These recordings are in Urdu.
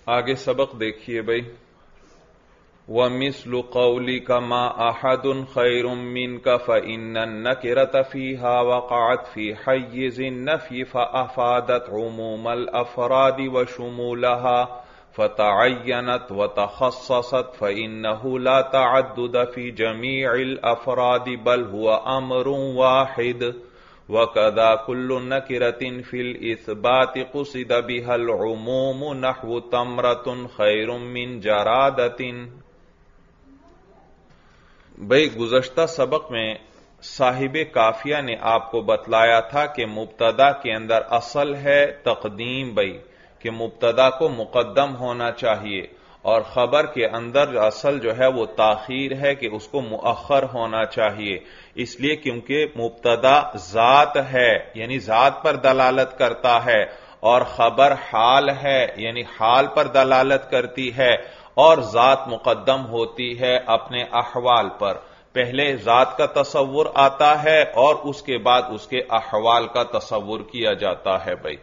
آگے سبق دیکھیے بھائی. وَمِثْلُ قَوْلِكَ مَا أَحَدٌ خَيْرٌ مِّنْكَ فَإِنَّ النَّكِرَةَ فِيهَا وَقَعَتْ فِي حَيِّزِ النَّفْيِ فَأَفَادَتْ عُمُومَ الْأَفْرَادِ وَشُمُولَهَا فتعینت وتخصصت فإنه لا تعدد في جميع الأفراد بل هو أمر واحد وكذا كل نكرة في الإثبات قصد بها العموم نحو تمرة خير من جرادة. بھئی گزشتہ سبق میں صاحب کافیہ نے آپ کو بتلایا تھا کہ مبتدا کے اندر اصل ہے تقدیم بھئی کہ مبتدا کو مقدم ہونا چاہیے اور خبر کے اندر اصل جو ہے وہ تاخیر ہے کہ اس کو مؤخر ہونا چاہیے. اس لیے کیونکہ مبتدا ذات ہے یعنی ذات پر دلالت کرتا ہے اور خبر حال ہے یعنی حال پر دلالت کرتی ہے اور ذات مقدم ہوتی ہے اپنے احوال پر. پہلے ذات کا تصور آتا ہے اور اس کے بعد اس کے احوال کا تصور کیا جاتا ہے بھائی.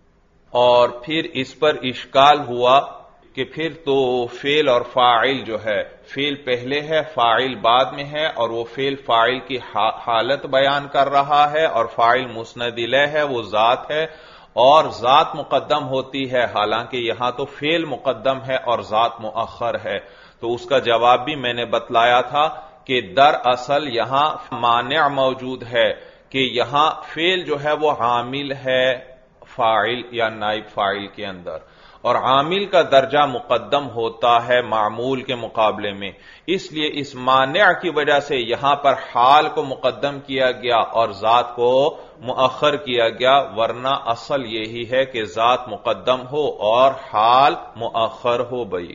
اور پھر اس پر اشکال ہوا کہ پھر تو فعل اور فاعل جو ہے فعل پہلے ہے فاعل بعد میں ہے اور وہ فعل فاعل کی حالت بیان کر رہا ہے اور فاعل مسند الیہ ہے وہ ذات ہے اور ذات مقدم ہوتی ہے حالانکہ یہاں تو فعل مقدم ہے اور ذات مؤخر ہے. تو اس کا جواب بھی میں نے بتلایا تھا کہ دراصل یہاں مانع موجود ہے کہ یہاں فعل جو ہے وہ عامل ہے فاعل یا نائب فاعل کے اندر اور عامل کا درجہ مقدم ہوتا ہے معمول کے مقابلے میں. اس لیے اس مانع کی وجہ سے یہاں پر حال کو مقدم کیا گیا اور ذات کو مؤخر کیا گیا ورنہ اصل یہی ہے کہ ذات مقدم ہو اور حال مؤخر ہو بھئی.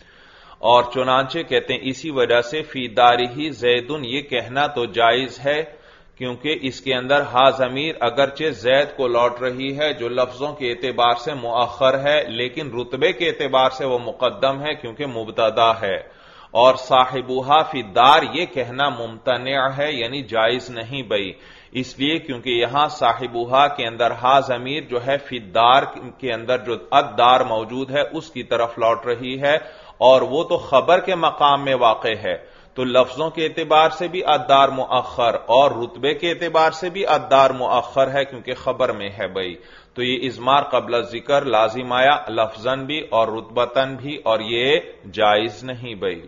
اور چنانچہ کہتے ہیں اسی وجہ سے فی دارہ زیدن یہ کہنا تو جائز ہے کیونکہ اس کے اندر ہا ضمیر اگرچہ زید کو لوٹ رہی ہے جو لفظوں کے اعتبار سے مؤخر ہے لیکن رتبے کے اعتبار سے وہ مقدم ہے کیونکہ مبتدا ہے. اور صاحبوہا فی دار یہ کہنا ممتنع ہے یعنی جائز نہیں بھئی اس لیے کیونکہ یہاں صاحبوہا کے اندر ہا ضمیر جو ہے فی دار کے اندر جو الدار موجود ہے اس کی طرف لوٹ رہی ہے اور وہ تو خبر کے مقام میں واقع ہے تو لفظوں کے اعتبار سے بھی الدار مؤخر اور رتبے کے اعتبار سے بھی الدار مؤخر ہے کیونکہ خبر میں ہے بھئی. تو یہ اضمار قبل ذکر لازم آیا لفظاً بھی اور رتبتاً بھی اور یہ جائز نہیں بھئی.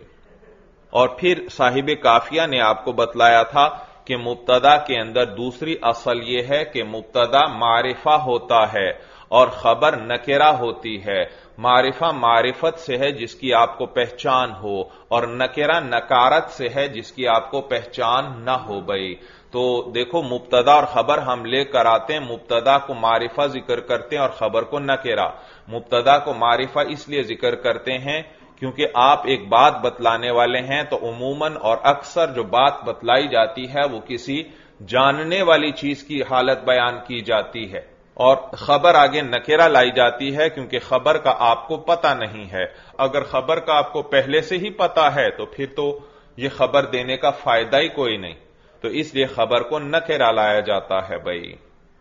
اور پھر صاحب کافیہ نے آپ کو بتلایا تھا کہ مبتدا کے اندر دوسری اصل یہ ہے کہ مبتدا معرفہ ہوتا ہے اور خبر نکرہ ہوتی ہے. معرفہ معرفت سے ہے جس کی آپ کو پہچان ہو اور نکرہ نکارت سے ہے جس کی آپ کو پہچان نہ ہو بھئی. تو دیکھو مبتدا اور خبر ہم لے کر آتے ہیں مبتدا کو معرفہ ذکر کرتے ہیں اور خبر کو نکرہ. مبتدا کو معرفہ اس لیے ذکر کرتے ہیں کیونکہ آپ ایک بات بتلانے والے ہیں تو عموماً اور اکثر جو بات بتلائی جاتی ہے وہ کسی جاننے والی چیز کی حالت بیان کی جاتی ہے اور خبر آگے نکرہ لائی جاتی ہے کیونکہ خبر کا آپ کو پتہ نہیں ہے. اگر خبر کا آپ کو پہلے سے ہی پتہ ہے تو پھر تو یہ خبر دینے کا فائدہ ہی کوئی نہیں. تو اس لیے خبر کو نکرہ لایا جاتا ہے بھئی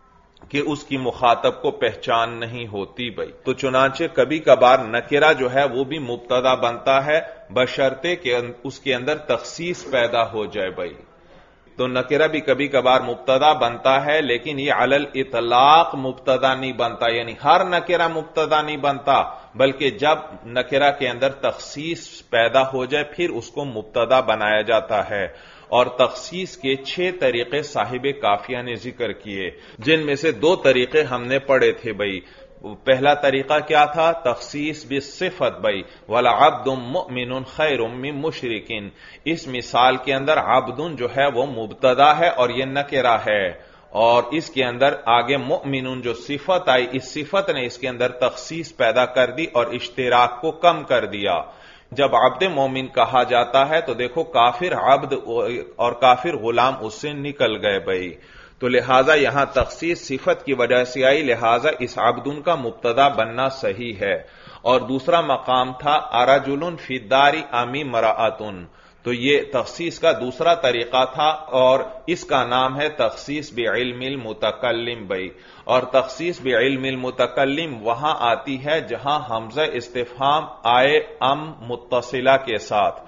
کہ اس کی مخاطب کو پہچان نہیں ہوتی بھئی. تو چنانچہ کبھی کبھار نکرہ جو ہے وہ بھی مبتدا بنتا ہے بشرطے کہ اس کے اندر تخصیص پیدا ہو جائے بھئی. تو نکرہ بھی کبھی کبھار مبتدا بنتا ہے لیکن یہ علی الاطلاق مبتدا نہیں بنتا یعنی ہر نکرہ مبتدا نہیں بنتا بلکہ جب نکرہ کے اندر تخصیص پیدا ہو جائے پھر اس کو مبتدا بنایا جاتا ہے. اور تخصیص کے 6 طریقے صاحب کافیہ نے ذکر کیے جن میں سے 2 طریقے ہم نے پڑھے تھے بھئی. پہلا طریقہ کیا تھا تخصیص بالصفت بھئی وَلَعَبْدٌ مُؤْمِنٌ خَيْرٌ مِّن مُشْرِكٍ. اس مثال کے اندر عبدن جو ہے وہ مبتدا ہے اور یہ نکرہ ہے اور اس کے اندر آگے مؤمنون جو صفت آئی اس صفت نے اس کے اندر تخصیص پیدا کر دی اور اشتراک کو کم کر دیا. جب عبد مومن کہا جاتا ہے تو دیکھو کافر عبد اور کافر غلام اس سے نکل گئے بھئی. تو لہٰذا یہاں تخصیص صفت کی وجہ سے آئی لہٰذا اس عبدن کا مبتدا بننا صحیح ہے. اور دوسرا مقام تھا ارجل فی الدار امی امرأۃ. تو یہ تخصیص کا دوسرا طریقہ تھا، اور اس کا نام ہے تخصیص بعلم المتکلم بھائی. اور تخصیص بعلم المتکلم وہاں آتی ہے جہاں حمزہ استفہام آئے متصلہ کے ساتھ،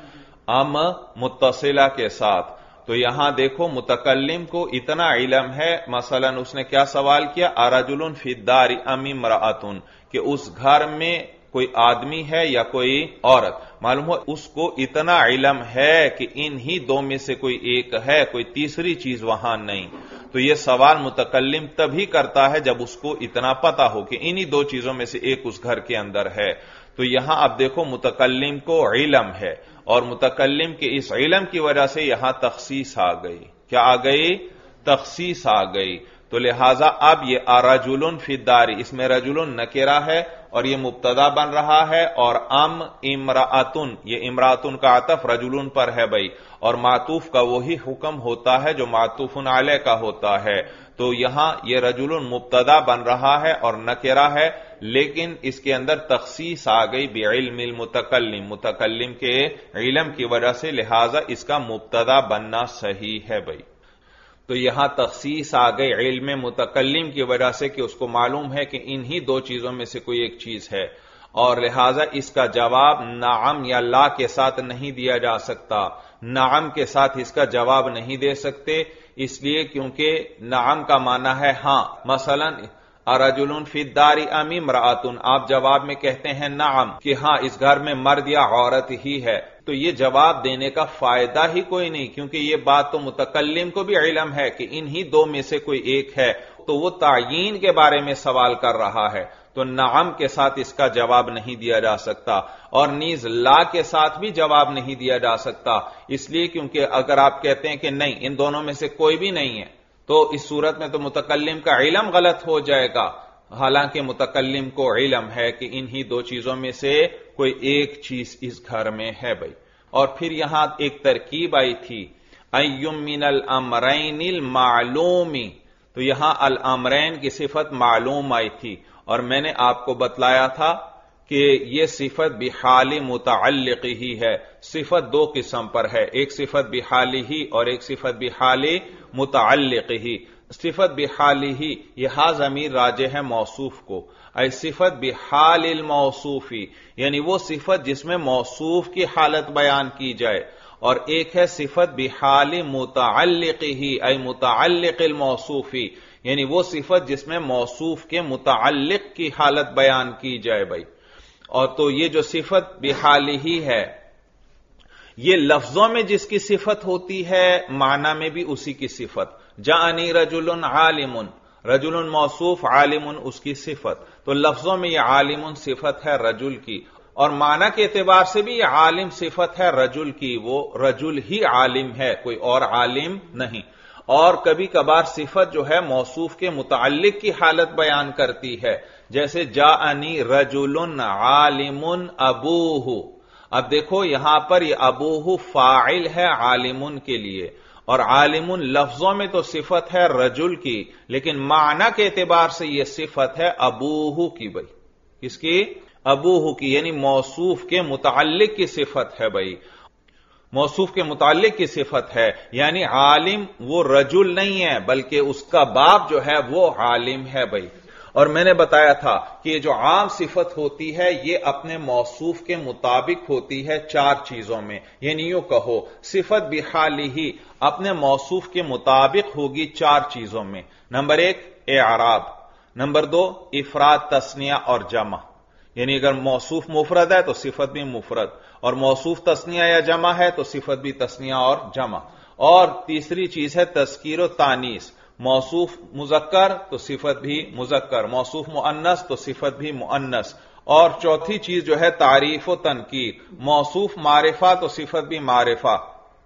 متصلہ کے ساتھ. تو یہاں دیکھو متکلم کو اتنا علم ہے، مثلا اس نے کیا سوال کیا، ارجل فی الدار ام امرأۃ، کہ اس گھر میں کوئی آدمی ہے یا کوئی عورت. معلوم ہو اس کو اتنا علم ہے کہ انہی دو میں سے کوئی ایک ہے، کوئی تیسری چیز وہاں نہیں. تو یہ سوال متکلم تبھی کرتا ہے جب اس کو اتنا پتا ہو کہ انہی دو چیزوں میں سے ایک اس گھر کے اندر ہے. تو یہاں اب دیکھو متکلم کو علم ہے، اور متکلم کے اس علم کی وجہ سے یہاں تخصیص آ گئی. کیا آ گئی؟ تخصیص آ گئی. تو لہذا اب یہ رجل فی الدار، اس میں رجل نکرہ ہے اور یہ مبتدا بن رہا ہے، اور امرأۃ، یہ امرأۃ کا عطف رجل پر ہے بھائی، اور معطوف کا وہی حکم ہوتا ہے جو معطوف علیہ کا ہوتا ہے. تو یہاں یہ رجل مبتدا بن رہا ہے اور نکرہ ہے، لیکن اس کے اندر تخصیص آ گئی بعلم المتکلم، متکلم کے علم کی وجہ سے، لہذا اس کا مبتدا بننا صحیح ہے بھائی. تو یہاں تخصیص آ گئی علم متکلم کی وجہ سے کہ اس کو معلوم ہے کہ انہی دو چیزوں میں سے کوئی ایک چیز ہے، اور لہذا اس کا جواب نعم یا لا کے ساتھ نہیں دیا جا سکتا. نعم کے ساتھ اس کا جواب نہیں دے سکتے، اس لیے کیونکہ نعم کا معنی ہے ہاں. مثلا ارجل فی الدار ام امرأۃ، آپ جواب میں کہتے ہیں نعم، کہ ہاں اس گھر میں مرد یا عورت ہی ہے. تو یہ جواب دینے کا فائدہ ہی کوئی نہیں، کیونکہ یہ بات تو متکلم کو بھی علم ہے کہ انہی دو میں سے کوئی ایک ہے، تو وہ تعیین کے بارے میں سوال کر رہا ہے. تو نعم کے ساتھ اس کا جواب نہیں دیا جا سکتا، اور نیز لا کے ساتھ بھی جواب نہیں دیا جا سکتا، اس لیے کیونکہ اگر آپ کہتے ہیں کہ نہیں ان دونوں میں سے کوئی بھی نہیں ہے، تو اس صورت میں تو متکلم کا علم غلط ہو جائے گا، حالانکہ متکلم کو علم ہے کہ انہی دو چیزوں میں سے کوئی ایک چیز اس گھر میں ہے بھائی. اور پھر یہاں ایک ترکیب آئی تھی ایم من الامرین المعلوم، تو یہاں الامرین کی صفت معلوم آئی تھی، اور میں نے آپ کو بتلایا تھا کہ یہ صفت بحال متعلق ہی ہے. صفت دو قسم پر ہے، ایک صفت بحال ہی اور ایک صفت بحال متعلق ہی. صفت بحال ہی یہ ضمیر راجع ہے موصوف کو، ای صفت بحال الموصوفی یعنی وہ صفت جس میں موصوف کی حالت بیان کی جائے، اور ایک ہے صفت بحال متعلق ہی ای متعلق الموصوفی یعنی وہ صفت جس میں موصوف کے متعلق کی حالت بیان کی جائے بھائی. اور تو یہ جو صفت بحال ہی ہے یہ لفظوں میں جس کی صفت ہوتی ہے، معنی میں بھی اسی کی صفت. جاءنی رجل عالم، رجل موصوف، عالم اس کی صفت. تو لفظوں میں یہ عالم صفت ہے رجل کی، اور معنی کے اعتبار سے بھی یہ عالم صفت ہے رجل کی، وہ رجل ہی عالم ہے، کوئی اور عالم نہیں. اور کبھی کبھار صفت جو ہے موصوف کے متعلق کی حالت بیان کرتی ہے، جیسے جاءنی رجل عالم ابوہ. اب دیکھو یہاں پر یہ ابوہ فاعل ہے عالم کے لیے، اور عالم لفظوں میں تو صفت ہے رجل کی، لیکن معنی کے اعتبار سے یہ صفت ہے ابوہ کی بھائی. کس کی؟ ابوہ کی، یعنی موصوف کے متعلق کی صفت ہے بھائی، موصوف کے متعلق کی صفت ہے. یعنی عالم وہ رجل نہیں ہے بلکہ اس کا باپ جو ہے وہ عالم ہے بھائی. اور میں نے بتایا تھا کہ یہ جو عام صفت ہوتی ہے یہ اپنے موصوف کے مطابق ہوتی ہے چار چیزوں میں. یعنی یوں کہو صفت بحالہ اپنے موصوف کے مطابق ہوگی چار چیزوں میں. نمبر ایک اعراب، نمبر دو افراد تثنیہ اور جمع، یعنی اگر موصوف مفرد ہے تو صفت بھی مفرد، اور موصوف تثنیہ یا جمع ہے تو صفت بھی تثنیہ اور جمع. اور تیسری چیز ہے تذکیر و تانیث، موصوف مذکر تو صفت بھی مذکر، موصوف مؤنث تو صفت بھی مؤنث. اور چوتھی چیز جو ہے تعریف و تنکیر، موصوف معرفہ تو صفت بھی معرفہ،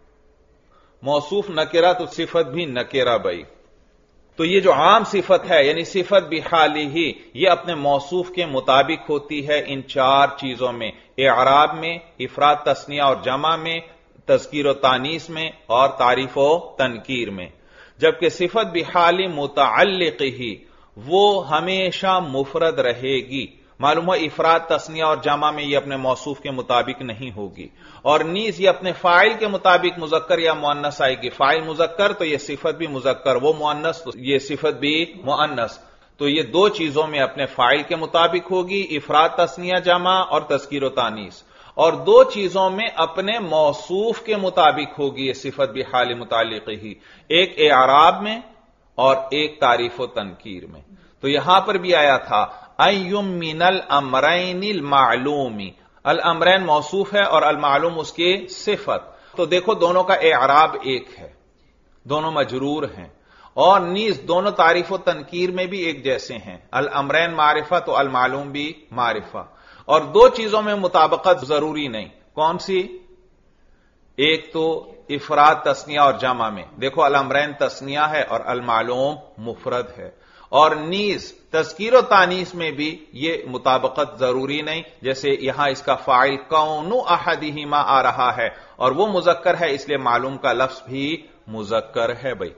موصوف نکرہ تو صفت بھی نکرہ بھائی. تو یہ جو عام صفت ہے یعنی صفت بحالہ یہ اپنے موصوف کے مطابق ہوتی ہے ان چار چیزوں میں، اعراب میں، افراد تثنیہ اور جمع میں، تذکیر و تانیث میں، اور تعریف و تنکیر میں. جبکہ صفت بحال متعلق ہی وہ ہمیشہ مفرد رہے گی، معلوم ہوا افراد تثنیہ اور جمع میں یہ اپنے موصوف کے مطابق نہیں ہوگی، اور نیز یہ اپنے فاعل کے مطابق مذکر یا مؤنث آئے گی۔ فاعل مذکر تو یہ صفت بھی مذکر، وہ مؤنث تو یہ صفت بھی مؤنث، تو یہ دو چیزوں میں اپنے فاعل کے مطابق ہوگی، افراد تثنیہ جمع اور تذکیر و تانیث، اور دو چیزوں میں اپنے موصوف کے مطابق ہوگی یہ صفت بھی حال متعلق ہی، ایک اعراب میں اور ایک تعریف و تنکیر میں۔ تو یہاں پر بھی آیا تھا ایم من الامرین المعلومی، الامرین موصوف ہے اور المعلوم اس کی صفت، تو دیکھو دونوں کا اعراب ایک ہے، دونوں مجرور ہیں، اور نیز دونوں تعریف و تنکیر میں بھی ایک جیسے ہیں، الامرین معرفہ تو المعلوم بھی معرفہ، اور دو چیزوں میں مطابقت ضروری نہیں، کون سی؟ ایک تو افراد تثنیہ اور جمع میں، دیکھو الامرین تثنیہ ہے اور المعلوم مفرد ہے، اور نیز تذکیر و تانیث میں بھی یہ مطابقت ضروری نہیں، جیسے یہاں اس کا فاعل کون احدہما آ رہا ہے اور وہ مذکر ہے، اس لیے معلوم کا لفظ بھی مذکر ہے بھائی۔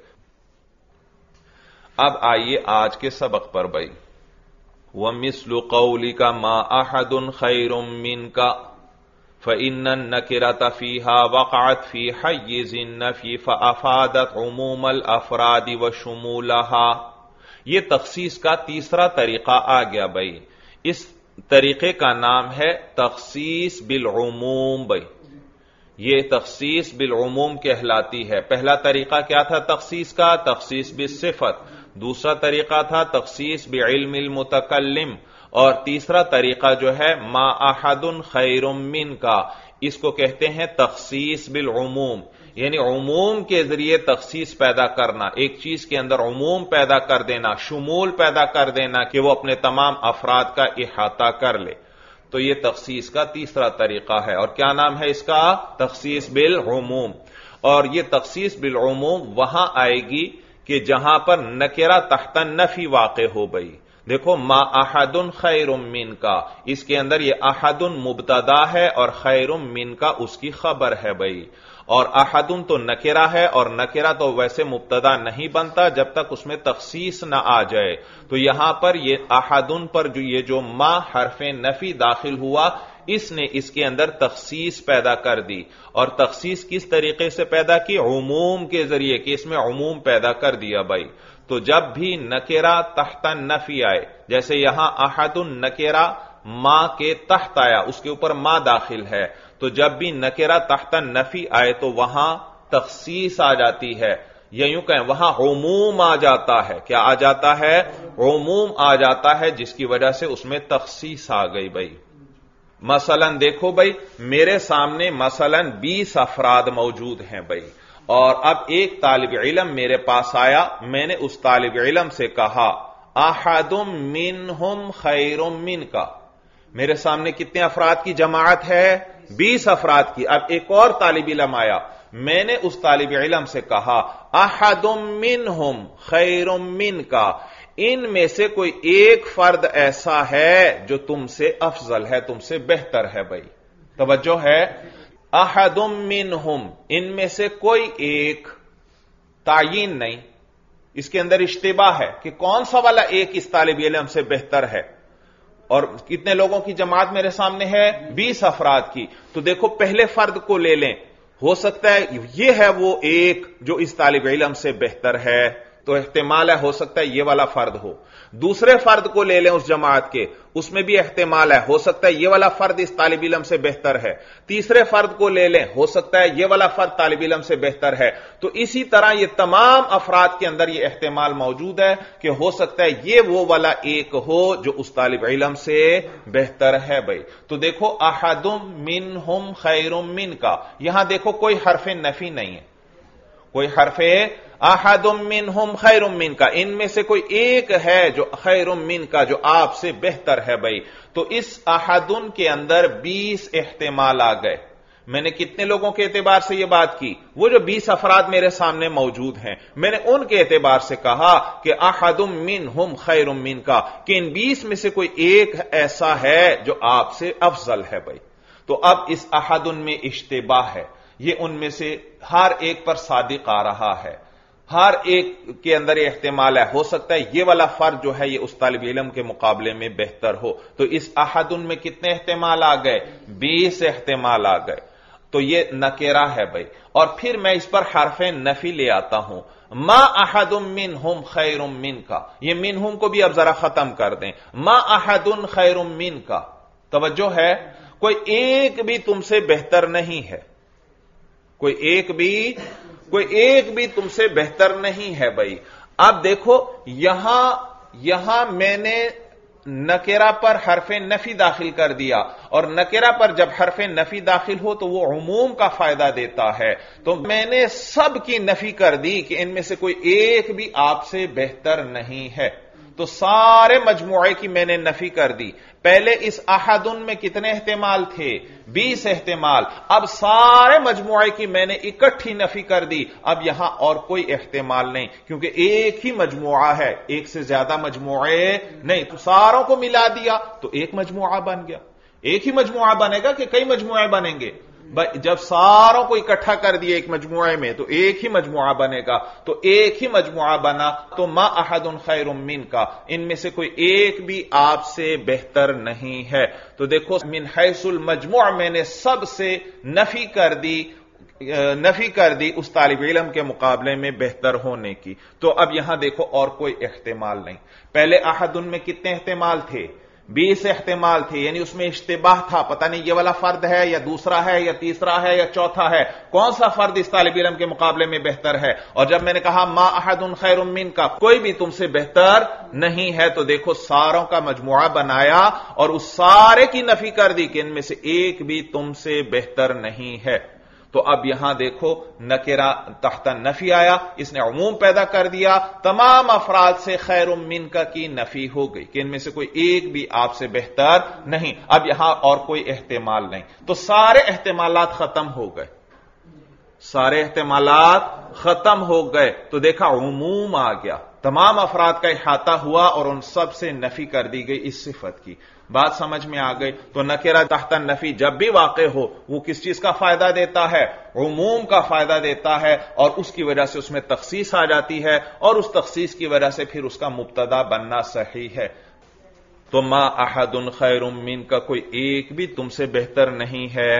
اب آئیے آج کے سبق پر بھائی، وَمِثْلُ قَوْلِكَ مَا أَحَدٌ خَيْرٌ مِّنْكَ فَإِنَّ النَّكِرَةَ فِيهَا وَقَعَتْ فِي حَيِّزِ النَّفْيِ فَأَفَادَتْ عُمُومَ الْأَفْرَادِ وَشُمُولَهَا۔ یہ تخصیص کا تیسرا طریقہ آ گیا بھائی، اس طریقے کا نام ہے تخصیص بالعموم بھائی، یہ تخصیص بالعموم کہلاتی ہے۔ پہلا طریقہ کیا تھا تخصیص کا؟ تخصیص بالصفت، دوسرا طریقہ تھا تخصیص بعلم المتکلم، اور تیسرا طریقہ جو ہے ما احد خیر من کا، اس کو کہتے ہیں تخصیص بالعموم، یعنی عموم کے ذریعے تخصیص پیدا کرنا، ایک چیز کے اندر عموم پیدا کر دینا، شمول پیدا کر دینا کہ وہ اپنے تمام افراد کا احاطہ کر لے، تو یہ تخصیص کا تیسرا طریقہ ہے۔ اور کیا نام ہے اس کا؟ تخصیص بالعموم۔ اور یہ تخصیص بالعموم وہاں آئے گی کہ جہاں پر نکرہ تحت النفی واقع ہو گئی۔ دیکھو ما احد خیر من کا، اس کے اندر یہ احد مبتدا ہے اور خیر من کا اس کی خبر ہے بھائی، اور احد تو نکرہ ہے، اور نکرہ تو ویسے مبتدا نہیں بنتا جب تک اس میں تخصیص نہ آ جائے، تو یہاں پر یہ احد پر یہ جو ما حرف نفی داخل ہوا، اس نے اس کے اندر تخصیص پیدا کر دی، اور تخصیص کس طریقے سے پیدا کی؟ عموم کے ذریعے، کہ اس میں عموم پیدا کر دیا بھائی۔ تو جب بھی نکرہ تحت نفی آئے، جیسے یہاں احد نکرہ ما کے تحت آیا، اس کے اوپر ما داخل ہے، تو جب بھی نکرہ تحت نفی آئے تو وہاں تخصیص آ جاتی ہے، یا یوں کہیں وہاں عموم آ جاتا ہے۔ کیا آ جاتا ہے؟ عموم آ جاتا ہے، جس کی وجہ سے اس میں تخصیص آ گئی بھائی۔ مثلا دیکھو بھائی، میرے سامنے مثلا 20 افراد موجود ہیں بھائی، اور اب ایک طالب علم میرے پاس آیا، میں نے اس طالب علم سے کہا احد منہم خیر منک، میرے سامنے کتنے افراد کی جماعت ہے؟ 20 افراد کی۔ اب ایک اور طالب علم آیا، میں نے اس طالب علم سے کہا احد منہم خیر منک، ان میں سے کوئی ایک فرد ایسا ہے جو تم سے افضل ہے، تم سے بہتر ہے بھائی، توجہ ہے، احد منہم، ان میں سے کوئی ایک، تعیین نہیں، اس کے اندر اشتباہ ہے کہ کون سا والا ایک اس طالب علم سے بہتر ہے، اور کتنے لوگوں کی جماعت میرے سامنے ہے؟ 20 افراد کی، تو دیکھو پہلے فرد کو لے لیں، ہو سکتا ہے یہ ہے وہ ایک جو اس طالب علم سے بہتر ہے، تو احتمال ہے ہو سکتا ہے یہ والا فرد ہو۔ دوسرے فرد کو لے لیں اس جماعت کے، اس میں بھی احتمال ہے ہو سکتا ہے یہ والا فرد اس طالب علم سے بہتر ہے۔ تیسرے فرد کو لے لیں، ہو سکتا ہے یہ والا فرد طالب علم سے بہتر ہے۔ تو اسی طرح یہ تمام افراد کے اندر یہ احتمال موجود ہے کہ ہو سکتا ہے یہ وہ والا ایک ہو جو اس طالب علم سے بہتر ہے بھائی۔ تو دیکھو احد منہم خیر منک، یہاں دیکھو کوئی حرف نفی نہیں ہے، کوئی حرف احد منہم خیر منک، ان میں سے کوئی ایک ہے جو خیر منک، جو آپ سے بہتر ہے بھائی۔ تو اس احدن کے اندر 20 احتمال آ گئے۔ میں نے کتنے لوگوں کے اعتبار سے یہ بات کی؟ وہ جو 20 افراد میرے سامنے موجود ہیں، میں نے ان کے اعتبار سے کہا کہ احد منہم خیر منک، کہ ان 20 میں سے کوئی ایک ایسا ہے جو آپ سے افضل ہے بھائی۔ تو اب اس احدن میں اشتباہ ہے، یہ ان میں سے ہر ایک پر صادق آ رہا ہے، ہر ایک کے اندر یہ احتمال ہے، ہو سکتا ہے یہ والا فرد جو ہے یہ اس طالب علم کے مقابلے میں بہتر ہو. تو اس احد میں کتنے احتمال آ گئے؟ 20 احتمال آ گئے. تو یہ نکرہ ہے بھائی. اور پھر میں اس پر حرف نفی لے آتا ہوں، ما احد منہم خیر منک. یہ منہم کو بھی اب ذرا ختم کر دیں. ما احد خیر منک، توجہ ہے، کوئی ایک بھی تم سے بہتر نہیں ہے، کوئی ایک بھی تم سے بہتر نہیں ہے بھائی. اب دیکھو یہاں میں نے نکرہ پر حرف نفی داخل کر دیا، اور نکرہ پر جب حرف نفی داخل ہو تو وہ عموم کا فائدہ دیتا ہے. تو میں نے سب کی نفی کر دی کہ ان میں سے کوئی ایک بھی آپ سے بہتر نہیں ہے. تو سارے مجموعے کی میں نے نفی کر دی. پہلے اس احد میں کتنے احتمال تھے؟ 20 احتمال. اب سارے مجموعے کی میں نے اکٹھی نفی کر دی. اب یہاں اور کوئی احتمال نہیں، کیونکہ ایک ہی مجموعہ ہے، ایک سے زیادہ مجموعے نہیں. تو ساروں کو ملا دیا تو ایک مجموعہ بن گیا. ایک ہی مجموعہ بنے گا کہ کئی مجموعے بنیں گے؟ جب ساروں کو اکٹھا کر دیا ایک مجموعے میں تو ایک ہی مجموعہ بنے گا. تو ایک ہی مجموعہ بنا تو ما احد خیر منک، ان میں سے کوئی ایک بھی آپ سے بہتر نہیں ہے. تو دیکھو من حیث المجموع میں نے سب سے نفی کر دی اس طالب علم کے مقابلے میں بہتر ہونے کی. تو اب یہاں دیکھو اور کوئی احتمال نہیں. پہلے احد میں کتنے احتمال تھے؟ 20 احتمال تھے، یعنی اس میں اشتباہ تھا، پتہ نہیں یہ والا فرد ہے یا دوسرا ہے یا تیسرا ہے یا چوتھا ہے، کون سا فرد اس طالب علم کے مقابلے میں بہتر ہے. اور جب میں نے کہا ما احد خیر منک، کوئی بھی تم سے بہتر نہیں ہے، تو دیکھو ساروں کا مجموعہ بنایا اور اس سارے کی نفی کر دی کہ ان میں سے ایک بھی تم سے بہتر نہیں ہے. تو اب یہاں دیکھو نکرہ تحت نفی آیا، اس نے عموم پیدا کر دیا. تمام افراد سے خیر منک کی نفی ہو گئی کہ ان میں سے کوئی ایک بھی آپ سے بہتر نہیں. اب یہاں اور کوئی احتمال نہیں. تو سارے احتمالات ختم ہو گئے، سارے احتمالات ختم ہو گئے. تو دیکھا عموم آ گیا، تمام افراد کا احاطہ ہوا اور ان سب سے نفی کر دی گئی اس صفت کی. بات سمجھ میں آ گئی. تو نکرہ تحت نفی جب بھی واقع ہو وہ کس چیز کا فائدہ دیتا ہے؟ عموم کا فائدہ دیتا ہے، اور اس کی وجہ سے اس میں تخصیص آ جاتی ہے، اور اس تخصیص کی وجہ سے پھر اس کا مبتدا بننا صحیح ہے. تو ما احد خیر منک، کوئی ایک بھی تم سے بہتر نہیں ہے.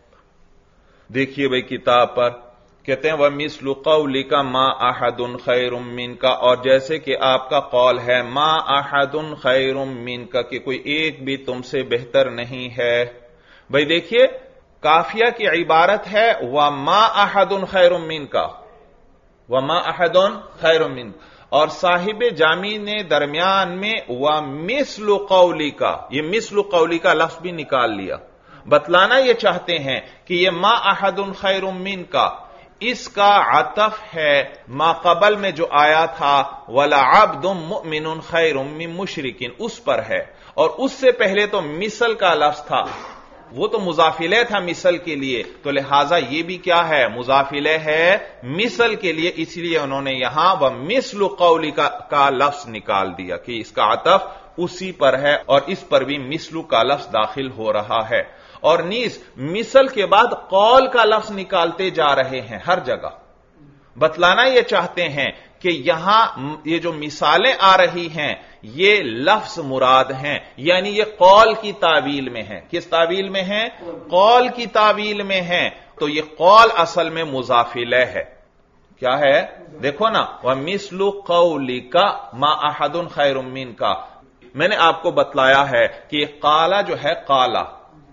دیکھیے بھائی کتاب پر کہتے ہیں وَمِثْلُ قَوْلِكَ مَا أَحَدٌ خَيْرٌ مِّنْكَ، اور جیسے کہ آپ کا قول ہے ما احد خیر منک، کہ کوئی ایک بھی تم سے بہتر نہیں ہے. بھائی دیکھیے کافیہ کی عبارت ہے وَمَا أَحَدٌ خَيْرٌ مِّنْكَ، وَمَا أَحَدٌ خَيْرٌ مِّنْكَ، اور صاحب جامی نے درمیان میں وَمِثْلُ قَوْلِكَ، یہ مثل قَوْلِكَ لفظ بھی نکال لیا. بتلانا یہ چاہتے ہیں کہ یہ ما احد خیر منک اس کا عطف ہے ما قبل میں جو آیا تھا وَلَعَبْدٌ مُؤْمِنٌ خَيْرٌ مِّن مُشْرِكٍ، اس پر ہے. اور اس سے پہلے تو مثل کا لفظ تھا، وہ تو مضاف الیہ تھا مثل کے لیے، تو لہٰذا یہ بھی کیا ہے؟ مضاف الیہ ہے مثل کے لیے. اس لیے انہوں نے یہاں وَمِثْلُ قَوْلِكَ کا لفظ نکال دیا کہ اس کا عطف اسی پر ہے، اور اس پر بھی مثل کا لفظ داخل ہو رہا ہے. اور نیز مثل کے بعد قول کا لفظ نکالتے جا رہے ہیں ہر جگہ. بتلانا یہ چاہتے ہیں کہ یہاں یہ جو مثالیں آ رہی ہیں یہ لفظ مراد ہیں، یعنی یہ قول کی تعویل میں ہیں. کس تعویل میں ہیں؟ قول کی تعویل میں ہیں. تو یہ قول اصل میں مضاف الیہ ہے. کیا ہے؟ دیکھو نا وَمِثْلُ قَوْلِكَ مَا أَحَدٌ خَيْرٌ مِّنْكَ. میں نے آپ کو بتلایا ہے کہ یہ قالا جو ہے قالا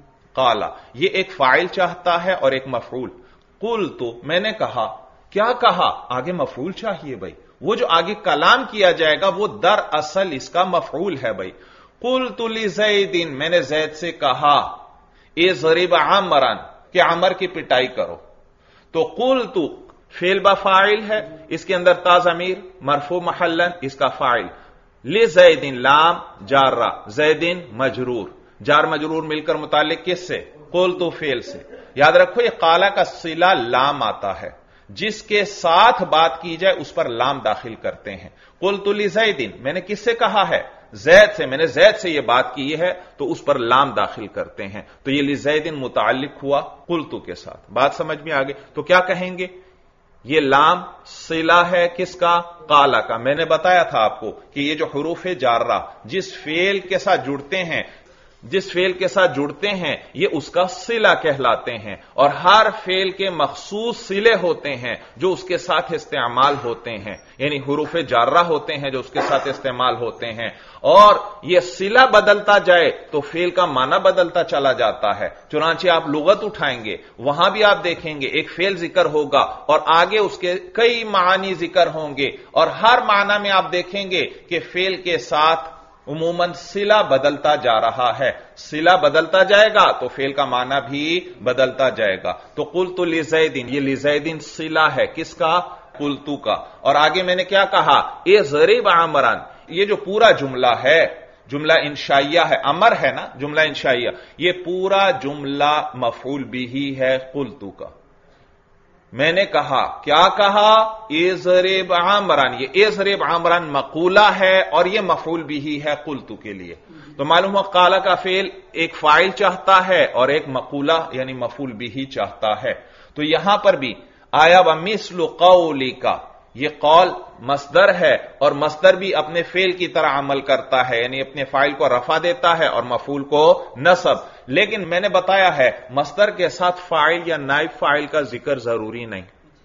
یہ ایک فاعل چاہتا ہے اور ایک مفعول. قلت میں نے کہا، کیا کہا؟ آگے مفعول چاہیے بھائی. وہ جو آگے کلام کیا جائے گا وہ در اصل اس کا مفعول ہے بھائی. قلت لزید، میں نے زید سے کہا اضرب عمرا، کہ عمر کی پٹائی کرو. تو قلت فعل بفاعل ہے، اس کے اندر تا ضمیر مرفوع محلا اس کا فاعل. لزید لام جارہ، زیدن مجرور، جار مجرور مل کر متعلق کس سے؟ قلت فعل سے. یاد رکھو یہ قالا کا صلہ لام آتا ہے، جس کے ساتھ بات کی جائے اس پر لام داخل کرتے ہیں. قلت لزید، میں نے کس سے کہا ہے؟ زید سے. میں نے زید سے یہ بات کی ہے تو اس پر لام داخل کرتے ہیں. تو یہ لزید متعلق ہوا قلت کے ساتھ. بات سمجھ میں آ گئی. تو کیا کہیں گے؟ یہ لام صلہ ہے کس کا؟ قال کا. میں نے بتایا تھا آپ کو کہ یہ جو حروف جارہ جس فعل کے ساتھ جڑتے ہیں یہ اس کا صلہ کہلاتے ہیں، اور ہر فعل کے مخصوص صلے ہوتے ہیں جو اس کے ساتھ استعمال ہوتے ہیں، یعنی حروف جارہ ہوتے ہیں جو اس کے ساتھ استعمال ہوتے ہیں، اور یہ صلہ بدلتا جائے تو فعل کا معنی بدلتا چلا جاتا ہے. چنانچہ آپ لغت اٹھائیں گے، وہاں بھی آپ دیکھیں گے ایک فعل ذکر ہوگا اور آگے اس کے کئی معنی ذکر ہوں گے، اور ہر معنی میں آپ دیکھیں گے کہ فعل کے ساتھ عموماً صلہ بدلتا جا رہا ہے. صلہ بدلتا جائے گا تو فعل کا معنی بھی بدلتا جائے گا. تو قلت لزید، یہ لزید صلہ ہے کس کا؟ قلت کا. اور آگے میں نے کیا کہا؟ اضرب عمرا. یہ جو پورا جملہ ہے، جملہ انشائیہ ہے، امر ہے نا جملہ انشائیہ، یہ پورا جملہ مفعول بھی ہے قلت کا. میں نے کہا، کیا کہا؟ اضرب عمران. یہ اضرب عمران مقولہ ہے اور یہ مفعول بھی ہے قلت کے لیے. تو معلوم ہوا قال کا فعل ایک فاعل چاہتا ہے اور ایک مقولہ یعنی مفعول بھی چاہتا ہے. تو یہاں پر بھی آیا ومثل قولک، یہ قول مصدر ہے اور مصدر بھی اپنے فعل کی طرح عمل کرتا ہے، یعنی اپنے فاعل کو رفع دیتا ہے اور مفعول کو نصب. لیکن میں نے بتایا ہے مصدر کے ساتھ فاعل یا نائب فاعل کا ذکر ضروری نہیں.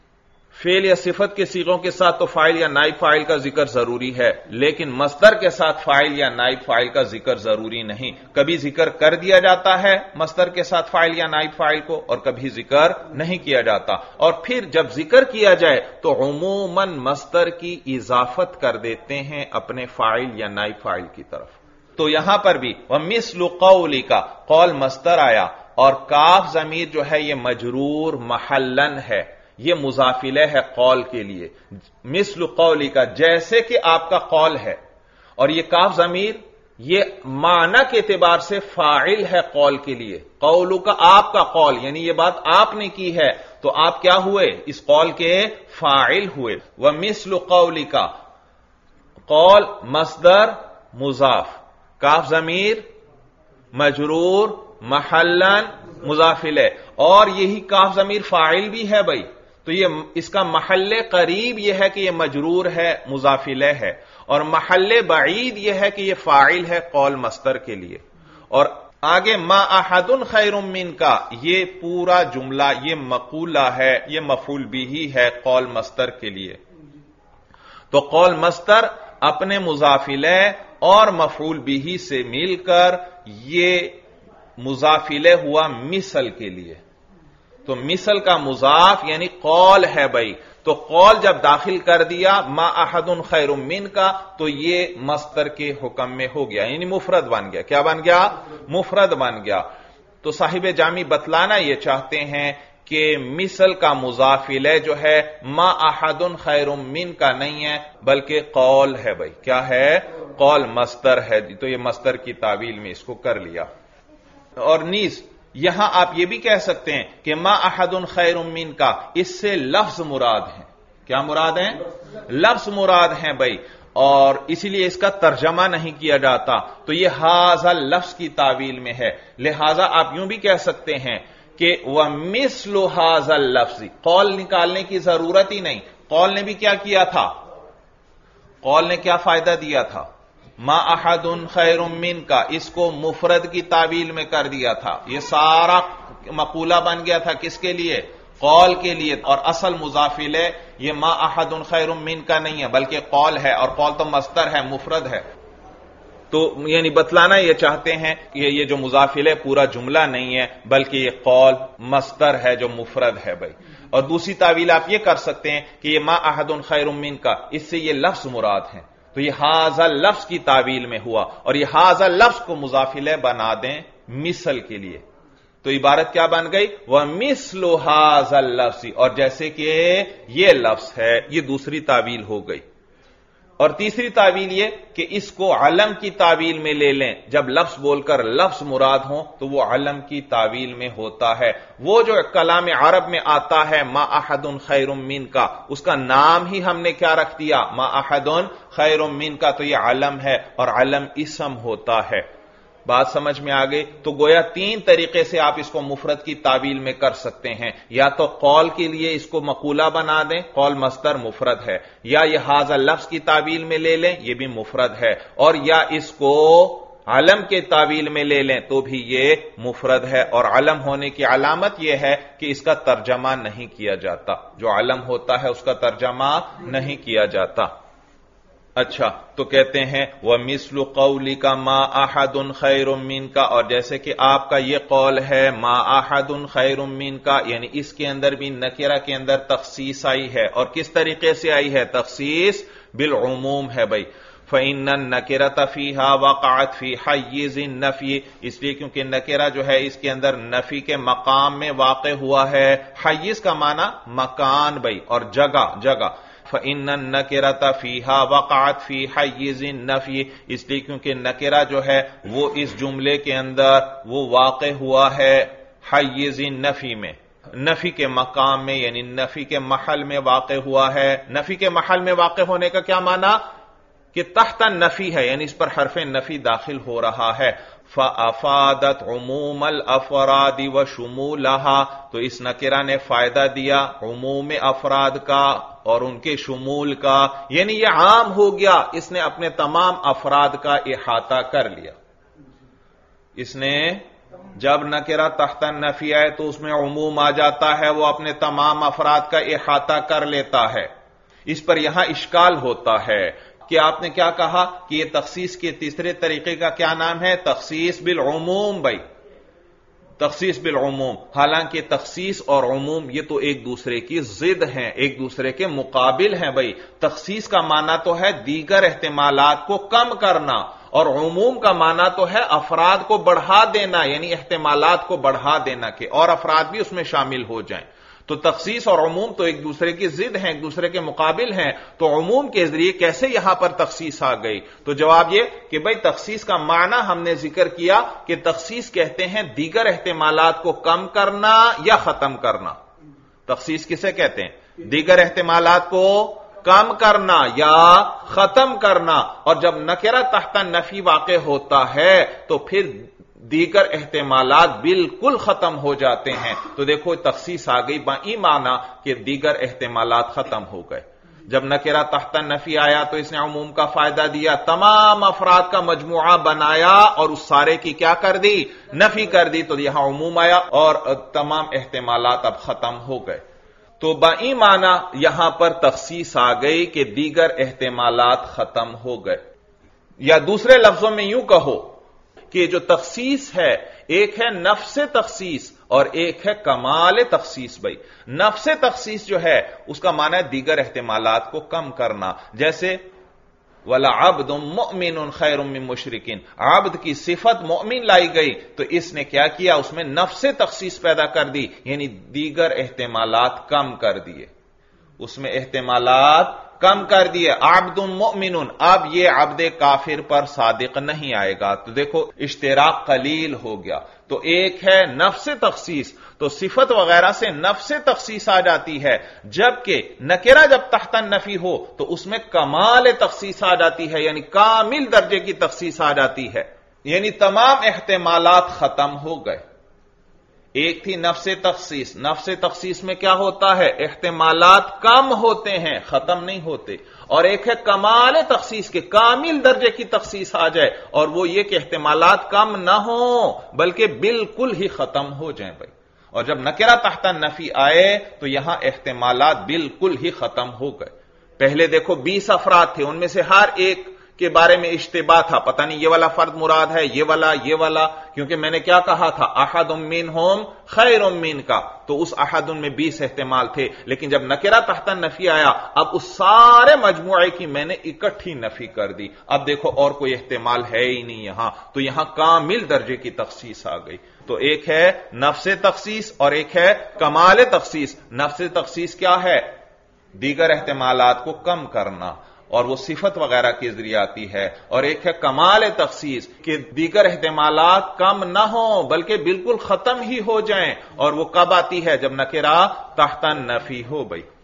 فعل یا صفت کے صیغوں کے ساتھ تو فاعل یا نائب فاعل کا ذکر ضروری ہے، لیکن مصدر کے ساتھ فاعل یا نائب فاعل کا ذکر ضروری نہیں. کبھی ذکر کر دیا جاتا ہے مصدر کے ساتھ فاعل یا نائب فاعل کو، اور کبھی ذکر نہیں کیا جاتا. اور پھر جب ذکر کیا جائے تو عموماً مصدر کی اضافت کر دیتے ہیں اپنے فاعل یا نائب فاعل کی طرف. تو یہاں پر بھی ومثل قولک، قول مصدر آیا اور کاف ضمیر جو ہے یہ مجرور محلن ہے، یہ مضافلہ ہے قول کے لیے. مثل قولی کا جیسے کہ آپ کا قول ہے، اور یہ کاف ضمیر یہ معنی کے اعتبار سے فاعل ہے قول کے لیے. قولو کا آپ کا قول، یعنی یہ بات آپ نے کی ہے تو آپ کیا ہوئے؟ اس قول کے فاعل ہوئے. ومثل قولی کا، قول مصدر مضاف، کاف ضمیر مجرور محلن مضافلہ، اور یہی کاف ضمیر فاعل بھی ہے بھائی. تو یہ اس کا محل قریب یہ ہے کہ یہ مجرور ہے مضافلہ ہے، اور محل بعید یہ ہے کہ یہ فاعل ہے قول مصدر کے لیے. اور آگے ما احد خیر من کا، یہ پورا جملہ یہ مقولہ ہے، یہ مفعول بھی ہے قول مصدر کے لیے. تو قول مصدر اپنے مضافلہ اور مفعول بھی سے مل کر یہ مضافلہ ہوا مثل کے لیے. تو مثل کا مضاف یعنی قول ہے بھائی، تو قول جب داخل کر دیا ما احد خیر من کا تو یہ مصدر کے حکم میں ہو گیا، یعنی مفرد بن گیا. کیا بن گیا؟ مفرد بن گیا. تو صاحب جامی بتلانا یہ چاہتے ہیں کہ مثل کا مضافلہ جو ہے ما احد خیر من کا نہیں ہے بلکہ قول ہے بھائی. کیا ہے؟ قول مصدر ہے. تو یہ مصدر کی تعویل میں اس کو کر لیا. اور نیز یہاں آپ یہ بھی کہہ سکتے ہیں کہ ما احد خیر من کا، اس سے لفظ مراد ہیں. کیا مراد ہیں؟ لفظ مراد ہیں بھائی، اور اسی لیے اس کا ترجمہ نہیں کیا جاتا. تو یہ ھذا لفظ کی تعویل میں ہے. لہذا آپ یوں بھی کہہ سکتے ہیں کہ ومثل ھذا اللفظ، قول نکالنے کی ضرورت ہی نہیں. قول نے بھی کیا کیا تھا؟ قول نے کیا فائدہ دیا تھا؟ ما احد خیر من کا، اس کو مفرد کی تعویل میں کر دیا تھا. یہ سارا مقولہ بن گیا تھا کس کے لیے؟ قول کے لیے. اور اصل مضافلہ یہ ما احد خیر من کا نہیں ہے بلکہ قول ہے، اور قول تو مصدر ہے، مفرد ہے. تو یعنی بتلانا یہ چاہتے ہیں کہ یہ جو مضافلہ پورا جملہ نہیں ہے بلکہ یہ قول مصدر ہے جو مفرد ہے بھائی. اور دوسری تعویل آپ یہ کر سکتے ہیں کہ یہ ما احد خیر من کا، اس سے یہ لفظ مراد ہیں. تو یہ ھذا لفظ کی تعویل میں ہوا، اور یہ ھذا لفظ کو مضافلہ بنا دیں مثل کے لیے. تو عبارت کیا بن گئی؟ ومثل ھذا اللفظ، اور جیسے کہ یہ لفظ ہے. یہ دوسری تعویل ہو گئی. اور تیسری تعویل یہ کہ اس کو علم کی تعویل میں لے لیں. جب لفظ بول کر لفظ مراد ہوں تو وہ علم کی تعویل میں ہوتا ہے. وہ جو کلام عرب میں آتا ہے ما احد خیر من کا، اس کا نام ہی ہم نے کیا رکھ دیا؟ ما احد خیر من کا. تو یہ علم ہے اور علم اسم ہوتا ہے. بات سمجھ میں آ گئی؟ تو گویا تین طریقے سے آپ اس کو مفرد کی تعویل میں کر سکتے ہیں، یا تو قول کے لیے اس کو مقولہ بنا دیں، قول مصدر مفرد ہے، یا یہ ھذا لفظ کی تعویل میں لے لیں، یہ بھی مفرد ہے، اور یا اس کو علم کے تعویل میں لے لیں تو بھی یہ مفرد ہے، اور علم ہونے کی علامت یہ ہے کہ اس کا ترجمہ نہیں کیا جاتا، جو علم ہوتا ہے اس کا ترجمہ نہیں کیا جاتا۔ اچھا، تو کہتے ہیں وَمِثْلُ قَوْلِكَ مَا أَحَدٌ خَيْرٌ مِّنْكَ، اور جیسے کہ آپ کا یہ قول ہے مَا أَحَدٌ خَيْرٌ مِّنْكَ، یعنی اس کے اندر بھی نکرہ کے اندر تخصیص آئی ہے، اور کس طریقے سے آئی ہے؟ تخصیص بالعموم ہے بھائی۔ فَإِنَّ النَّكِرَةَ فِيهَا وَقَعَتْ فِي حَيِّزِ النَّفْيِ، اس لیے کیونکہ نکرہ جو ہے اس کے اندر نفی کے مقام میں واقع ہوا ہے۔ حیز کا معنی مکان بھائی، اور جگہ جگہ۔ فَإِنَّ النَّكِرَةَ فِيهَا وَقَعَتْ فِي حَيِّزِ النَّفْيِ، اس لیے کیونکہ نکرہ جو ہے وہ اس جملے کے اندر وہ واقع ہوا ہے حیز النفی میں، نفی کے مقام میں، یعنی نفی کے محل میں واقع ہوا ہے۔ نفی کے محل میں واقع ہونے کا کیا معنی؟ کہ تحت نفی ہے، یعنی اس پر حرف نفی داخل ہو رہا ہے۔ فَأَفَادَتْ عُمُومَ الْأَفْرَادِ وَشُمُولَهَا، تو اس نکرہ نے فائدہ دیا عموم افراد کا اور ان کے شمول کا، یعنی یہ عام ہو گیا، اس نے اپنے تمام افراد کا احاطہ کر لیا۔ اس نے جب نکرہ تحت نفی آئے تو اس میں عموم آ جاتا ہے، وہ اپنے تمام افراد کا احاطہ کر لیتا ہے۔ اس پر یہاں اشکال ہوتا ہے کہ آپ نے کیا کہا کہ یہ تخصیص کے تیسرے طریقے کا کیا نام ہے؟ تخصیص بالعموم بھائی، تخصیص بالعموم۔ حالانکہ تخصیص اور عموم یہ تو ایک دوسرے کی ضد ہیں، ایک دوسرے کے مقابل ہیں بھائی۔ تخصیص کا معنی تو ہے دیگر احتمالات کو کم کرنا، اور عموم کا معنی تو ہے افراد کو بڑھا دینا، یعنی احتمالات کو بڑھا دینا کہ اور افراد بھی اس میں شامل ہو جائیں۔ تو تخصیص اور عموم تو ایک دوسرے کی ضد ہیں، ایک دوسرے کے مقابل ہیں، تو عموم کے ذریعے کیسے یہاں پر تخصیص آ گئی؟ تو جواب یہ کہ بھئی تخصیص کا معنی ہم نے ذکر کیا کہ تخصیص کہتے ہیں دیگر احتمالات کو کم کرنا یا ختم کرنا۔ تخصیص کسے کہتے ہیں؟ دیگر احتمالات کو کم کرنا یا ختم کرنا، اور جب نکرہ تحت نفی واقع ہوتا ہے تو پھر دیگر احتمالات بالکل ختم ہو جاتے ہیں۔ تو دیکھو تخصیص آ گئی بائی معنی کہ دیگر احتمالات ختم ہو گئے۔ جب نکرہ تحت نفی آیا تو اس نے عموم کا فائدہ دیا، تمام افراد کا مجموعہ بنایا اور اس سارے کی کیا کر دی؟ نفی کر دی، تو یہاں عموم آیا اور تمام احتمالات اب ختم ہو گئے۔ تو بائی معنی یہاں پر تخصیص آ گئی کہ دیگر احتمالات ختم ہو گئے۔ یا دوسرے لفظوں میں یوں کہو کہ جو تخصیص ہے ایک ہے نفس تخصیص اور ایک ہے کمال تخصیص بھائی۔ نفس تخصیص جو ہے اس کا معنی ہے دیگر احتمالات کو کم کرنا، جیسے وَلَعَبْدٌ مُؤْمِنٌ خَيْرٌ مِّن مُشْرِكٍ، عبد کی صفت مؤمن لائی گئی تو اس نے کیا کیا؟ اس میں نفس تخصیص پیدا کر دی، یعنی دیگر احتمالات کم کر دیے، اس میں احتمالات کم کر دیے۔ عبد مؤمن، اب یہ عبد کافر پر صادق نہیں آئے گا، تو دیکھو اشتراک قلیل ہو گیا۔ تو ایک ہے نفس تخصیص، تو صفت وغیرہ سے نفس تخصیص آ جاتی ہے، جبکہ نکرہ جب تحت نفی ہو تو اس میں کمال تخصیص آ جاتی ہے، یعنی کامل درجے کی تخصیص آ جاتی ہے، یعنی تمام احتمالات ختم ہو گئے۔ ایک تھی نفس تخصیص، نفس تخصیص میں کیا ہوتا ہے؟ احتمالات کم ہوتے ہیں، ختم نہیں ہوتے، اور ایک ہے کمال تخصیص کے کامل درجے کی تخصیص آ جائے، اور وہ یہ کہ احتمالات کم نہ ہوں بلکہ بالکل ہی ختم ہو جائیں بھائی۔ اور جب نکرہ تحت نفی آئے تو یہاں احتمالات بالکل ہی ختم ہو گئے۔ پہلے دیکھو 20 افراد تھے، ان میں سے ہر ایک کے بارے میں اشتباہ تھا، پتہ نہیں یہ والا فرد مراد ہے، یہ والا، کیونکہ میں نے کیا کہا تھا؟ احد منہم خیر من کا، تو اس احد میں 20 احتمال تھے، لیکن جب نکرہ تحت نفی آیا اب اس سارے مجموعے کی میں نے اکٹھی نفی کر دی، اب دیکھو اور کوئی احتمال ہے ہی نہیں یہاں، تو یہاں کامل درجے کی تخصیص آ گئی۔ تو ایک ہے نفس تخصیص اور ایک ہے کمال تخصیص۔ نفس تخصیص کیا ہے؟ دیگر احتمالات کو کم کرنا، اور وہ صفت وغیرہ کے ذریعے آتی ہے، اور ایک ہے کمال تخصیص کہ دیگر احتمالات کم نہ ہوں بلکہ بالکل ختم ہی ہو جائیں، اور وہ کب آتی ہے؟ جب نکرہ تحت نفی ہو بھائی۔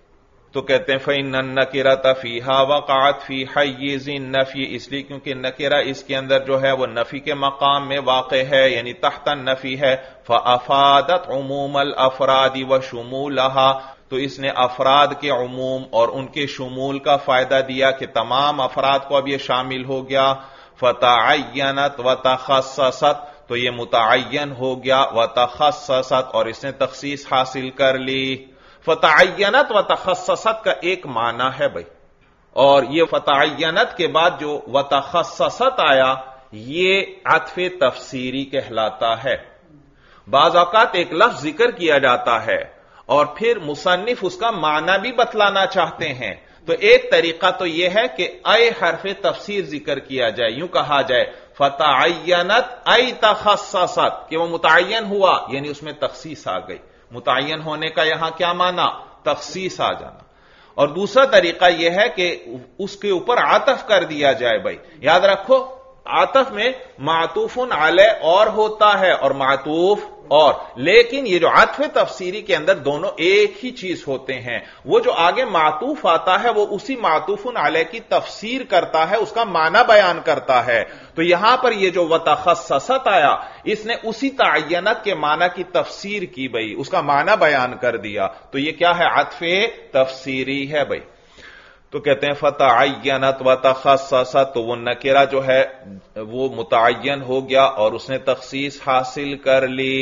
تو کہتے ہیں فَإِنَّ النَّكِرَةَ فِيهَا وَقَعَتْ فِي حَيِّزِ النَّفْيِ، اس لیے کیونکہ نکرہ اس کے اندر جو ہے وہ نفی کے مقام میں واقع ہے، یعنی تحت النفی ہے، فَأَفَادَتْ عُمُومَ الْأَفْرَادِ وَشُمُولَهَا، تو اس نے افراد کے عموم اور ان کے شمول کا فائدہ دیا کہ تمام افراد کو اب یہ شامل ہو گیا۔ فَتَعَيَّنَتْ وَتَخَصَّصَتْ، تو یہ متعین ہو گیا، وَتَخَصَّصَتْ، اور اس نے تخصیص حاصل کر لی۔ فتعینت و تخصصت کا ایک معنی ہے بھائی، اور یہ فتعینت کے بعد جو وتخصصت آیا یہ عطف تفسیری کہلاتا ہے۔ بعض اوقات ایک لفظ ذکر کیا جاتا ہے اور پھر مصنف اس کا معنی بھی بتلانا چاہتے ہیں، تو ایک طریقہ تو یہ ہے کہ اے حرف تفسیر ذکر کیا جائے، یوں کہا جائے فتعینت ای تخصصت، کہ وہ متعین ہوا یعنی اس میں تخصیص آ گئی۔ متعین ہونے کا یہاں کیا معنی؟ تخصیص آ جانا۔ اور دوسرا طریقہ یہ ہے کہ اس کے اوپر عطف کر دیا جائے۔ بھائی یاد رکھو، عطف میں معطوف علیہ اور ہوتا ہے اور معطوف اور، لیکن یہ جو عطف تفسیری کے اندر دونوں ایک ہی چیز ہوتے ہیں، وہ جو آگے معطوف آتا ہے وہ اسی معطوف علیہ کی تفسیر کرتا ہے، اس کا معنی بیان کرتا ہے۔ تو یہاں پر یہ جو وتخصصت آیا، اس نے اسی تعینت کے معنی کی تفسیر کی، بھائی اس کا معنی بیان کر دیا، تو یہ کیا ہے؟ عطف تفسیری ہے بھائی۔ تو کہتے ہیں فتعینت وتخصصت، تو وہ نکرہ جو ہے وہ متعین ہو گیا اور اس نے تخصیص حاصل کر لی۔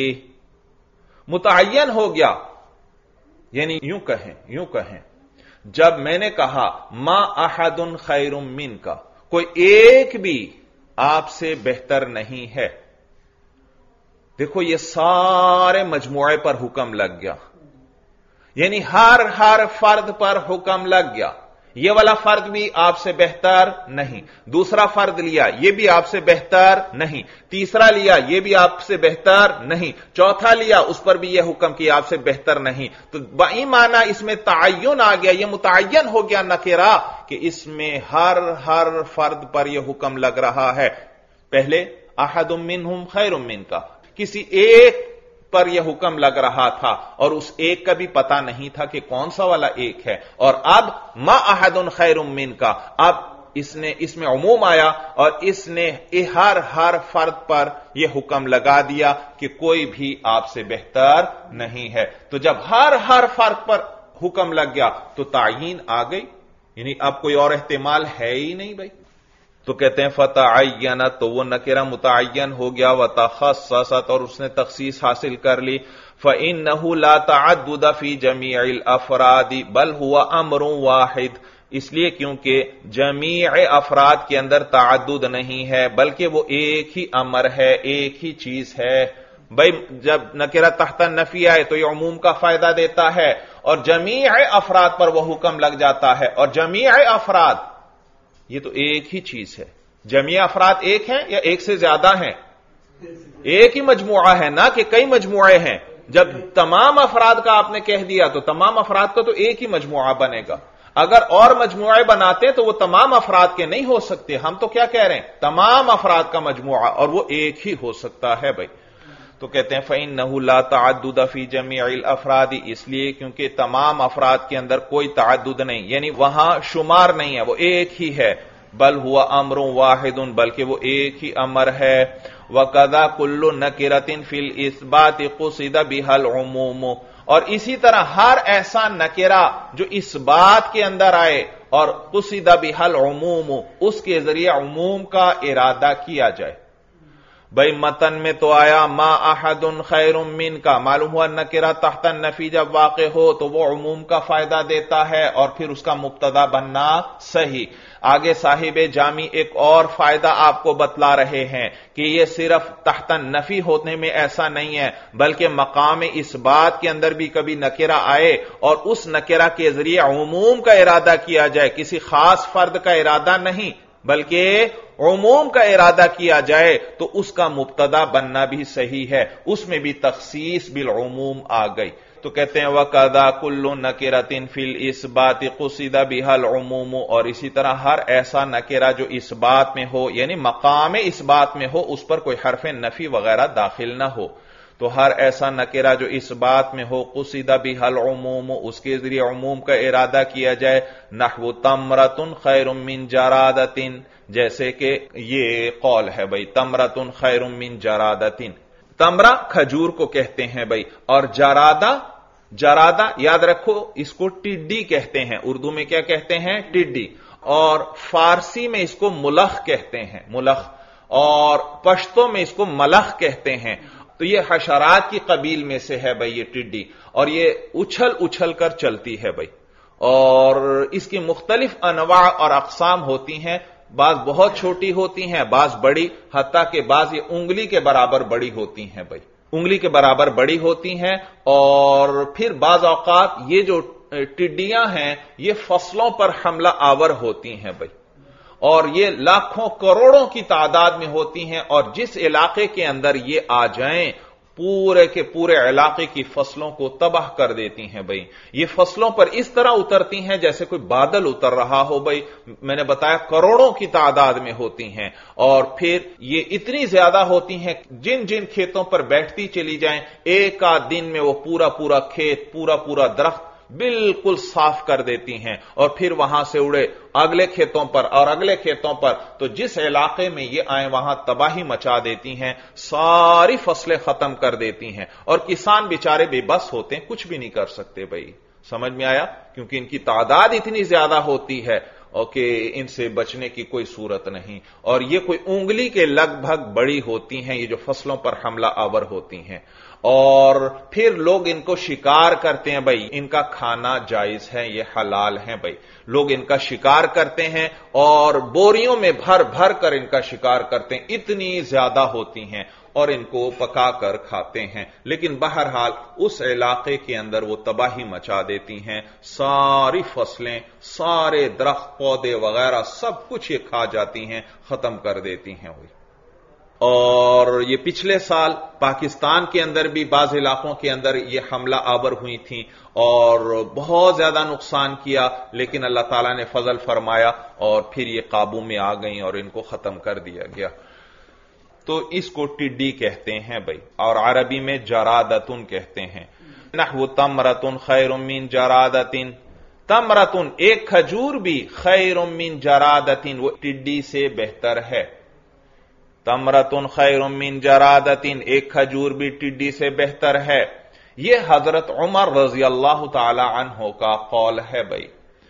متعین ہو گیا یعنی یوں کہیں جب میں نے کہا ما احد خیر منک، کوئی ایک بھی آپ سے بہتر نہیں ہے، دیکھو یہ سارے مجموعے پر حکم لگ گیا، یعنی ہر فرد پر حکم لگ گیا۔ یہ والا فرد بھی آپ سے بہتر نہیں، دوسرا فرد لیا یہ بھی آپ سے بہتر نہیں، تیسرا لیا یہ بھی آپ سے بہتر نہیں، چوتھا لیا اس پر بھی یہ حکم کہ آپ سے بہتر نہیں۔ تو بائی معنی اس میں تعین آ گیا، یہ متعین ہو گیا نکرہ کہ اس میں ہر فرد پر یہ حکم لگ رہا ہے۔ پہلے احد منہم خیر منک، کسی ایک پر یہ حکم لگ رہا تھا اور اس ایک کا بھی پتہ نہیں تھا کہ کون سا والا ایک ہے، اور اب ما احد خیر منک، اب اس میں عموم آیا اور اس نے ہر فرد پر یہ حکم لگا دیا کہ کوئی بھی آپ سے بہتر نہیں ہے۔ تو جب ہر فرد پر حکم لگ گیا تو تعین آ گئی، یعنی اب کوئی اور احتمال ہے ہی نہیں بھائی۔ تو کہتے ہیں فتعینت، تو وہ نکرہ متعین ہو گیا، وتخصصت، اور اس نے تخصیص حاصل کر لی۔ فإنه لا تعدد في جميع الافراد بل هو امر واحد، اس لیے کیونکہ جمیع افراد کے اندر تعدد نہیں ہے بلکہ وہ ایک ہی امر ہے، ایک ہی چیز ہے۔ بھائی جب نکرہ تحت النفی آئے تو یہ عموم کا فائدہ دیتا ہے، اور جمیع افراد پر وہ حکم لگ جاتا ہے، اور جمیع افراد یہ تو ایک ہی چیز ہے۔ جمیع افراد ایک ہیں یا ایک سے زیادہ ہیں؟ ایک ہی مجموعہ ہے نا، کہ کئی مجموعے ہیں۔ جب تمام افراد کا آپ نے کہہ دیا تو تمام افراد کا تو ایک ہی مجموعہ بنے گا۔ اگر اور مجموعے بناتے تو وہ تمام افراد کے نہیں ہو سکتے۔ ہم تو کیا کہہ رہے ہیں؟ تمام افراد کا مجموعہ، اور وہ ایک ہی ہو سکتا ہے بھائی۔ تو کہتے ہیں فإنه لا تعدد في جميع الافراد، اس لیے کیونکہ تمام افراد کے اندر کوئی تعدد نہیں، یعنی وہاں شمار نہیں ہے، وہ ایک ہی ہے۔ بل هو امر واحد، بلکہ وہ ایک ہی امر ہے۔ وَكَذَا كُلُّ نَكِرَةٍ فِي الْإِثْبَاتِ قُصِدَ بِهَا الْعُمُومُ، اور اسی طرح ہر ایسا نکرہ جو اس بات کے اندر آئے اور قُصِدَ بِهَا الْعُمُومُ، اس کے ذریعے عموم کا ارادہ کیا جائے۔ بھائی متن میں تو آیا ما احد خیر منک، معلوم ہوا نکرہ تحت النفی جب واقع ہو تو وہ عموم کا فائدہ دیتا ہے اور پھر اس کا مبتدا بننا صحیح۔ آگے صاحب جامی ایک اور فائدہ آپ کو بتلا رہے ہیں کہ یہ صرف تحت النفی ہونے میں ایسا نہیں ہے، بلکہ مقام اس بات کے اندر بھی کبھی نکرہ آئے اور اس نکرہ کے ذریعے عموم کا ارادہ کیا جائے، کسی خاص فرد کا ارادہ نہیں بلکہ عموم کا ارادہ کیا جائے، تو اس کا مبتدا بننا بھی صحیح ہے، اس میں بھی تخصیص بالعموم آ گئی۔ تو کہتے ہیں وَقَذَا كُلُّ نَكِرَةٍ فِي الْإِثْبَاتِ قُصِدَ بِهَا الْعُمُومُ، اور اسی طرح ہر ایسا نکرہ جو اس بات میں ہو، یعنی مقام اس بات میں ہو، اس پر کوئی حرف نفی وغیرہ داخل نہ ہو۔ تو ہر ایسا نکرہ جو اس بات میں ہو قصد بہل عموم، اس کے ذریعے عموم کا ارادہ کیا جائے، نحو تمرۃ خیر من جرادۃ، جیسے کہ یہ قول ہے بھائی تمرۃ خیر من جرادۃ، تمرہ کھجور کو کہتے ہیں بھائی، اور جرادہ یاد رکھو اس کو ٹڈی کہتے ہیں، اردو میں کیا کہتے ہیں؟ ٹڈی، اور فارسی میں اس کو ملخ کہتے ہیں، ملخ، اور پشتو میں اس کو ملخ کہتے ہیں۔ تو یہ حشرات کی قبیل میں سے ہے بھائی یہ ٹڈی، اور یہ اچھل کر چلتی ہے بھائی، اور اس کی مختلف انواع اور اقسام ہوتی ہیں، بعض بہت چھوٹی ہوتی ہیں، بعض بڑی، حتیٰ کہ بعض یہ انگلی کے برابر بڑی ہوتی ہیں بھائی، انگلی کے برابر بڑی ہوتی ہیں۔ اور پھر بعض اوقات یہ جو ٹڈیاں ہیں یہ فصلوں پر حملہ آور ہوتی ہیں بھائی، اور یہ لاکھوں کروڑوں کی تعداد میں ہوتی ہیں، اور جس علاقے کے اندر یہ آ جائیں پورے کے پورے علاقے کی فصلوں کو تباہ کر دیتی ہیں بھائی۔ یہ فصلوں پر اس طرح اترتی ہیں جیسے کوئی بادل اتر رہا ہو بھائی، میں نے بتایا کروڑوں کی تعداد میں ہوتی ہیں، اور پھر یہ اتنی زیادہ ہوتی ہیں جن جن کھیتوں پر بیٹھتی چلی جائیں ایک آدھ دن میں وہ پورا کھیت، پورا درخت بالکل صاف کر دیتی ہیں، اور پھر وہاں سے اڑے اگلے کھیتوں پر اور اگلے کھیتوں پر، تو جس علاقے میں یہ آئیں وہاں تباہی مچا دیتی ہیں، ساری فصلیں ختم کر دیتی ہیں، اور کسان بیچارے بے بس ہوتے ہیں، کچھ بھی نہیں کر سکتے بھائی۔ سمجھ میں آیا؟ کیونکہ ان کی تعداد اتنی زیادہ ہوتی ہے اور کہ ان سے بچنے کی کوئی صورت نہیں، اور یہ کوئی انگلی کے لگ بھگ بڑی ہوتی ہیں یہ جو فصلوں پر حملہ آور ہوتی ہیں، اور پھر لوگ ان کو شکار کرتے ہیں بھائی، ان کا کھانا جائز ہے، یہ حلال ہے بھائی، لوگ ان کا شکار کرتے ہیں اور بوریوں میں بھر کر ان کا شکار کرتے ہیں، اتنی زیادہ ہوتی ہیں، اور ان کو پکا کر کھاتے ہیں، لیکن بہرحال اس علاقے کے اندر وہ تباہی مچا دیتی ہیں، ساری فصلیں، سارے درخت پودے وغیرہ سب کچھ یہ کھا جاتی ہیں، ختم کر دیتی ہیں وہ۔ اور یہ پچھلے سال پاکستان کے اندر بھی بعض علاقوں کے اندر یہ حملہ آور ہوئی تھیں اور بہت زیادہ نقصان کیا، لیکن اللہ تعالیٰ نے فضل فرمایا اور پھر یہ قابو میں آ گئیں اور ان کو ختم کر دیا گیا۔ تو اس کو ٹڈی کہتے ہیں بھائی، اور عربی میں جرادتن کہتے ہیں۔ نحو تمرتن خیر من جرادتن، تمرتن ایک کھجور بھی خیر من جرادتن وہ ٹڈی سے بہتر ہے۔ تمرتن خیر من جرادتن ایک کھجور بھی ٹڈی سے بہتر ہے، یہ حضرت عمر رضی اللہ تعالی عنہ کا قول ہے بھائی۔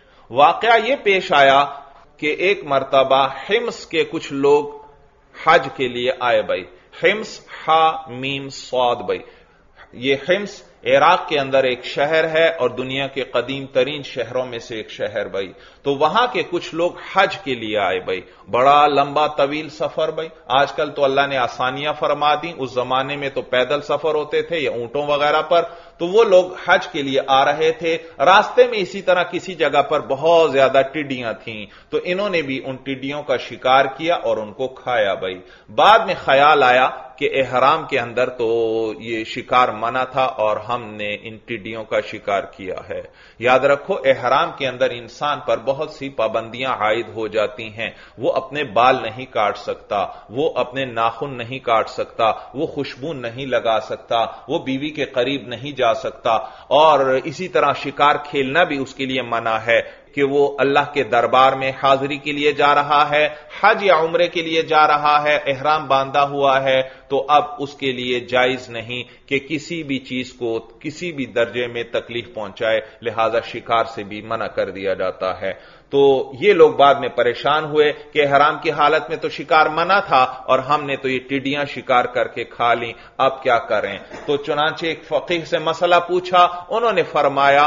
واقعہ یہ پیش آیا کہ ایک مرتبہ حمص کے کچھ لوگ حج کے لیے آئے بھائی، حمص ہا میم صاد بھائی، یہ حمص عراق کے اندر ایک شہر ہے اور دنیا کے قدیم ترین شہروں میں سے ایک شہر بھائی۔ تو وہاں کے کچھ لوگ حج کے لیے آئے بھائی، بڑا لمبا طویل سفر بھائی، آج کل تو اللہ نے آسانیاں فرما دی، اس زمانے میں تو پیدل سفر ہوتے تھے یا اونٹوں وغیرہ پر، تو وہ لوگ حج کے لیے آ رہے تھے، راستے میں اسی طرح کسی جگہ پر بہت زیادہ ٹڈیاں تھیں، تو انہوں نے بھی ان ٹڈیوں کا شکار کیا اور ان کو کھایا بھائی۔ بعد میں خیال آیا کہ احرام کے اندر تو یہ شکار منع تھا اور ہم نے ان ٹڈیوں کا شکار کیا ہے۔ یاد رکھو احرام کے اندر انسان پر بہت سی پابندیاں عائد ہو جاتی ہیں، وہ اپنے بال نہیں کاٹ سکتا، وہ اپنے ناخن نہیں کاٹ سکتا، وہ خوشبو نہیں لگا سکتا، وہ بیوی کے قریب نہیں جا سکتا، اور اسی طرح شکار کھیلنا بھی اس کے لیے منع ہے کہ وہ اللہ کے دربار میں حاضری کے لیے جا رہا ہے، حج یا عمرے کے لیے جا رہا ہے، احرام باندھا ہوا ہے، تو اب اس کے لیے جائز نہیں کہ کسی بھی چیز کو کسی بھی درجے میں تکلیف پہنچائے، لہذا شکار سے بھی منع کر دیا جاتا ہے۔ تو یہ لوگ بعد میں پریشان ہوئے کہ احرام کی حالت میں تو شکار منع تھا اور ہم نے تو یہ ٹڈیاں شکار کر کے کھا لیں، اب کیا کریں؟ تو چنانچہ ایک فقیہ سے مسئلہ پوچھا، انہوں نے فرمایا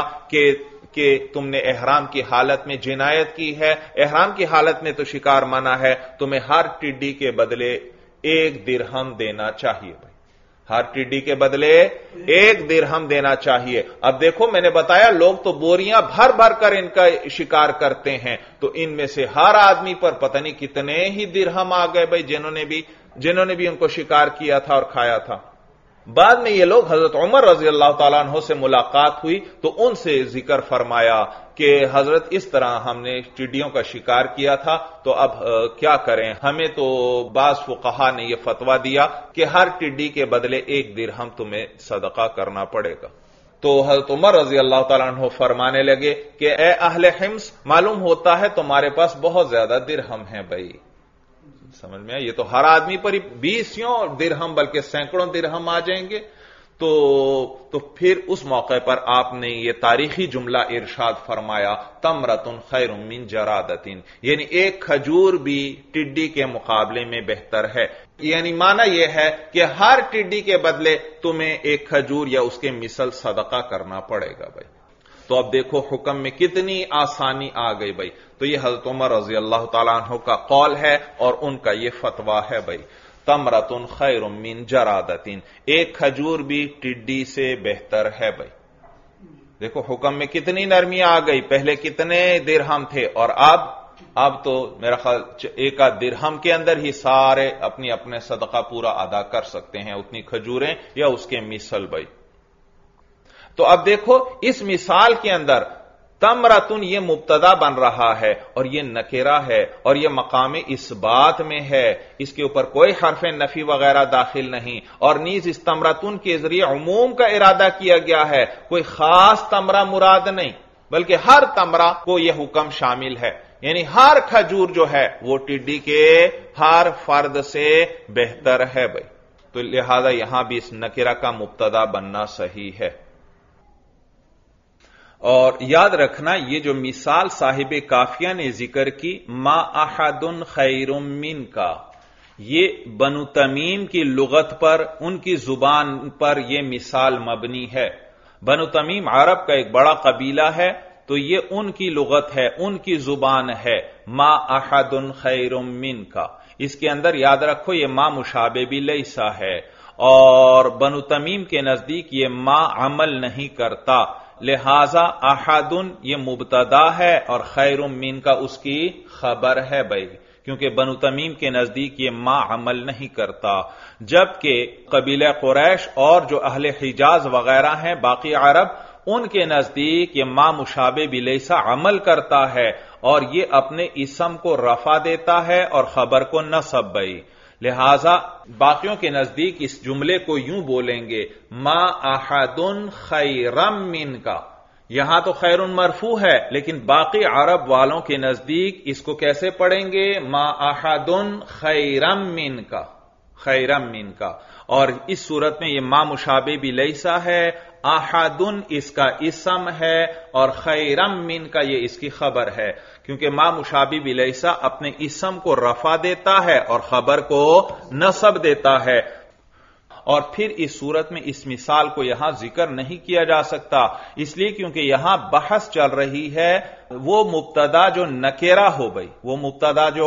کہ تم نے احرام کی حالت میں جنایت کی ہے، احرام کی حالت میں تو شکار منع ہے، تمہیں ہر ٹڈی کے بدلے 1 درہم دینا چاہیے بھائی، ہر ٹڈی کے بدلے 1 درہم دینا چاہیے۔ اب دیکھو میں نے بتایا لوگ تو بوریاں بھر کر ان کا شکار کرتے ہیں، تو ان میں سے ہر آدمی پر پتہ نہیں کتنے ہی درہم آ گئے بھائی جنہوں نے بھی ان کو شکار کیا تھا اور کھایا تھا۔ بعد میں یہ لوگ حضرت عمر رضی اللہ تعالیٰ عنہ سے ملاقات ہوئی تو ان سے ذکر فرمایا کہ حضرت اس طرح ہم نے ٹڈیوں کا شکار کیا تھا تو اب کیا کریں؟ ہمیں تو بعض فقہا نے یہ فتویٰ دیا کہ ہر ٹڈی کے بدلے 1 درہم تمہیں صدقہ کرنا پڑے گا۔ تو حضرت عمر رضی اللہ تعالیٰ عنہ فرمانے لگے کہ اے اہل حمص، معلوم ہوتا ہے تمہارے پاس بہت زیادہ درہم ہیں بھائی۔ سمجھ میں یہ تو ہر آدمی پر 20 درہم بلکہ سینکڑوں درہم آ جائیں گے۔ تو پھر اس موقع پر آپ نے یہ تاریخی جملہ ارشاد فرمایا، تمرۃ خیر من جرادۃ، یعنی 1 کھجور بھی ٹڈی کے مقابلے میں بہتر ہے۔ یعنی معنی یہ ہے کہ ہر ٹڈی کے بدلے تمہیں 1 کھجور یا اس کے مثل صدقہ کرنا پڑے گا بھائی۔ تو اب دیکھو حکم میں کتنی آسانی آ گئی بھائی۔ تو یہ حضرت عمر رضی اللہ تعالیٰ عنہ کا قول ہے اور ان کا یہ فتویٰ ہے بھائی، تمرۃ خیر من جرادۃ، 1 کھجور بھی ٹڈی سے بہتر ہے بھائی۔ دیکھو حکم میں کتنی نرمی آ گئی، پہلے کتنے درہم تھے اور اب تو میرا خیال 1 درہم کے اندر ہی سارے اپنے صدقہ پورا ادا کر سکتے ہیں، اتنی کھجوریں یا اس کے مثل بھائی۔ تو اب دیکھو اس مثال کے اندر تمرتن یہ مبتدا بن رہا ہے اور یہ نکرہ ہے اور یہ مقام اس بات میں ہے، اس کے اوپر کوئی حرف نفی وغیرہ داخل نہیں، اور نیز اس تمرتن کے ذریعے عموم کا ارادہ کیا گیا ہے، کوئی خاص تمرہ مراد نہیں بلکہ ہر تمرہ کو یہ حکم شامل ہے، یعنی ہر کھجور جو ہے وہ ٹڈی کے ہر فرد سے بہتر ہے بھائی۔ تو لہذا یہاں بھی اس نکرہ کا مبتدا بننا صحیح ہے۔ اور یاد رکھنا یہ جو مثال صاحب کافیہ نے ذکر کی، ما احد خیر من کا، یہ بنو تمیم کی لغت پر، ان کی زبان پر یہ مثال مبنی ہے۔ بنو تمیم عرب کا ایک بڑا قبیلہ ہے، تو یہ ان کی لغت ہے، ان کی زبان ہے، ما احد خیر من کا۔ اس کے اندر یاد رکھو یہ ما مشابہ بھی لیسا ہے، اور بنو تمیم کے نزدیک یہ ما عمل نہیں کرتا، لہذا احدن یہ مبتدا ہے اور خیر من کا اس کی خبر ہے بھائی، کیونکہ بنو تمیم کے نزدیک یہ ما عمل نہیں کرتا، جبکہ قبیلہ قریش اور جو اہل حجاز وغیرہ ہیں باقی عرب، ان کے نزدیک یہ ما مشابہ بلیسا عمل کرتا ہے اور یہ اپنے اسم کو رفع دیتا ہے اور خبر کو نصب بھائی۔ لہذا باقیوں کے نزدیک اس جملے کو یوں بولیں گے، ما احد خیرم من کا۔ یہاں تو خیر مرفوع ہے لیکن باقی عرب والوں کے نزدیک اس کو کیسے پڑھیں گے؟ ما احد خیرم من کا، خیرم من کا۔ اور اس صورت میں یہ ما مشابہ بھی لیسا ہے، احدن اس کا اسم ہے اور خیرم من کا یہ اس کی خبر ہے، کیونکہ ما مشابہ بھی لیسا اپنے اسم کو رفع دیتا ہے اور خبر کو نصب دیتا ہے، اور پھر اس صورت میں اس مثال کو یہاں ذکر نہیں کیا جا سکتا، اس لیے کیونکہ یہاں بحث چل رہی ہے وہ مبتدا جو نکرہ ہو بھائی، وہ مبتدا جو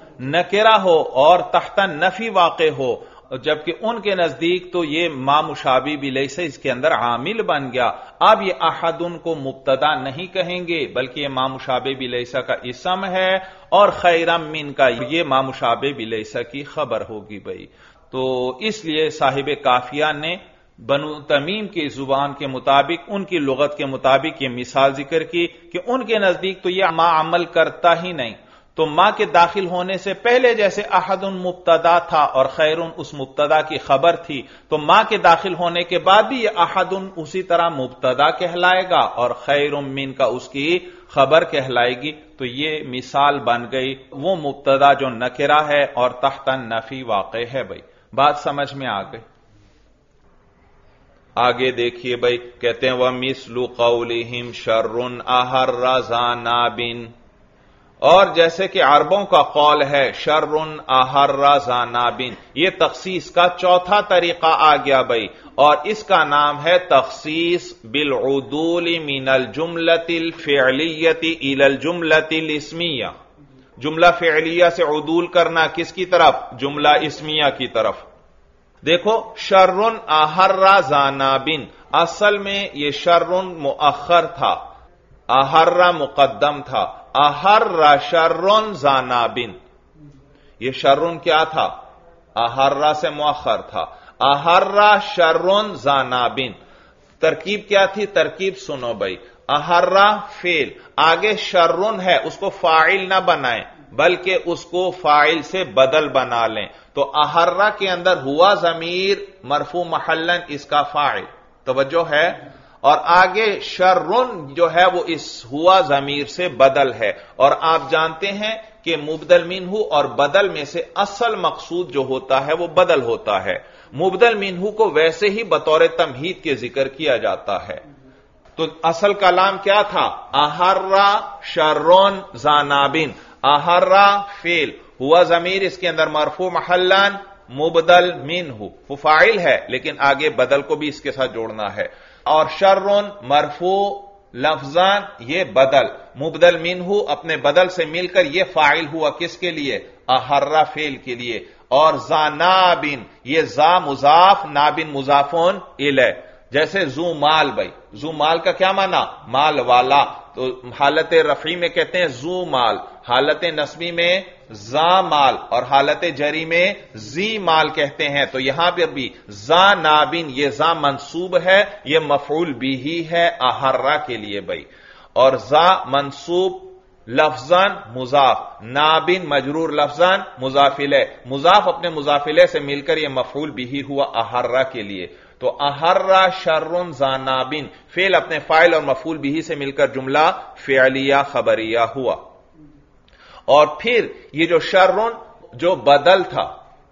نکرہ ہو اور تحت نفی واقع ہو، جبکہ ان کے نزدیک تو یہ ما مشابہ بلیسا اس کے اندر عامل بن گیا۔ اب یہ احدن کو مبتدا نہیں کہیں گے بلکہ یہ ما مشابہ بلیسا کا اسم ہے اور خیرم من کا یہ ما مشابہ بلیسا کی خبر ہوگی بھائی۔ تو اس لیے صاحب کافیہ نے بنو تمیم کی زبان کے مطابق، ان کی لغت کے مطابق یہ مثال ذکر کی کہ ان کے نزدیک تو یہ ما عمل کرتا ہی نہیں، تو ما کے داخل ہونے سے پہلے جیسے احد مبتدا تھا اور خیر اس مبتدا کی خبر تھی، تو ما کے داخل ہونے کے بعد بھی یہ احد اسی طرح مبتدا کہلائے گا اور خیر من کا اس کی خبر کہلائے گی۔ تو یہ مثال بن گئی وہ مبتدا جو نکرہ ہے اور تحت نفی واقع ہے بھائی۔ بات سمجھ میں آ گئی؟ آگے دیکھیے بھائی، کہتے ہیں وَمِثْلُ قَوْلِهِمْ شَرٌ أَحَرَّ ذَانَابٍ، اور جیسے کہ عربوں کا قول ہے شرٌ أَحَرَّ ذَانَابٍ، یہ تخصیص کا چوتھا طریقہ آ گیا بھائی، اور اس کا نام ہے تخصیص بالعدول من الجملة الفعلیة إلى الجملة الاسمیہ، جملہ فعلیہ سے عدول کرنا کس کی طرف؟ جملہ اسمیہ کی طرف۔ دیکھو شرٌ أحَرَّ ذَانَابٍ، اصل میں یہ شرٌ مؤخر تھا، أحَرَّ مقدم تھا، أحَرَّ شرٌ ذَانَابٍ، یہ شرٌ کیا تھا؟ أحَرَّ سے مؤخر تھا، أحَرَّ شرٌ ذَانَابٍ۔ ترکیب کیا تھی؟ ترکیب سنو بھائی، احرہ فعل، آگے شرن ہے، اس کو فاعل نہ بنائیں بلکہ اس کو فاعل سے بدل بنا لیں. تو احرہ کے اندر ہوا ضمیر مرفوع محلن، اس کا فاعل، توجہ ہے، اور آگے شرن جو ہے وہ اس ہوا ضمیر سے بدل ہے. اور آپ جانتے ہیں کہ مبدل منہ اور بدل میں سے اصل مقصود جو ہوتا ہے وہ بدل ہوتا ہے. مبدل منہ کو ویسے ہی بطور تمہید کے ذکر کیا جاتا ہے. تو اصل کلام کیا تھا؟ احرہ شرن ذانابن. احرہ فعل، ہوا ضمیر اس کے اندر مرفوع محلن، مبدل منہ وہ فاعل ہے لیکن آگے بدل کو بھی اس کے ساتھ جوڑنا ہے. اور شرن مرفوع لفظان، یہ بدل، مبدل منہ اپنے بدل سے مل کر یہ فاعل ہوا کس کے لیے؟ احرہ فعل کے لیے. اور ذانابن، یہ ذا مضاف، نابن مضافون الیہ. جیسے ذو مال، بھائی ذو مال کا کیا معنی؟ مال والا. تو حالت رفعی میں کہتے ہیں ذو مال، حالت نصبی میں ذا مال، اور حالت جری میں ذی مال کہتے ہیں. تو یہاں پر بھی ذا نابن، یہ ذا منصوب ہے، یہ مفعول بھی ہے احرہ کے لیے بھائی. اور ذا منصوب لفظان مضاف، نابن مجرور لفظان مضاف الیہ، مضاف اپنے مضاف الیہ سے مل کر یہ مفعول بھی ہوا احرہ کے لیے. تو احرہ شرن ذانابن، فعل اپنے فاعل اور مفعول بھی سے مل کر جملہ فعلیہ خبریہ ہوا. اور پھر یہ جو شرن جو بدل تھا،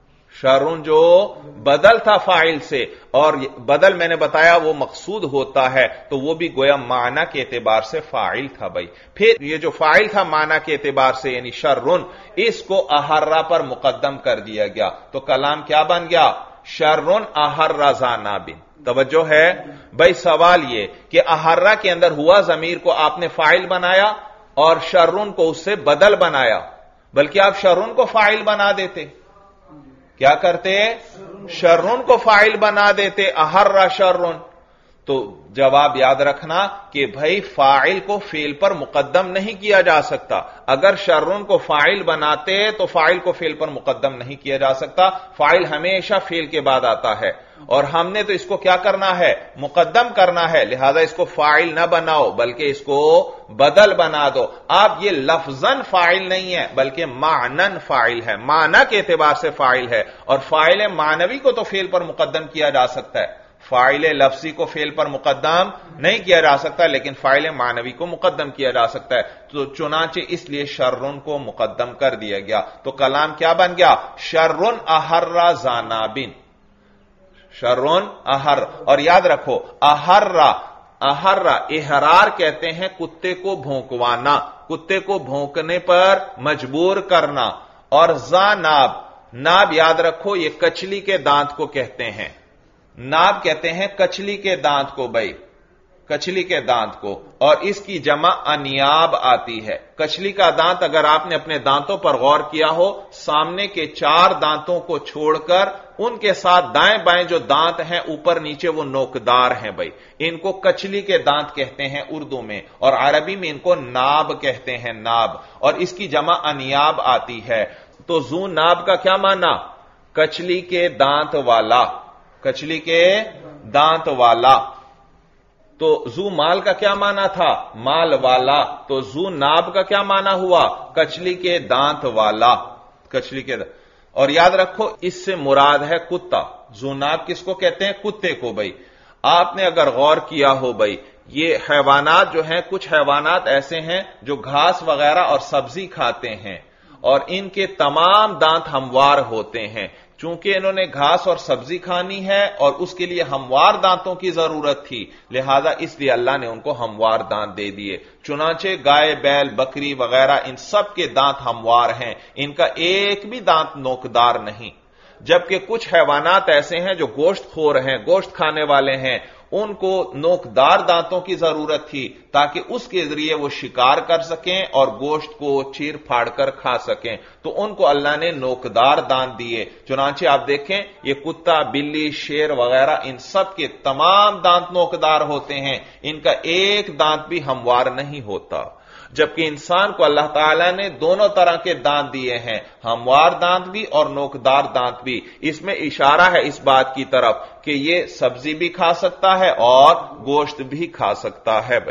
شرن جو بدل تھا فاعل سے، اور بدل میں نے بتایا وہ مقصود ہوتا ہے تو وہ بھی گویا معنی کے اعتبار سے فاعل تھا بھائی. پھر یہ جو فاعل تھا معنی کے اعتبار سے یعنی شرن، اس کو احرہ پر مقدم کر دیا گیا. تو کلام کیا بن گیا؟ شرن احرہ ذانابن. توجہ ہے بھائی. سوال یہ کہ احرہ کے اندر ہوا ضمیر کو آپ نے فاعل بنایا اور شرن کو اس سے بدل بنایا، بلکہ آپ شرن کو فاعل بنا دیتے. کیا کرتے؟ شرن کو فاعل بنا دیتے، احرہ شرن. تو جواب یاد رکھنا کہ بھائی فاعل کو فعل پر مقدم نہیں کیا جا سکتا. اگر شرن کو فاعل بناتے تو فاعل کو فعل پر مقدم نہیں کیا جا سکتا. فاعل ہمیشہ فعل کے بعد آتا ہے، اور ہم نے تو اس کو کیا کرنا ہے؟ مقدم کرنا ہے. لہذا اس کو فاعل نہ بناؤ بلکہ اس کو بدل بنا دو. آپ یہ لفظاً فاعل نہیں ہے بلکہ معنن فاعل ہے، معنی کے اعتبار سے فاعل ہے. اور فاعل معنوی کو تو فعل پر مقدم کیا جا سکتا ہے، فاعل لفظی کو فعل پر مقدم نہیں کیا جا سکتا لیکن فاعل معنوی کو مقدم کیا جا سکتا ہے. تو چنانچہ اس لیے شرن کو مقدم کر دیا گیا. تو کلام کیا بن گیا؟ شرن احرہ ذانابن. شرن احر. اور یاد رکھو احرہ احرار کہتے ہیں کتے کو بھونکوانا، کتے کو بھونکنے پر مجبور کرنا. اور ذاناب، ناب یاد رکھو یہ کچلی کے دانت کو کہتے ہیں. ناب کہتے ہیں کچلی کے دانت کو بھائی، کچلی کے دانت کو. اور اس کی جمع انیاب آتی ہے. کچلی کا دانت اگر آپ نے اپنے دانتوں پر غور کیا ہو، سامنے کے 4 دانتوں کو چھوڑ کر ان کے ساتھ دائیں بائیں جو دانت ہیں اوپر نیچے وہ نوکدار ہیں بھائی، ان کو کچلی کے دانت کہتے ہیں اردو میں، اور عربی میں ان کو ناب کہتے ہیں، ناب. اور اس کی جمع انیاب آتی ہے. تو ذو ناب کا کیا معنی؟ کچلی کے دانت والا، کچلی کے دانت والا. تو ذو مال کا کیا معنی تھا؟ مال والا. تو ذو ناب کا کیا معنی ہوا؟ کچلی کے دانت والا، کچلی کے دانت. اور یاد رکھو اس سے مراد ہے کتا. ذو ناب کس کو کہتے ہیں؟ کتے کو بھائی. آپ نے اگر غور کیا ہو بھائی، یہ حیوانات جو ہیں، کچھ حیوانات ایسے ہیں جو گھاس وغیرہ اور سبزی کھاتے ہیں اور ان کے تمام دانت ہموار ہوتے ہیں. چونکہ انہوں نے گھاس اور سبزی کھانی ہے اور اس کے لیے ہموار دانتوں کی ضرورت تھی، لہذا اس لیے اللہ نے ان کو ہموار دانت دے دیے. چنانچہ گائے، بیل، بکری وغیرہ ان سب کے دانت ہموار ہیں، ان کا ایک بھی دانت نوکدار نہیں. جبکہ کچھ حیوانات ایسے ہیں جو گوشت خور ہیں، گوشت کھانے والے ہیں، ان کو نوکدار دانتوں کی ضرورت تھی تاکہ اس کے ذریعے وہ شکار کر سکیں اور گوشت کو چیر پھاڑ کر کھا سکیں. تو ان کو اللہ نے نوکدار دانت دیے. چنانچہ آپ دیکھیں یہ کتا، بلی، شیر وغیرہ ان سب کے تمام دانت نوکدار ہوتے ہیں، ان کا ایک دانت بھی ہموار نہیں ہوتا. جبکہ انسان کو اللہ تعالیٰ نے دونوں طرح کے دانت دیے ہیں، ہموار دانت بھی اور نوکدار دانت بھی. اس میں اشارہ ہے اس بات کی طرف کہ یہ سبزی بھی کھا سکتا ہے اور گوشت بھی کھا سکتا ہے بھائی.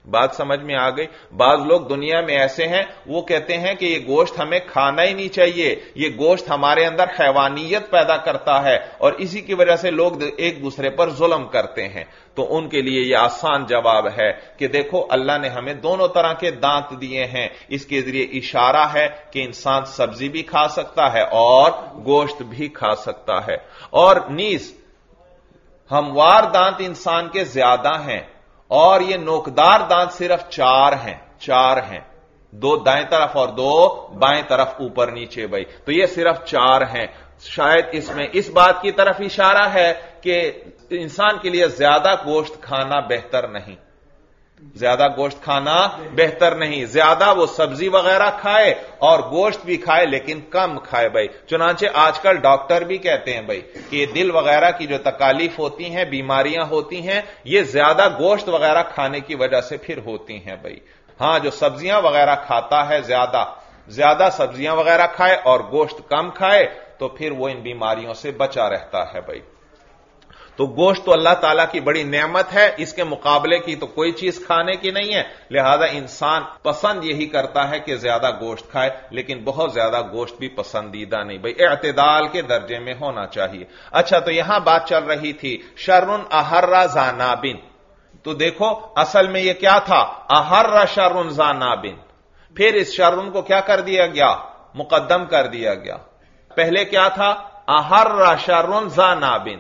بات سمجھ میں آ گئی؟ بعض لوگ دنیا میں ایسے ہیں وہ کہتے ہیں کہ یہ گوشت ہمیں کھانا ہی نہیں چاہیے، یہ گوشت ہمارے اندر حیوانیت پیدا کرتا ہے، اور اسی کی وجہ سے لوگ ایک دوسرے پر ظلم کرتے ہیں۔ تو ان کے لیے یہ آسان جواب ہے کہ دیکھو اللہ نے ہمیں دونوں طرح کے دانت دیے ہیں، اس کے ذریعے اشارہ ہے کہ انسان سبزی بھی کھا سکتا ہے اور گوشت بھی کھا سکتا ہے، اور نیز ہموار دانت انسان کے زیادہ ہیں، اور یہ نوکدار دانت صرف چار ہیں، دو دائیں طرف اور دو بائیں طرف، اوپر نیچے بھائی، تو یہ صرف 4 ہیں۔ شاید اس میں اس بات کی طرف اشارہ ہے کہ انسان کے لیے زیادہ گوشت کھانا بہتر نہیں، زیادہ گوشت کھانا بہتر نہیں، زیادہ وہ سبزی وغیرہ کھائے اور گوشت بھی کھائے لیکن کم کھائے بھائی۔ چنانچہ آج کل ڈاکٹر بھی کہتے ہیں بھائی کہ یہ دل وغیرہ کی جو تکالیف ہوتی ہیں، بیماریاں ہوتی ہیں، یہ زیادہ گوشت وغیرہ کھانے کی وجہ سے پھر ہوتی ہیں بھائی۔ ہاں جو سبزیاں وغیرہ کھاتا ہے، زیادہ سبزیاں وغیرہ کھائے اور گوشت کم کھائے تو پھر وہ ان بیماریوں سے بچا رہتا ہے بھائی۔ تو گوشت تو اللہ تعالیٰ کی بڑی نعمت ہے، اس کے مقابلے کی تو کوئی چیز کھانے کی نہیں ہے، لہذا انسان پسند یہی کرتا ہے کہ زیادہ گوشت کھائے، لیکن بہت زیادہ گوشت بھی پسندیدہ نہیں بھائی، اعتدال کے درجے میں ہونا چاہیے۔ اچھا، تو یہاں بات چل رہی تھی شرٌ احر ذانابن، تو دیکھو اصل میں یہ کیا تھا؟ احر شرٌ ذانابن، پھر اس شرٌ کو کیا کر دیا گیا؟ مقدم کر دیا گیا۔ پہلے کیا تھا؟ احر شرٌ ذانابن،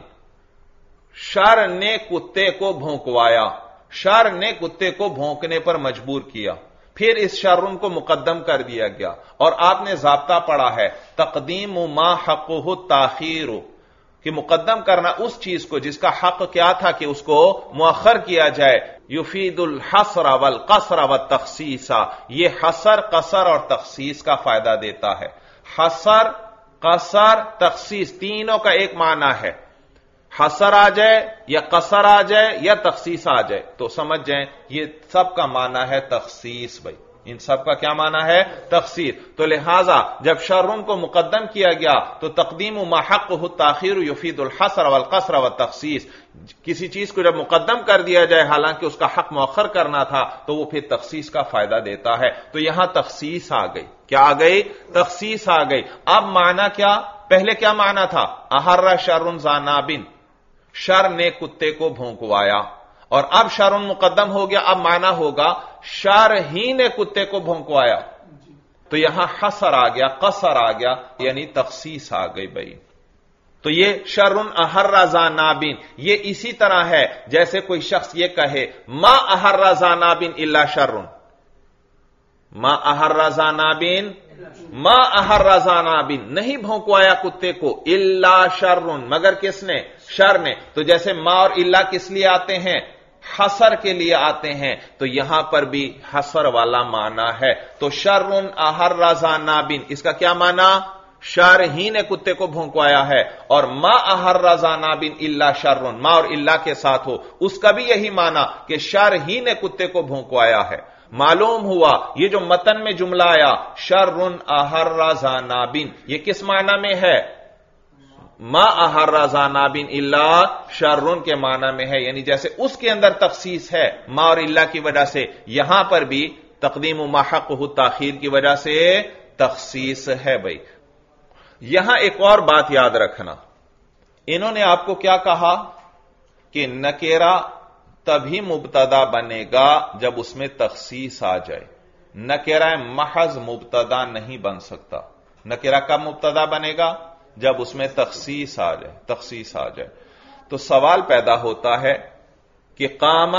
شر نے کتے کو بھونکوایا، شر نے کتے کو بھونکنے پر مجبور کیا، پھر اس شرٌ کو مقدم کر دیا گیا، اور آپ نے ضابطہ پڑھا ہے تقدیم ما حقہ التاخیر، کہ مقدم کرنا اس چیز کو جس کا حق کیا تھا کہ اس کو مؤخر کیا جائے۔ یفید الحصر والقصر والتخصیص، یہ حصر، قصر اور تخصیص کا فائدہ دیتا ہے۔ حصر، قصر، تخصیص تینوں کا ایک معنی ہے، حصر آ جائے یا قصر آ جائے یا تخصیص آ جائے تو سمجھ جائیں یہ سب کا معنی ہے تخصیص بھائی، ان سب کا کیا معنی ہے؟ تخصیص۔ تو لہذا جب شرٌ کو مقدم کیا گیا تو تقدیم ما حقہ التاخیر یفید الحصر والقصر والتخصیص، کسی چیز کو جب مقدم کر دیا جائے حالانکہ اس کا حق مؤخر کرنا تھا تو وہ پھر تخصیص کا فائدہ دیتا ہے۔ تو یہاں تخصیص آ گئی، کیا آ گئی؟ تخصیص آ گئی۔ اب معنی کیا؟ پہلے کیا معنی تھا؟ احر شرٌ ذانابن، شر نے کتے کو بھونکوایا، اور اب شر مقدم ہو گیا، اب معنی ہوگا شر ہی نے کتے کو بھونکوایا، تو یہاں حصر آ گیا، قصر آ گیا، یعنی تخصیص آ گئی بھائی۔ تو یہ شر احر ذانابن، یہ اسی طرح ہے جیسے کوئی شخص یہ کہے ما احر ذانابن الا شر، ما احر ذانابن، ما احر ذانابن، نہیں بھونکوایا کتے کو، الا شر، مگر کس نے؟ شر نے۔ تو جیسے ما اور الا کس لیے آتے ہیں؟ حصر کے لیے آتے ہیں، تو یہاں پر بھی حصر والا معنی ہے۔ تو شر احر ذانابن، اس کا کیا معنی؟ شر ہی نے کتے کو بھونکوایا ہے، اور ما احر ذانابن الا شر، ما اور الا کے ساتھ ہو اس کا بھی یہی معنی کہ شر ہی نے کتے کو بھونکوایا ہے۔ معلوم ہوا یہ جو متن میں جملہ آیا شر احر ذانابن، یہ کس معنی میں ہے؟ ما احر ذانابن الا شر کے معنی میں ہے، یعنی جیسے اس کے اندر تخصیص ہے ما اور الا کی وجہ سے، یہاں پر بھی تقدیم ما حقہ التاخیر کی وجہ سے تخصیص ہے بھائی۔ یہاں ایک اور بات یاد رکھنا، انہوں نے آپ کو کیا کہا کہ نکیرہ تبھی مبتدا بنے گا جب اس میں تخصیص آ جائے، نکیرہ محض مبتدا نہیں بن سکتا۔ نکیرہ کب مبتدا بنے گا؟ جب اس میں تخصیص آ جائے۔ تو سوال پیدا ہوتا ہے کہ قام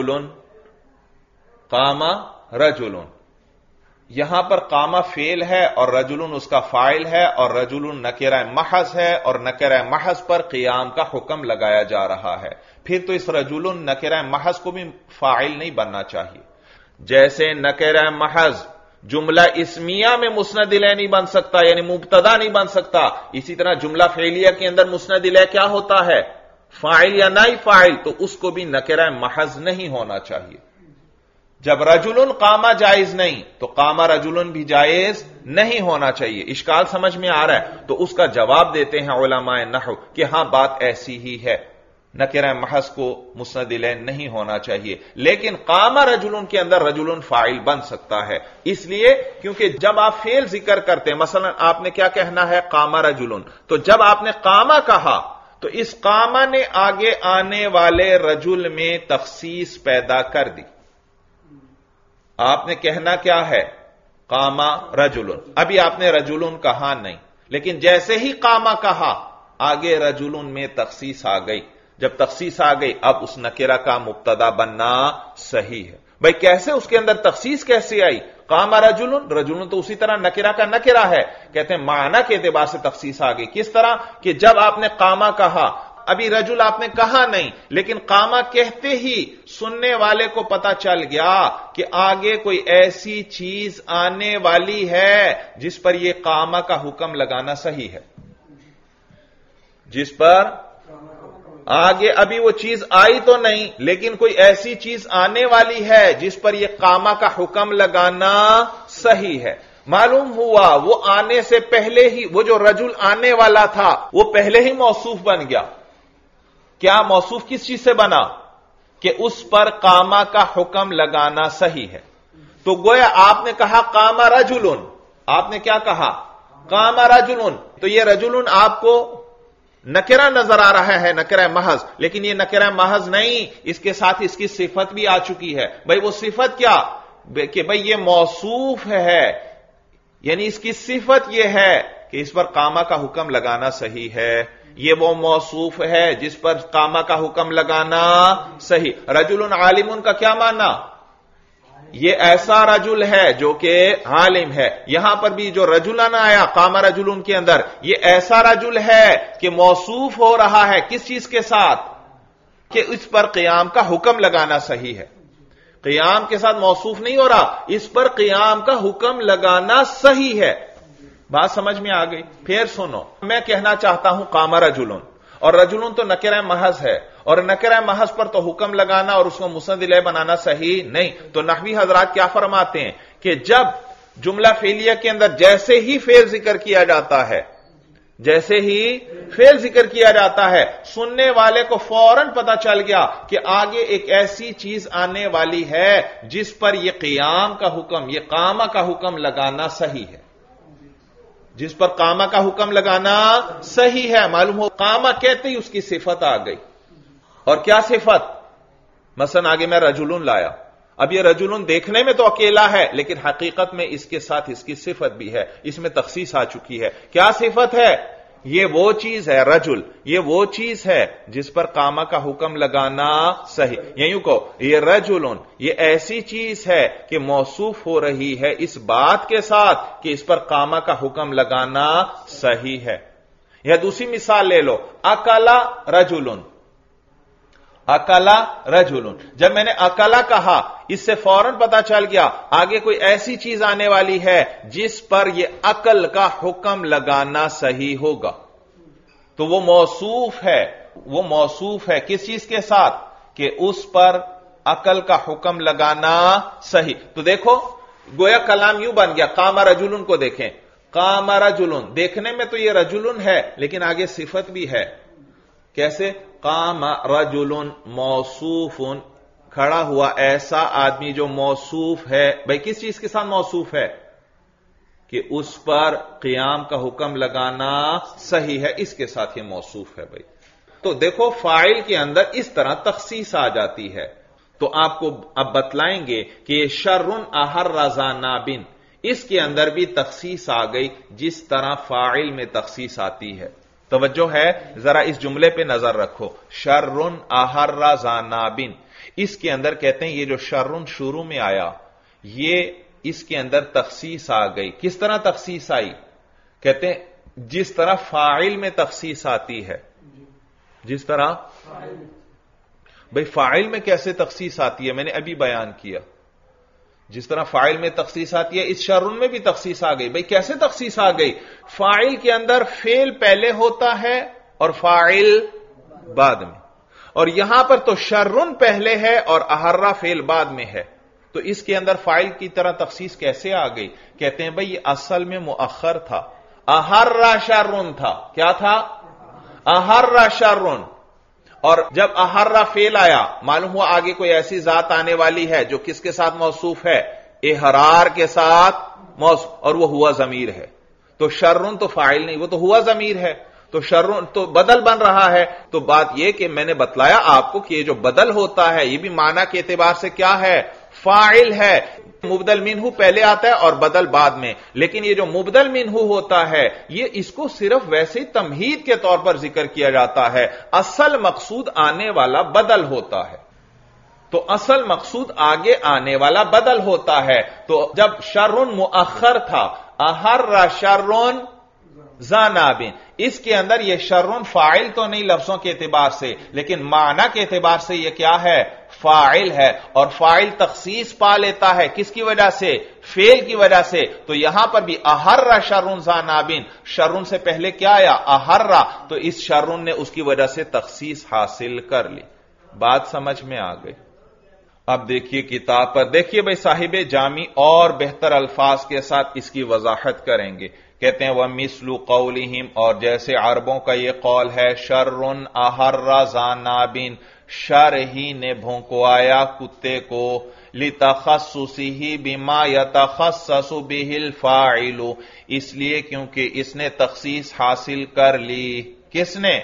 رجل، یہاں پر قام فعل ہے اور رجل اس کا فاعل ہے، اور رجل نکرہ محض ہے، اور نکرہ محض پر قیام کا حکم لگایا جا رہا ہے، پھر تو اس رجل نکرہ محض کو بھی فاعل نہیں بننا چاہیے۔ جیسے نکرہ محض جملہ اسمیہ میں مسند الیہ نہیں بن سکتا، یعنی مبتدا نہیں بن سکتا، اسی طرح جملہ فعلیہ کے اندر مسند الیہ کیا ہوتا ہے؟ فاعل یا نائب فاعل، تو اس کو بھی نکرہ محض نہیں ہونا چاہیے۔ جب رجل قامہ جائز نہیں تو قامہ رجل بھی جائز نہیں ہونا چاہیے۔ اشکال سمجھ میں آ رہا ہے؟ تو اس کا جواب دیتے ہیں علماء نحو کہ ہاں بات ایسی ہی ہے، نکرہ محض کو مسند الیہ نہیں ہونا چاہیے. لیکن قام رجل کے اندر رجل فاعل بن سکتا ہے، اس لیے کیونکہ جب آپ فعل ذکر کرتے ہیں، مثلا آپ نے کیا کہنا ہے؟ قام رجل. تو جب آپ نے قامہ کہا تو اس قامہ نے آگے آنے والے رجل میں تخصیص پیدا کر دی. آپ نے کہنا کیا ہے؟ قامہ رجل. ابھی آپ نے رجل کہا نہیں، لیکن جیسے ہی قامہ کہا آگے رجل میں تخصیص آ گئی. جب تخصیص آ گئی اب اس نکرہ کا مبتدا بننا صحیح ہے. بھائی کیسے اس کے اندر تخصیص کیسے آئی؟ قام رجل، رجل تو اسی طرح نکرہ کا نکرہ ہے، کہتے ہیں معنی کے اعتبار سے تخصیص آ گئی. کس طرح کہ جب آپ نے قامہ کہا، ابھی رجل آپ نے کہا نہیں، لیکن قامہ کہتے ہی سننے والے کو پتا چل گیا کہ آگے کوئی ایسی چیز آنے والی ہے جس پر یہ قامہ کا حکم لگانا صحیح ہے. جس پر آگے ابھی وہ چیز آئی تو نہیں، لیکن کوئی ایسی چیز آنے والی ہے جس پر یہ قامہ کا حکم لگانا صحیح ہے. معلوم ہوا وہ آنے سے پہلے ہی، وہ جو رجل آنے والا تھا وہ پہلے ہی موصوف بن گیا. کیا موصوف کس چیز سے بنا؟ کہ اس پر قامہ کا حکم لگانا صحیح ہے. تو گویا آپ نے کہا قام رجل، آپ نے کیا کہا؟ قام رجل. تو یہ رجل آپ کو نکرہ نظر آ رہا ہے، نکرہ محض، لیکن یہ نکرہ محض نہیں، اس کے ساتھ اس کی صفت بھی آ چکی ہے. بھائی وہ صفت کیا؟ کہ بھائی یہ موصوف ہے، یعنی اس کی صفت یہ ہے کہ اس پر قامہ کا حکم لگانا صحیح ہے. یہ وہ موصوف ہے جس پر قامہ کا حکم لگانا صحیح. رجل عالم کا کیا معنی؟ یہ ایسا رجل ہے جو کہ عالم ہے. یہاں پر بھی جو رجلن آیا قام رجل کے اندر، یہ ایسا رجل ہے کہ موصوف ہو رہا ہے کس چیز کے ساتھ؟ کہ اس پر قیام کا حکم لگانا صحیح ہے. قیام کے ساتھ موصوف نہیں ہو رہا، اس پر قیام کا حکم لگانا صحیح ہے. بات سمجھ میں آ گئی؟ پھر سنو، میں کہنا چاہتا ہوں قام رجل، اور رجل تو نکرہ محض ہے، اور نکرہ محض پر تو حکم لگانا اور اس کو مسند الیہ بنانا صحیح نہیں. تو نحوی حضرات کیا فرماتے ہیں کہ جب جملہ فعلیہ کے اندر جیسے ہی فعل ذکر کیا جاتا ہے، جیسے ہی فعل ذکر کیا جاتا ہے، سننے والے کو فوراً پتا چل گیا کہ آگے ایک ایسی چیز آنے والی ہے جس پر یہ قیام کا حکم، یہ قامہ کا حکم لگانا صحیح ہے. جس پر قامہ کا حکم لگانا صحیح ہے. معلوم ہو قامہ کہتے ہی اس کی صفت آ گئی. اور کیا صفت؟ مثلا آگے میں رجلن لایا. اب یہ رجلن دیکھنے میں تو اکیلا ہے، لیکن حقیقت میں اس کے ساتھ اس کی صفت بھی ہے، اس میں تخصیص آ چکی ہے. کیا صفت ہے؟ یہ وہ چیز ہے، رجل یہ وہ چیز ہے جس پر قامہ کا حکم لگانا صحیح. یوں کہو یہ رجلن یہ ایسی چیز ہے کہ موصوف ہو رہی ہے اس بات کے ساتھ کہ اس پر قامہ کا حکم لگانا صحیح ہے. یا دوسری مثال لے لو، اکلا رجلن. اکلا رجلن، جب میں نے اکلا کہا اس سے فوراً پتا چل گیا آگے کوئی ایسی چیز آنے والی ہے جس پر یہ عقل کا حکم لگانا صحیح ہوگا. تو وہ موصوف ہے، وہ موصوف ہے کس چیز کے ساتھ؟ کہ اس پر عقل کا حکم لگانا صحیح. تو دیکھو گویا کلام یوں بن گیا. قام رجلن کو دیکھیں، قام رجلن دیکھنے میں تو یہ رجلن ہے لیکن آگے صفت بھی ہے. کیسے؟ قام رجل موصوف، کھڑا ہوا ایسا آدمی جو موصوف ہے. بھائی کس چیز کے ساتھ موصوف ہے؟ کہ اس پر قیام کا حکم لگانا صحیح ہے، اس کے ساتھ یہ موصوف ہے. بھائی تو دیکھو فاعل کے اندر اس طرح تخصیص آ جاتی ہے. تو آپ کو اب بتلائیں گے کہ یہ شرٌ احرز نابن، اس کے اندر بھی تخصیص آ گئی جس طرح فاعل میں تخصیص آتی ہے. توجہ ہے؟ ذرا اس جملے پہ نظر رکھو. شرٌ احرز نابن، اس کے اندر کہتے ہیں یہ جو شرٌ شروع میں آیا یہ اس کے اندر تخصیص آ گئی. کس طرح تخصیص آئی؟ کہتے ہیں جس طرح فاعل میں تخصیص آتی ہے. جس طرح بھئی فاعل میں کیسے تخصیص آتی ہے میں نے ابھی بیان کیا. جس طرح فاعل میں تخصیص آتی ہے اس شرٌ میں بھی تخصیص آ گئی. بھئی کیسے تخصیص آ گئی؟ فاعل کے اندر فعل پہلے ہوتا ہے اور فاعل بعد میں، اور یہاں پر تو شرٌ پہلے ہے اور احرہ فعل بعد میں ہے. تو اس کے اندر فاعل کی طرح تخصیص کیسے آ گئی؟ کہتے ہیں بھئی یہ اصل میں مؤخر تھا، احرہ شرٌ تھا. کیا تھا؟ احرہ شرٌ. اور جب احرہ فعل آیا معلوم ہوا آگے کوئی ایسی ذات آنے والی ہے جو کس کے ساتھ موصوف ہے؟ احرار کے ساتھ موصوف، اور وہ ہوا ضمیر ہے، تو شرن تو فاعل نہیں، وہ تو ہوا ضمیر ہے، تو شرن تو بدل بن رہا ہے۔ تو بات یہ کہ میں نے بتلایا آپ کو کہ یہ جو بدل ہوتا ہے یہ بھی معنی کے اعتبار سے کیا ہے؟ فاعل ہے۔ مبدل منہ پہلے آتا ہے اور بدل بعد میں، لیکن یہ جو مبدل منہ ہوتا ہے یہ اس کو صرف ویسے ہی تمہید کے طور پر ذکر کیا جاتا ہے، اصل مقصود آنے والا بدل ہوتا ہے۔ تو اصل مقصود آگے آنے والا بدل ہوتا ہے۔ تو جب شرن مؤخر تھا، احر شرن ذانابن، اس کے اندر یہ شرن فاعل تو نہیں لفظوں کے اعتبار سے، لیکن معنی کے اعتبار سے یہ کیا ہے؟ فاعل ہے، اور فاعل تخصیص پا لیتا ہے کس کی وجہ سے؟ فعل کی وجہ سے۔ تو یہاں پر بھی احر شرن ذانابن، شرن سے پہلے کیا آیا؟ احر، تو اس شرن نے اس کی وجہ سے تخصیص حاصل کر لی۔ بات سمجھ میں آ گئی؟ اب دیکھیے کتاب پر، دیکھیے بھائی صاحب جامی اور بہتر الفاظ کے ساتھ اس کی وضاحت کریں گے۔ کہتے ہیں وَمِثْلُ قَوْلِهِمْ، اور جیسے عربوں کا یہ قول ہے، شَرٌ أَحَرَّ ذَانَابٍ، شر ہی نے بھونکوایا کتے کو، لِتَخَصُّصِهِ بِمَا يَتَخَصَّصُ بِهِ الْفَاعِلُ، اس لیے کیونکہ اس نے تخصیص حاصل کر لی۔ کس نے؟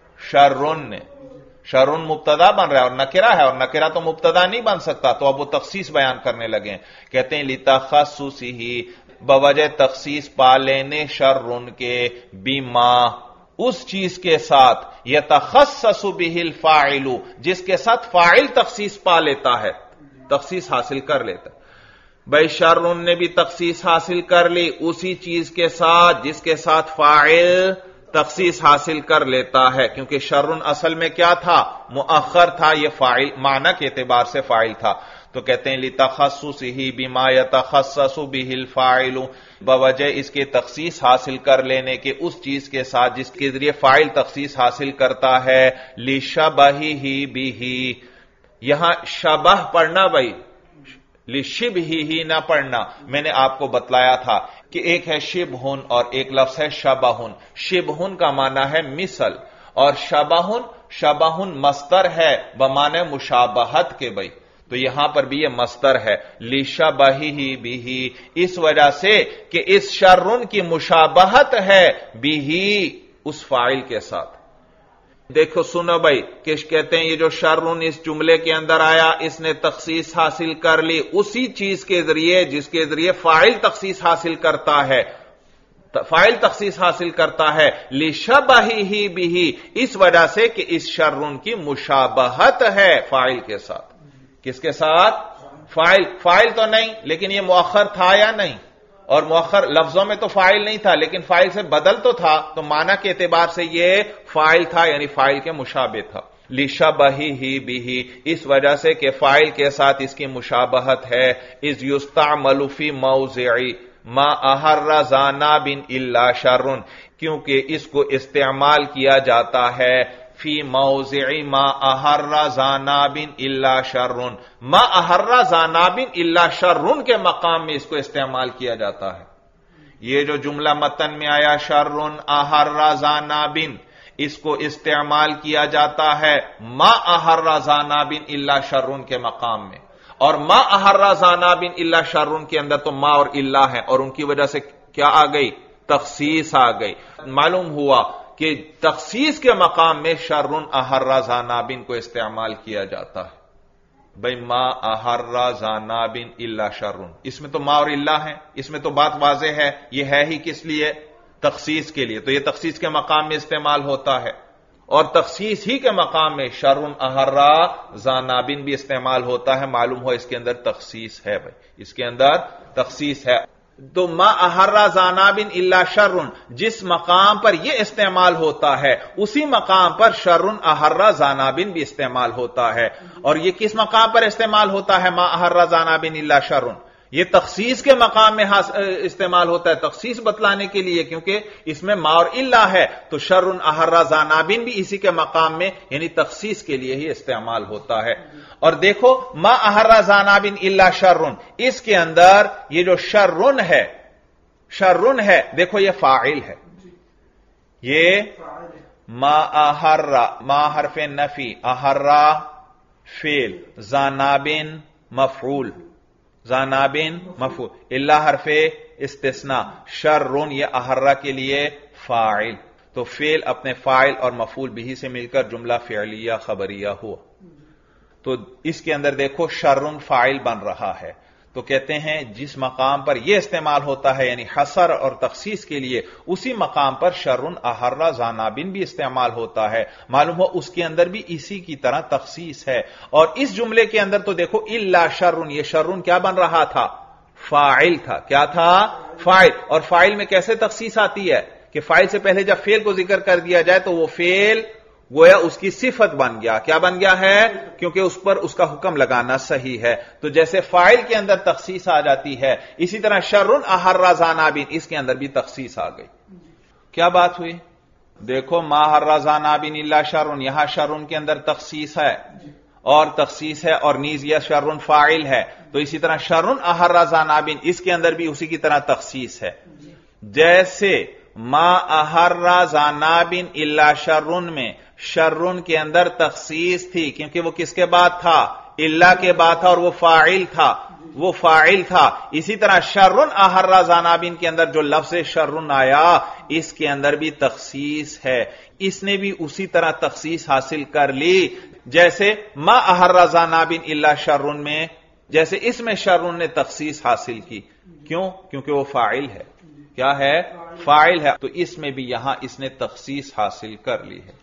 شرن نے۔ شرن مبتدا بن رہا ہے اور نکرہ ہے، اور نکرہ تو مبتدا نہیں بن سکتا، تو اب وہ تخصیص بیان کرنے لگے ہیں۔ کہتے ہیں لِتَخَصُّصِهِ، بوجہ تخصیص پا لینے شرن کے، بما، اس چیز کے ساتھ، یتخصص به الفاعل، جس کے ساتھ فاعل تخصیص پا لیتا ہے، تخصیص حاصل کر لیتا ہے۔ بھائی شرن نے بھی تخصیص حاصل کر لی اسی چیز کے ساتھ جس کے ساتھ فاعل تخصیص حاصل کر لیتا ہے، کیونکہ شرن اصل میں کیا تھا؟ مؤخر تھا، یہ فاعل معنی کے اعتبار سے فاعل تھا۔ تو کہتے ہیں لِتَخَصُّصِهِ بِمَا يَتَخَصَّصُ بِهِ الْفَاعِلُ، بوجہ اس کے تخصیص حاصل کر لینے کے اس چیز کے ساتھ جس کے ذریعے فاعل تخصیص حاصل کرتا ہے، لِشَبَهِهِ بِهِ، یہاں شبہ پڑھنا بھائی، لِشِبْهِهِ نہ پڑھنا۔ میں نے آپ کو بتلایا تھا کہ ایک ہے شبہن اور ایک لفظ ہے شبہن۔ شبہن کا معنی ہے مثل، اور شبہن مصدر ہے بمعنی مشابہت کے بھائی، تو یہاں پر بھی یہ مصدر ہے، لِشَبَهِهِ بِهِ، اس وجہ سے کہ اس شرن کی مشابہت ہے بِهِ، اس فاعل کے ساتھ۔ دیکھو سنو بھائی، کہ کہتے ہیں یہ جو شرن اس جملے کے اندر آیا، اس نے تخصیص حاصل کر لی اسی چیز کے ذریعے جس کے ذریعے فاعل تخصیص حاصل کرتا ہے، فاعل تخصیص حاصل کرتا ہے، لِشَبَهِهِ بِهِ، اس وجہ سے کہ اس شرن کی مشابہت ہے فاعل کے ساتھ۔ کس کے ساتھ؟ فاعل تو نہیں، لیکن یہ مؤخر تھا یا نہیں؟ اور مؤخر لفظوں میں تو فاعل نہیں تھا، لیکن فاعل سے بدل تو تھا، تو معنی کے اعتبار سے یہ فاعل تھا، یعنی فاعل کے مشابہ تھا۔ لِشَبَهِهِ بِهِ، اس وجہ سے کہ فاعل کے ساتھ اس کی مشابہت ہے، اِذْ يُسْتَعْمَلُ فِي مَوْضِعِ مَا أَحَرَّ ذَانَابٍ إِلَّا شَرٌ، کیونکہ اس کو استعمال کیا جاتا ہے فی موضع ما احر ذاناب الا شر، ما احر ذاناب الا شر کے مقام میں اس کو استعمال کیا جاتا ہے۔ یہ جو جملہ متن میں آیا شر احر ذاناب، اس کو استعمال کیا جاتا ہے ما احر ذاناب الا شر کے مقام میں، اور ما احر ذاناب الا شر کے اندر تو ما اور الا ہے، اور ان کی وجہ سے کیا آ گئی؟ تخصیص آ گئی۔ معلوم ہوا کہ تخصیص کے مقام میں شرن احر ذانابن کو استعمال کیا جاتا ہے۔ بھئی ما احر ذانابن الا شرن، اس میں تو ما اور الا ہے، اس میں تو بات واضح ہے، یہ ہے ہی کس لیے؟ تخصیص کے لیے، تو یہ تخصیص کے مقام میں استعمال ہوتا ہے، اور تخصیص ہی کے مقام میں شرن احر ذانابن بھی استعمال ہوتا ہے۔ معلوم ہو اس کے اندر تخصیص ہے بھئی، اس کے اندر تخصیص ہے۔ تو ما احر ذانابن الا شرن، جس مقام پر یہ استعمال ہوتا ہے اسی مقام پر شرن احر ذانابن بھی استعمال ہوتا ہے۔ اور یہ کس مقام پر استعمال ہوتا ہے ما احر ذانابن الا شرن؟ یہ تخصیص کے مقام میں استعمال ہوتا ہے، تخصیص بتلانے کے لیے، کیونکہ اس میں ما اور الا ہے، تو شرن احر ذانابن بھی اسی کے مقام میں یعنی تخصیص کے لیے ہی استعمال ہوتا ہے۔ اور دیکھو ما احر ذانابن الا شرن، اس کے اندر یہ جو شرن ہے دیکھو یہ فاعل ہے، یہ ما احرا، ما حرف نفی، احرا فعل، ذانابن مفعول، ذانابن مفعول، الا حرف استثناء، شرٌ یہ احرا کے لیے فاعل، تو فعل اپنے فاعل اور مفعول بھی سے مل کر جملہ فعلیہ خبریہ ہوا۔ تو اس کے اندر دیکھو شرٌ فاعل بن رہا ہے، تو کہتے ہیں جس مقام پر یہ استعمال ہوتا ہے یعنی حصر اور تخصیص کے لیے، اسی مقام پر شرٌ احرا ذانابن بھی استعمال ہوتا ہے، معلوم ہو اس کے اندر بھی اسی کی طرح تخصیص ہے۔ اور اس جملے کے اندر تو دیکھو الا شرٌ، یہ شرٌ کیا بن رہا تھا؟ فاعل تھا۔ کیا تھا؟ فاعل۔ اور فاعل میں کیسے تخصیص آتی ہے کہ فاعل سے پہلے جب فعل کو ذکر کر دیا جائے تو وہ فعل گویا اس کی صفت بن گیا۔ کیا بن گیا ہے؟ کیونکہ اس پر اس کا حکم لگانا صحیح ہے۔ تو جیسے فاعل کے اندر تخصیص آ جاتی ہے، اسی طرح شرٌ احرا ذانابن، اس کے اندر بھی تخصیص آ گئی۔ کیا بات ہوئی؟ دیکھو ما احرا ذانابن الا شرٌ، یہاں شرٌ کے اندر تخصیص ہے اور تخصیص ہے، اور نیز یہ شرٌ فاعل ہے، تو اسی طرح شرٌ احرا ذانابن اس کے اندر بھی اسی کی طرح تخصیص ہے۔ جیسے ما احرا ذانابن الا شرٌ میں شرٌ کے اندر تخصیص تھی، کیونکہ وہ کس کے بعد تھا؟ الا کے بعد تھا، اور وہ فاعل تھا، وہ فاعل تھا۔ اسی طرح شرٌ احرا ذانابن کے اندر جو لفظ شرٌ آیا، اس کے اندر بھی تخصیص ہے، اس نے بھی اسی طرح تخصیص حاصل کر لی جیسے ما احرا ذانابن الا شرٌ میں، جیسے اس میں شرٌ نے تخصیص حاصل کی۔ کیوں؟ کیونکہ وہ فاعل ہے۔ کیا ہے؟ فاعل ہے، تو اس میں بھی یہاں اس نے تخصیص حاصل کر لی ہے۔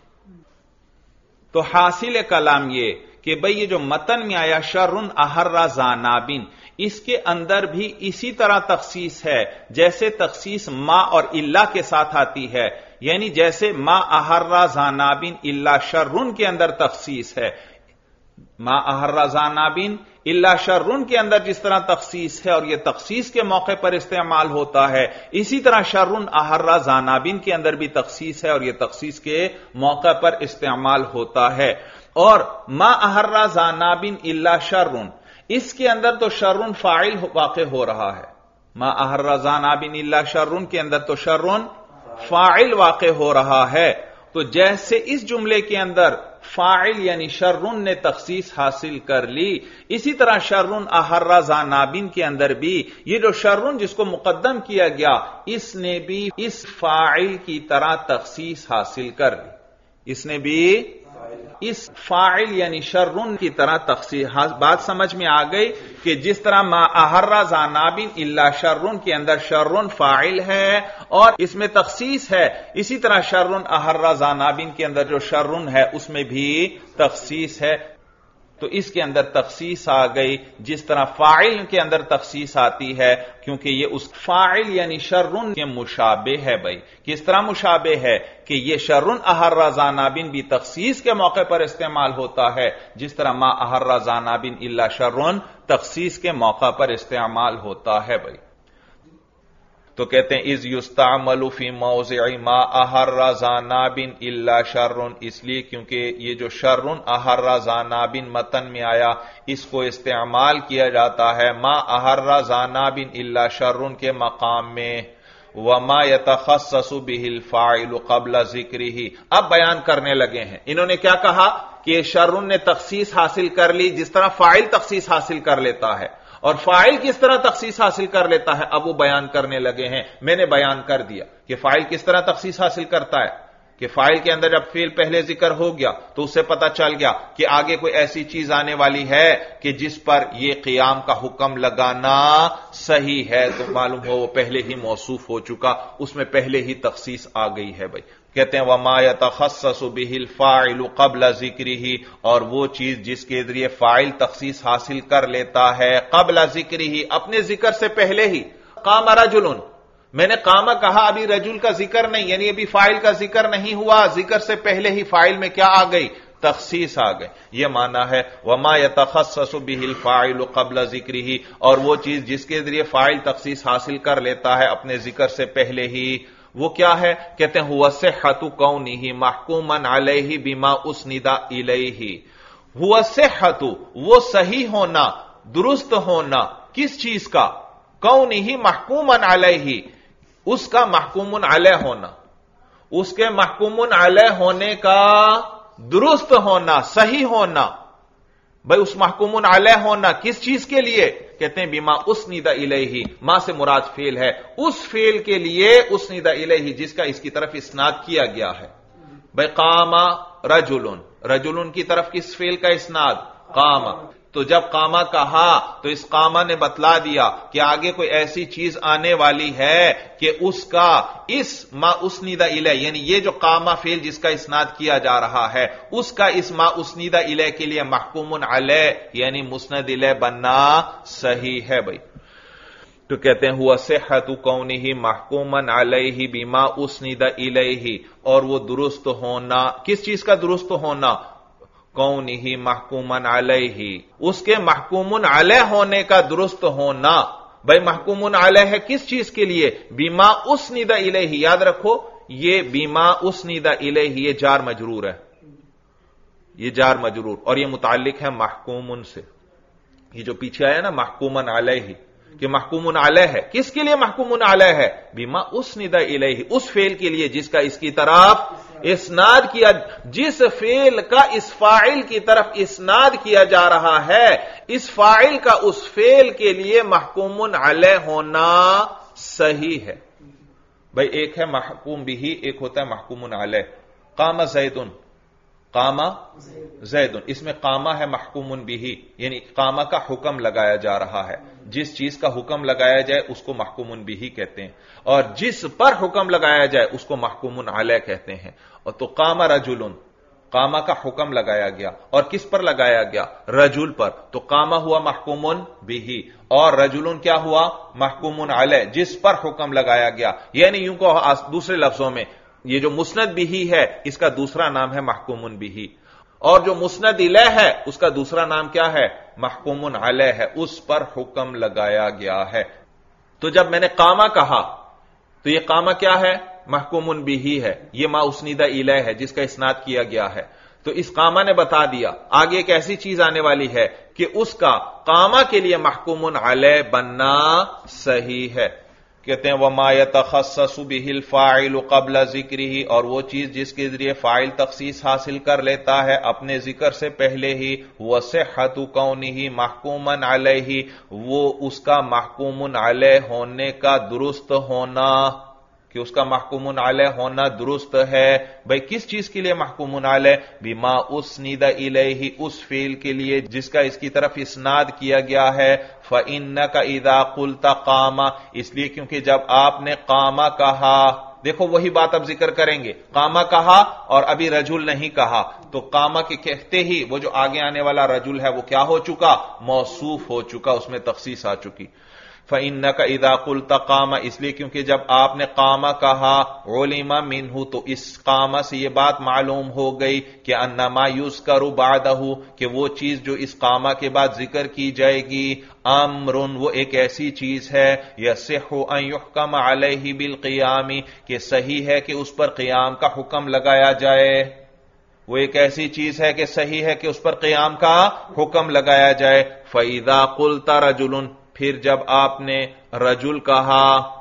تو حاصل کلام یہ کہ بھئی یہ جو متن میں آیا شرٌ احرا ذانابن، اس کے اندر بھی اسی طرح تخصیص ہے جیسے تخصیص ما اور الا کے ساتھ آتی ہے، یعنی جیسے ما احرا ذانابن الا شرٌ کے اندر تخصیص ہے، ما احرا ذانابن الا شرٌ کے اندر جس طرح تخصیص ہے اور یہ تخصیص کے موقع پر استعمال ہوتا ہے، اسی طرح شرٌ احرا ذانابن کے اندر بھی تخصیص ہے اور یہ تخصیص کے موقع پر استعمال ہوتا ہے۔ اور ما احرا ذانابن الا شرٌ، اس کے اندر تو شرٌ فاعل واقع ہو رہا ہے، ما احرا ذانابن الا شرٌ کے اندر تو شرٌ فاعل واقع ہو رہا ہے، تو جیسے اس جملے کے اندر فاعل یعنی شرٌ نے تخصیص حاصل کر لی، اسی طرح شرٌ احرا ذانابن کے اندر بھی یہ جو شرٌ جس کو مقدم کیا گیا، اس نے بھی اس فاعل کی طرح تخصیص حاصل کر لی، اس نے بھی اس فاعل یعنی شرٌ کی طرح تخصیص۔ بات سمجھ میں آ گئی کہ جس طرح ما احرا ذانابن الا شرٌ کے اندر شرٌ فاعل ہے اور اس میں تخصیص ہے، اسی طرح شرٌ احرا ذانابن کے اندر جو شرٌ ہے اس میں بھی تخصیص ہے، تو اس کے اندر تخصیص آ گئی جس طرح فاعل کے اندر تخصیص آتی ہے، کیونکہ یہ اس فاعل یعنی شرٌ کے مشابہ ہے۔ بھائی کس طرح مشابہ ہے کہ یہ شرٌ احرا ذانابن بھی تخصیص کے موقع پر استعمال ہوتا ہے، جس طرح ما احرا ذانابن الا شرٌ تخصیص کے موقع پر استعمال ہوتا ہے۔ بھائی تو کہتے ہیں اذ یستعمل فی موضع ما احرا ذانابن الا شرٌ، اس لیے کیونکہ یہ جو شرٌ احرا ذانابن متن میں آیا، اس کو استعمال کیا جاتا ہے ما احرا ذانابن الا شرٌ کے مقام میں، وما يتخصص به الفاعل قبل ذکرہ۔ اب بیان کرنے لگے ہیں، انہوں نے کیا کہا کہ شرٌ نے تخصیص حاصل کر لی جس طرح فاعل تخصیص حاصل کر لیتا ہے، اور فاعل کس طرح تخصیص حاصل کر لیتا ہے، اب وہ بیان کرنے لگے ہیں۔ میں نے بیان کر دیا کہ فاعل کس طرح تخصیص حاصل کرتا ہے، کہ فاعل کے اندر جب فعل پہلے ذکر ہو گیا تو اس سے پتا چل گیا کہ آگے کوئی ایسی چیز آنے والی ہے کہ جس پر یہ قیام کا حکم لگانا صحیح ہے، تو معلوم ہو وہ پہلے ہی موصوف ہو چکا، اس میں پہلے ہی تخصیص آ گئی ہے۔ بھائی کہتے ہیں وما يتخصص به الفاعل قبل ذکرہ، اور وہ چیز جس کے ذریعے فاعل تخصیص حاصل کر لیتا ہے قبل ذکرہ، اپنے ذکر سے پہلے ہی۔ قام رجل، میں نے قامہ کہا، ابھی رجل کا ذکر نہیں، یعنی ابھی فاعل کا ذکر نہیں ہوا، ذکر سے پہلے ہی فاعل میں کیا آ گئی؟ تخصیص آ گئی۔ یہ معنی ہے وما يتخصص به الفاعل قبل ذکرہ، اور وہ چیز جس کے ذریعے فاعل تخصیص حاصل کر لیتا ہے اپنے ذکر سے پہلے ہی، وہ کیا ہے؟ کہتے ہیں هو صحة كونه محکوما علیہ بما اسند الیہ۔ هو صحة، وہ صحیح ہونا، درست ہونا، کس چیز کا؟ کونه محکوما علیہ، اس کا محکوم علیہ ہونا، اس کے محکوم علیہ ہونے کا درست ہونا، صحیح ہونا. بھائی اس محکوم علیہ ہونا کس چیز کے لیے؟ کہتے ہیں بما اسند الیہ، ما سے مراد فعل ہے، اس فعل کے لیے اسند الیہ جس کا اس کی طرف اسناد کیا گیا ہے. بھائی قام رجل، رجل کی طرف کس فعل کا اسناد؟ قام. تو جب قامہ کہا تو اس قامہ نے بتلا دیا کہ آگے کوئی ایسی چیز آنے والی ہے کہ اس کا اس ما اسند الیہ، یعنی یہ جو قامہ فعل جس کا اسناد کیا جا رہا ہے اس کا اس ما اسند الیہ کے لیے محکوم علیہ یعنی مسند الیہ بننا صحیح ہے. بھائی تو کہتے ہیں ہوا صحت کونہ محکوما علیہ بما اسند الیہ، اور وہ درست ہونا، کس چیز کا درست ہونا؟ کونہ محکوما علیہ، اس کے محکوم علیہ ہونے کا درست ہونا. بھائی محکوم علیہ ہے کس چیز کے لیے؟ بما اسند الیہ. یاد رکھو یہ بما اسند الیہ یہ جار مجرور ہے، یہ جار مجرور، اور یہ متعلق ہے محکوم سے. یہ جو پیچھے آیا نا محکوما علیہ، کہ محکوم علیہ ہے، کس کے لیے محکوم علیہ ہے؟ بما اسند الیہ، اس فعل کے لیے جس کا اس کی طرف اسناد کیا، جس فعل کا اس فاعل کی طرف اسناد کیا جا رہا ہے اس فاعل کا اس فعل کے لیے محکوم علیہ ہونا صحیح ہے. بھائی ایک ہے محکوم بھی، ایک ہوتا ہے محکوم علیہ. قام زید، قام زید، اس میں قامہ ہے محکوم بھی، یعنی قامہ کا حکم لگایا جا رہا ہے. جس چیز کا حکم لگایا جائے اس کو محکوم بھی کہتے ہیں، اور جس پر حکم لگایا جائے اس کو محکوم علیہ کہتے ہیں. اور تو قام رجل، قامہ کا حکم لگایا گیا، اور کس پر لگایا گیا؟ رجل پر. تو قامہ ہوا محکوم بھی، اور رجل کیا ہوا؟ محکوم علیہ، جس پر حکم لگایا گیا. یعنی یوں کو دوسرے لفظوں میں یہ جو مسند بھی ہے اس کا دوسرا نام ہے محکوم بھی، اور جو مسند الیہ ہے اس کا دوسرا نام کیا ہے؟ محکوم علیہ ہے، اس پر حکم لگایا گیا ہے. تو جب میں نے قامہ کہا تو یہ قامہ کیا ہے؟ محکوم بھی ہے، یہ ما اسند الیہ ہے جس کا اسناد کیا گیا ہے. تو اس قامہ نے بتا دیا آگے ایک ایسی چیز آنے والی ہے کہ اس کا قامہ کے لیے محکوم علیہ بننا صحیح ہے. کہتے ہیں وما يتخصص به الفاعل قبل ذکرہ، اور وہ چیز جس کے ذریعے فاعل تخصیص حاصل کر لیتا ہے اپنے ذکر سے پہلے ہی، وصحۃ کونہ محکوما علیہ، وہ اس کا محکوم علیہ ہونے کا درست ہونا، کہ اس کا محکوم علیہ ہونا درست ہے. بھئی کس چیز کے لیے محکوم علیہ؟ بما اسند الیہ، اس فعل کے لیے جس کا اس کی طرف اسناد کیا گیا ہے. فإنک اذا قلت قام، اس لیے کیونکہ جب آپ نے قام کہا، دیکھو وہی بات اب ذکر کریں گے، قام کہا اور ابھی رجل نہیں کہا، تو قام کے کہتے ہی وہ جو آگے آنے والا رجل ہے وہ کیا ہو چکا؟ موصوف ہو چکا، اس میں تخصیص آ چکی. فإنک اذا قلت قام، اس لیے کیونکہ جب آپ نے قام کہا، علم منہ، تو اس قام سے یہ بات معلوم ہو گئی کہ انما یذکر بعدہ، کہ وہ چیز جو اس قام کے بعد ذکر کی جائے گی، امر، وہ ایک ایسی چیز ہے، یصح ان یحکم علیہ بالقیام، کہ صحیح ہے کہ اس پر قیام کا حکم لگایا جائے. وہ ایک ایسی چیز ہے کہ صحیح ہے کہ اس پر قیام کا حکم لگایا جائے. فإذا قلت رجل، پھر جب آپ نے رجل کہا،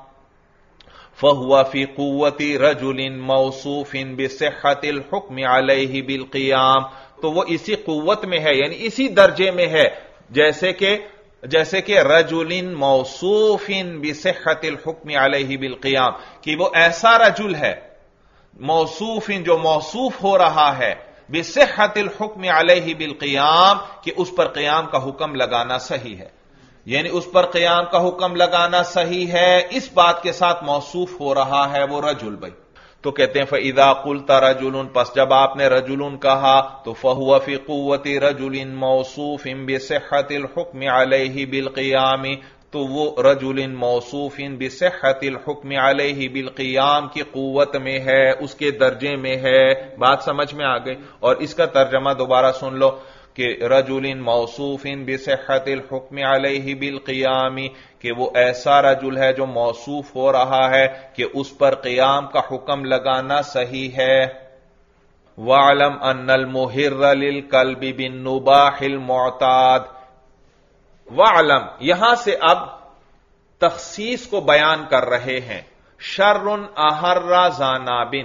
فَهُوَ فِي قُوَّةِ رَجُلٍ مَوْصُوفٍ بِصِحَّةِ الْحُكْمِ عَلَيْهِ بِالْقِيَامِ، تو وہ اسی قوت میں ہے، یعنی اسی درجے میں ہے جیسے کہ رجل موصوف بصحة الحكم علیہ بالقیام، کہ وہ ایسا رجل ہے موصوف جو موصوف ہو رہا ہے بصحة الحكم علیہ بالقیام، کہ اس پر قیام کا حکم لگانا صحیح ہے. یعنی اس پر قیام کا حکم لگانا صحیح ہے، اس بات کے ساتھ موصوف ہو رہا ہے وہ رجل. بھائی تو کہتے ہیں فَإِذَا قُلْتَ رَجُلٌ، پس جب آپ نے رجل کہا تو فَهُوَ فِي قُوَّةِ رَجُلٍ مَوْصُوفٍ بِصِحَّةِ الْحُكْمِ عَلَيْهِ بِالْقِيَامِ، تو وہ رجل موصوف بصحة الحكم علیہ بالقیام کی قوت میں ہے، اس کے درجے میں ہے. بات سمجھ میں آ گئی؟ اور اس کا ترجمہ دوبارہ سن لو کہ رجل موصوف بصحة الحكم علیہ بالقیام، کہ وہ ایسا رجل ہے جو موصوف ہو رہا ہے کہ اس پر قیام کا حکم لگانا صحیح ہے. وَاعْلَمْ أَنَّ الْمُهِرَّ لِلْكَلْبِ بِالنُّبَاحِ الْمُعْتَادِ. وَاعْلَمْ، یہاں سے اب تخصیص کو بیان کر رہے ہیں. شَرٌ أَحَرَّ ذَا نَابٍ،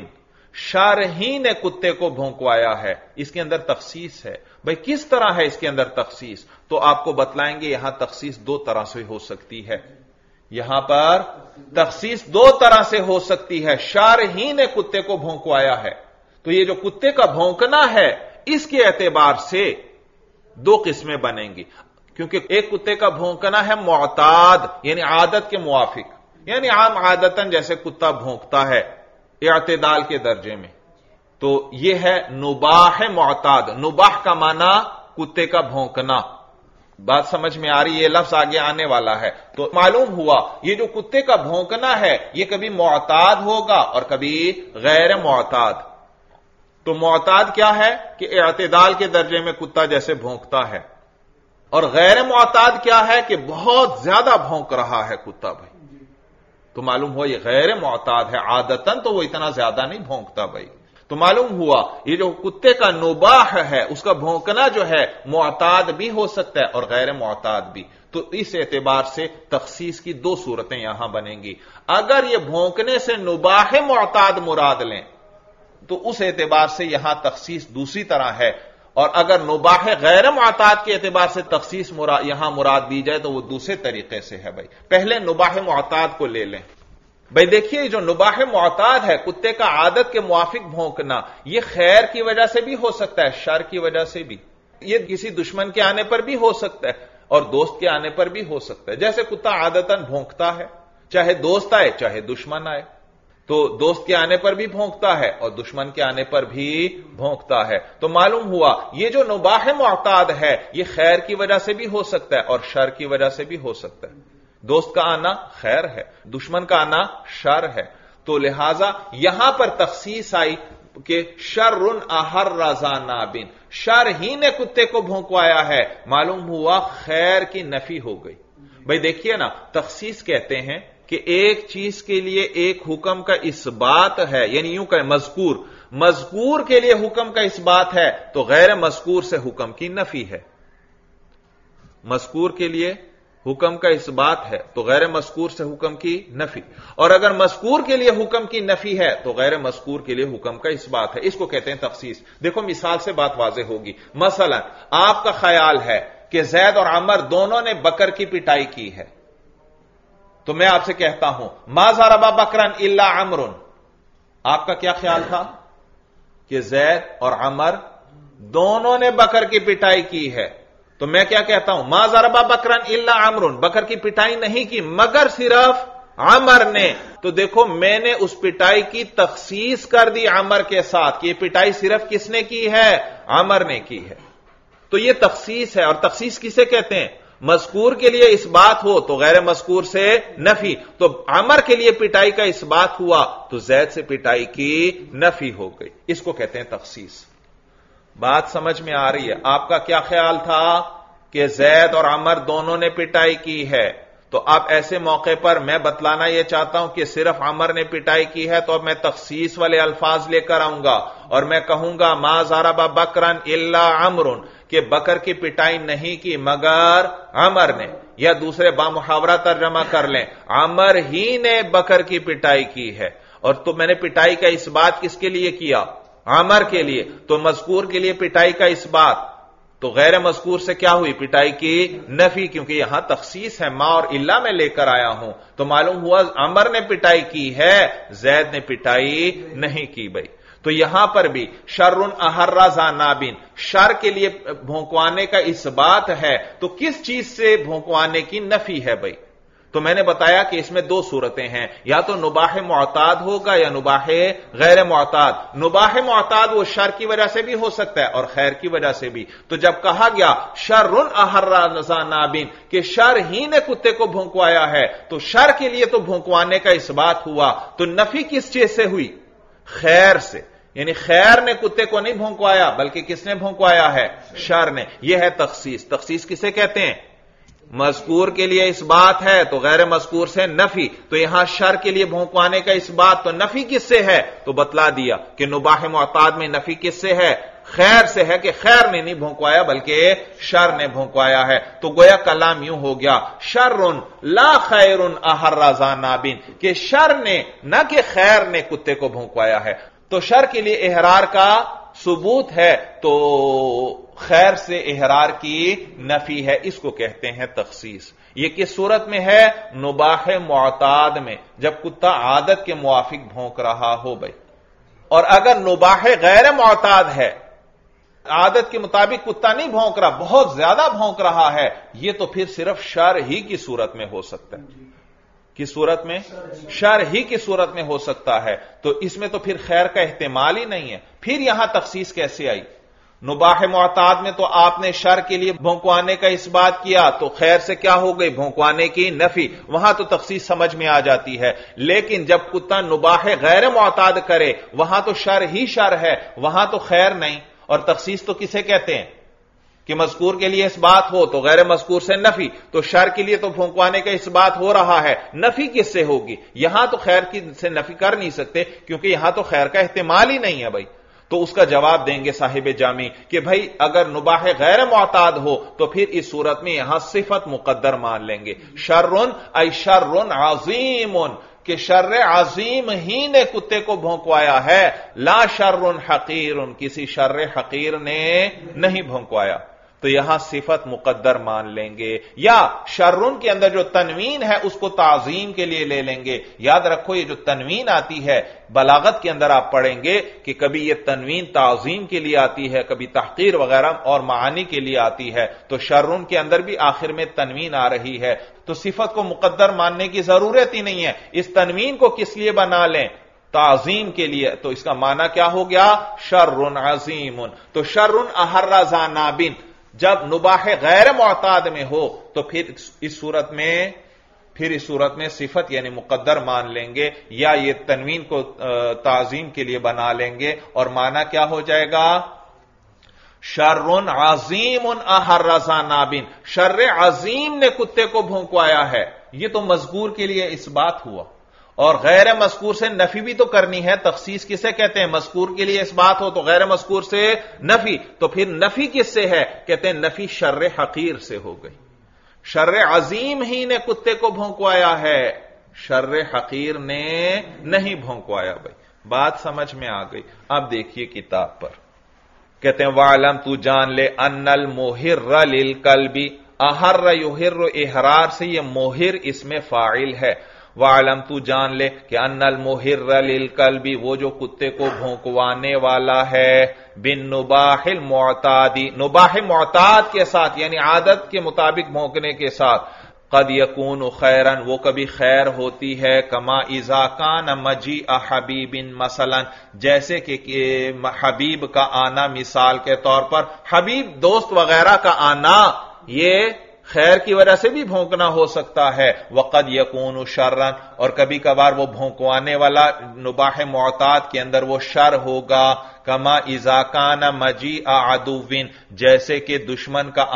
شر ہی نے کتے کو بھونکوایا ہے، اس کے اندر تخصیص ہے۔ بھئی کس طرح ہے اس کے اندر تخصیص؟ تو آپ کو بتلائیں گے یہاں تخصیص دو طرح سے ہو سکتی ہے۔ یہاں پر تخصیص دو طرح سے ہو سکتی ہے۔ شر ہی نے کتے کو بھونکوایا ہے، تو یہ جو کتے کا بھونکنا ہے اس کے اعتبار سے دو قسمیں بنیں گی، کیونکہ ایک کتے کا بھونکنا ہے معتاد، یعنی عادت کے موافق، یعنی عام عادتاً جیسے کتا بھونکتا ہے اعتدال کے درجے میں، تو یہ ہے نباح معتاد۔ نباح کا معنی کتے کا بھونکنا۔ بات سمجھ میں آ رہی ہے؟ لفظ آگے آنے والا ہے۔ تو معلوم ہوا یہ جو کتے کا بھونکنا ہے یہ کبھی معتاد ہوگا اور کبھی غیر معتاد۔ تو معتاد کیا ہے کہ اعتدال کے درجے میں کتا جیسے بھونکتا ہے، اور غیر معتاد کیا ہے کہ بہت زیادہ بھونک رہا ہے کتا بھائی، تو معلوم ہوا یہ غیر معتاد ہے۔ عادتاً تو وہ اتنا زیادہ نہیں بھونکتا بھائی۔ تو معلوم ہوا یہ جو کتے کا نباح ہے اس کا بھونکنا جو ہے معتاد بھی ہو سکتا ہے اور غیر معتاد بھی۔ تو اس اعتبار سے تخصیص کی دو صورتیں یہاں بنیں گی۔ اگر یہ بھونکنے سے نباح معتاد مراد لیں تو اس اعتبار سے یہاں تخصیص دوسری طرح ہے، اور اگر نباح غیر معتاد کے اعتبار سے تخصیص یہاں مراد دی جائے تو وہ دوسرے طریقے سے ہے بھائی۔ پہلے نباح معتاد کو لے لیں بھائی۔ دیکھیے جو نباح معتاد ہے کتے کا عادت کے موافق بھونکنا، یہ خیر کی وجہ سے بھی ہو سکتا ہے، شر کی وجہ سے بھی، یہ کسی دشمن کے آنے پر بھی ہو سکتا ہے اور دوست کے آنے پر بھی ہو سکتا ہے۔ جیسے کتا عادتاً بھونکتا ہے، چاہے دوست آئے چاہے دشمن آئے، تو دوست کے آنے پر بھی بھونکتا ہے اور دشمن کے آنے پر بھی بھونکتا ہے۔ تو معلوم ہوا یہ جو نباح معتاد ہے یہ خیر کی وجہ سے بھی ہو سکتا ہے اور شر کی وجہ سے بھی ہو سکتا ہے۔ دوست کا آنا خیر ہے، دشمن کا آنا شر ہے، تو لہذا یہاں پر تخصیص آئی کہ شر احرز نابن، شر ہی نے کتے کو بھونکوایا ہے، معلوم ہوا خیر کی نفی ہو گئی۔ بھئی دیکھیے نا، تخصیص کہتے ہیں کہ ایک چیز کے لیے ایک حکم کا اثبات ہے، یعنی یوں کہ مذکور کے لیے حکم کا اثبات ہے تو غیر مذکور سے حکم کی نفی ہے۔ مذکور کے لیے حکم کا اثبات ہے تو غیر مذکور سے حکم کی نفی، اور اگر مذکور کے لیے حکم کی نفی ہے تو غیر مذکور کے لیے حکم کا اثبات ہے۔ اس کو کہتے ہیں تخصیص۔ دیکھو مثال سے بات واضح ہوگی۔ مثلا آپ کا خیال ہے کہ زید اور عمر دونوں نے بکر کی پٹائی کی ہے، تو میں آپ سے کہتا ہوں ما ضرب بکرن الا عمر، آپ کا کیا خیال تھا کہ زید اور عمر دونوں نے بکر کی پٹائی کی ہے، تو میں کیا کہتا ہوں ما ضرب بکرن الا عمر، بکر کی پٹائی نہیں کی مگر صرف عمر نے۔ تو دیکھو میں نے اس پٹائی کی تخصیص کر دی عمر کے ساتھ کہ یہ پٹائی صرف کس نے کی ہے؟ عمر نے کی ہے۔ تو یہ تخصیص ہے، اور تخصیص کسے کہتے ہیں؟ مذکور کے لیے اس بات ہو تو غیر مذکور سے نفی۔ تو عمر کے لیے پٹائی کا اس بات ہوا تو زید سے پٹائی کی نفی ہو گئی، اس کو کہتے ہیں تخصیص۔ بات سمجھ میں آ رہی ہے؟ آپ کا کیا خیال تھا کہ زید اور عمر دونوں نے پٹائی کی ہے، تو اب ایسے موقع پر میں بتلانا یہ چاہتا ہوں کہ صرف عمر نے پٹائی کی ہے، تو اب میں تخصیص والے الفاظ لے کر آؤں گا اور میں کہوں گا ما ضرب بکرن الا عمر، کہ بکر کی پٹائی نہیں کی مگر عمر نے، یا دوسرے بامحاورہ ترجمہ کر لیں عمر ہی نے بکر کی پٹائی کی ہے۔ اور تو میں نے پٹائی کا اس بات کس کے لیے کیا؟ عمر کے لیے۔ تو مذکور کے لیے پٹائی کا اس بات، تو غیر مذکور سے کیا ہوئی؟ پٹائی کی نفی، کیونکہ یہاں تخصیص ہے، ما اور الا میں لے کر آیا ہوں۔ تو معلوم ہوا عمر نے پٹائی کی ہے، زید نے پٹائی نہیں کی بھائی۔ تو یہاں پر بھی شر احرز نابن، شر کے لیے بھونکوانے کا اس بات ہے، تو کس چیز سے بھونکوانے کی نفی ہے بھائی؟ تو میں نے بتایا کہ اس میں دو صورتیں ہیں، یا تو نباح معتاد ہوگا یا نباح غیر معتاد۔ نباح معتاد وہ شر کی وجہ سے بھی ہو سکتا ہے اور خیر کی وجہ سے بھی۔ تو جب کہا گیا شر احرز نابن کہ شر ہی نے کتے کو بھونکوایا ہے، تو شر کے لیے تو بھونکوانے کا اس بات ہوا، تو نفی کس چیز سے ہوئی؟ خیر سے، یعنی خیر نے کتے کو نہیں بھونکوایا بلکہ کس نے بھونکوایا ہے؟ شر نے۔ یہ ہے تخصیص۔ تخصیص کسے کہتے ہیں؟ مذکور کے لیے اس بات ہے تو غیر مذکور سے نفی۔ تو یہاں شر کے لیے بھونکوانے کا اس بات، تو نفی کس سے ہے؟ تو بتلا دیا کہ نباح معتاد میں نفی کس سے ہے؟ خیر سے ہے، کہ خیر نے نہیں بھونکوایا بلکہ شر نے بھونکوایا ہے۔ تو گویا کلام یوں ہو گیا شر لا خیر احرز نابن، کہ شر نے نہ کہ خیر نے کتے کو بھونکوایا ہے۔ تو شر کے لیے احرار کا ثبوت ہے تو خیر سے احرار کی نفی ہے، اس کو کہتے ہیں تخصیص۔ یہ کس صورت میں ہے؟ نباح معتاد میں، جب کتا عادت کے موافق بھونک رہا ہو بھائی۔ اور اگر نباح غیر معتاد ہے، عادت کے مطابق کتا نہیں بھونک رہا، بہت زیادہ بھونک رہا ہے، یہ تو پھر صرف شر ہی کی صورت میں ہو سکتا ہے۔ کس صورت میں؟ شر ہی کی صورت میں ہو سکتا ہے، تو اس میں تو پھر خیر کا احتمال ہی نہیں ہے۔ پھر یہاں تخصیص کیسے آئی؟ نباح معتاد میں تو آپ نے شر کے لیے بھونکوانے کا اس بات کیا، تو خیر سے کیا ہو گئی؟ بھونکوانے کی نفی، وہاں تو تخصیص سمجھ میں آ جاتی ہے۔ لیکن جب کتا نباح غیر معتاد کرے، وہاں تو شر ہی شر ہے، وہاں تو خیر نہیں۔ اور تخصیص تو کسے کہتے ہیں؟ کہ مذکور کے لیے اس بات ہو تو غیر مذکور سے نفی، تو شر کے لیے تو بھونکوانے کا اس بات ہو رہا ہے، نفی کس سے ہوگی؟ یہاں تو خیر کی سے نفی کر نہیں سکتے، کیونکہ یہاں تو خیر کا احتمال ہی نہیں ہے بھائی۔ تو اس کا جواب دیں گے صاحب جامی کہ بھائی اگر نباح غیر معتاد ہو تو پھر اس صورت میں یہاں صفت مقدر مان لیں گے، شرن ای شرن عظیم، کہ شر عظیم ہی نے کتے کو بھونکوایا ہے، لا شرن حقیر، کسی شر حقیر نے نہیں بھونکوایا، تو یہاں صفت مقدر مان لیں گے۔ یا شرن کے اندر جو تنوین ہے اس کو تعظیم کے لیے لے لیں گے۔ یاد رکھو یہ جو تنوین آتی ہے بلاغت کے اندر آپ پڑھیں گے کہ کبھی یہ تنوین تعظیم کے لیے آتی ہے، کبھی تحقیر وغیرہ اور معانی کے لیے آتی ہے، تو شرن کے اندر بھی آخر میں تنوین آ رہی ہے، تو صفت کو مقدر ماننے کی ضرورت ہی نہیں ہے۔ اس تنوین کو کس لیے بنا لیں؟ تعظیم کے لیے، تو اس کا معنی کیا ہو گیا؟ شرن عظیم۔ تو شرن احر ذانابن جب نباح غیر معتاد میں ہو تو پھر اس صورت میں صفت یعنی مقدر مان لیں گے، یا یہ تنوین کو تعظیم کے لیے بنا لیں گے، اور معنی کیا ہو جائے گا؟ شرن عظیم احر ذانابن، شر عظیم نے کتے کو بھونکوایا ہے، یہ تو مذکور کے لیے اس بات ہوا، اور غیر مذکور سے نفی بھی تو کرنی ہے۔ تخصیص کسے کہتے ہیں؟ مذکور کے لیے اس بات ہو تو غیر مذکور سے نفی، تو پھر نفی کس سے ہے؟ کہتے ہیں نفی شر حقیر سے ہو گئی، شر عظیم ہی نے کتے کو بھونکوایا ہے، شر حقیر نے نہیں بھونکوایا بھائی۔ بات سمجھ میں آ گئی؟ اب دیکھیے کتاب پر کہتے ہیں وَعْلَمْ تو جان لے ان المُحِرَّ لِلْقَلْبِ، احر یحر احرار سے یہ موہر اس میں فاعل ہے۔ وَعْلَمْ تو جان لے کہ ان المُحِرَّ لِلْقَلْبِ وہ جو کتے کو بھونکوانے والا ہے، بالنباح المعتاد، نباح معتاد کے ساتھ یعنی عادت کے مطابق بھونکنے کے ساتھ، قد یکون خیرا وہ کبھی خیر ہوتی ہے، کما اذا کان مجیء حبیب مثلا جیسے کہ حبیب کا آنا مثال کے طور پر، حبیب دوست وغیرہ کا آنا یہ خیر کی وجہ سے بھی بھونکنا ہو سکتا ہے، وقد یکون شرا اور کبھی کبھار وہ بھونکوانے والا نباح معتاد کے اندر وہ شر ہوگا، کما اذا کان مجیء عدو جیسے کہ دشمن کا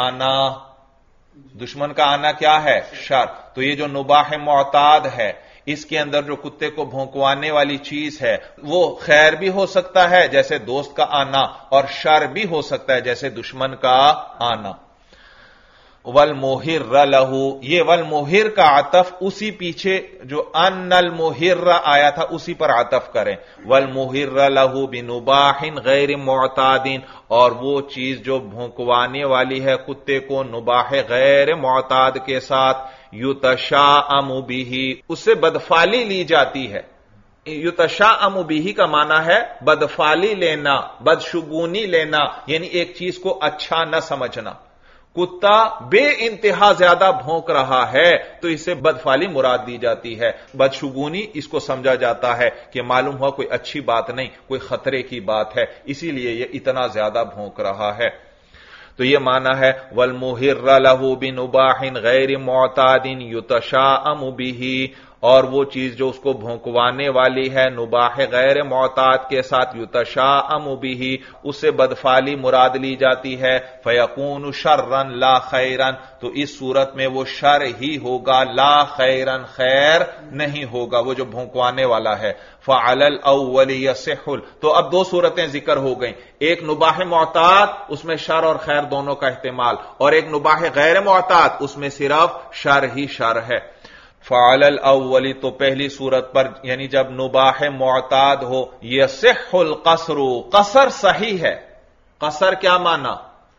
آنا کیا ہے؟ شر۔ تو یہ جو نباح معتاد ہے اس کے اندر جو کتے کو بھونکوانے والی چیز ہے وہ خیر بھی ہو سکتا ہے جیسے دوست کا آنا، اور شر بھی ہو سکتا ہے جیسے دشمن کا آنا۔ والمحر لہ، یہ والمحر کا عطف اسی پیچھے جو ان المحر آیا تھا اسی پر عطف کریں، والمحر لہ بنباح غیر معتاد، اور وہ چیز جو بھونکوانے والی ہے کتے کو نباح غیر معتاد کے ساتھ، یتشاءم بہ اس سے بدفعلی لی جاتی ہے۔ یتشاءم بہ کا معنی ہے بدفعلی لینا، بدشگونی لینا، یعنی ایک چیز کو اچھا نہ سمجھنا۔ کتا بے انتہا زیادہ بھونک رہا ہے تو اس سے بدفعلی مراد دی جاتی ہے، بدشگونی اس کو سمجھا جاتا ہے کہ معلوم ہوا کوئی اچھی بات نہیں، کوئی خطرے کی بات ہے، اسی لیے یہ اتنا زیادہ بھونک رہا ہے۔ تو یہ معنی ہے والمحر لہ بنباح غیر معتاد یتشاءم بہ، اور وہ چیز جو اس کو بھونکوانے والی ہے نباح غیر معتاد کے ساتھ، یتشاءم بہ اس سے بدفعلی مراد لی جاتی ہے، فیکون شرا لا خیرا تو اس صورت میں وہ شر ہی ہوگا، لا خیرا خیر نہیں ہوگا وہ جو بھونکوانے والا ہے۔ فعلی الاول یصح، تو اب دو صورتیں ذکر ہو گئیں، ایک نباح معتاد اس میں شر اور خیر دونوں کا احتمال، اور ایک نباح غیر معتاد اس میں صرف شر ہی شر ہے۔ فعل الاول تو پہلی صورت پر یعنی جب نباح معتاد ہو، یصح القصر، قصر صحیح ہے۔ قصر کیا معنی؟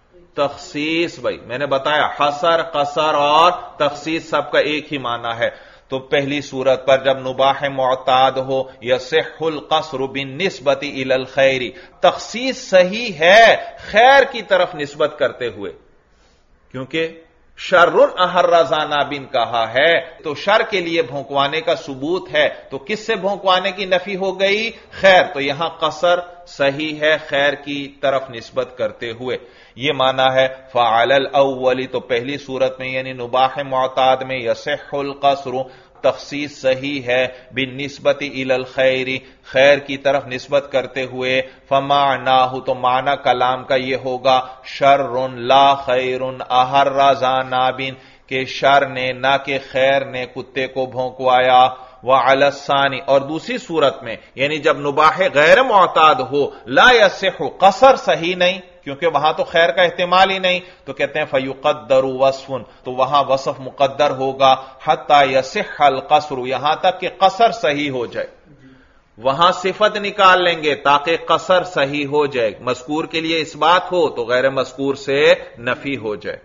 تخصیص۔ بھائی میں نے بتایا حصر، قصر اور تخصیص سب کا ایک ہی معنی ہے۔ تو پہلی صورت پر جب نباح معتاد ہو، یصح القصر بالنسبت الی الخیر، تخصیص صحیح ہے خیر کی طرف نسبت کرتے ہوئے، کیونکہ شر احر ذانابن کہا ہے تو شر کے لیے بھونکوانے کا ثبوت ہے، تو کس سے بھونکوانے کی نفی ہو گئی؟ خیر، تو یہاں قصر صحیح ہے خیر کی طرف نسبت کرتے ہوئے، یہ معنی ہے فعل الاول تو پہلی صورت میں یعنی نباح معتاد میں یصح القصر، تخصیص صحیح ہے بالنسبت الی الخیر، خیر کی طرف نسبت کرتے ہوئے، فمعناہ تو معنی کلام کا یہ ہوگا شر لا خیر احر ذاناب، کہ شر نے نہ کہ خیر نے کتے کو بھونکوایا، وعلی الثانی اور دوسری صورت میں یعنی جب نباح غیر معتاد ہو، لا یصح قصر صحیح نہیں کیونکہ وہاں تو خیر کا احتمال ہی نہیں، تو کہتے ہیں فیقدر وصف، تو وہاں وصف مقدر ہوگا حتی یصح القصر، یہاں تک کہ قصر صحیح ہو جائے، وہاں صفت نکال لیں گے تاکہ قصر صحیح ہو جائے، مذکور کے لیے اس بات ہو تو غیر مذکور سے نفی ہو جائے۔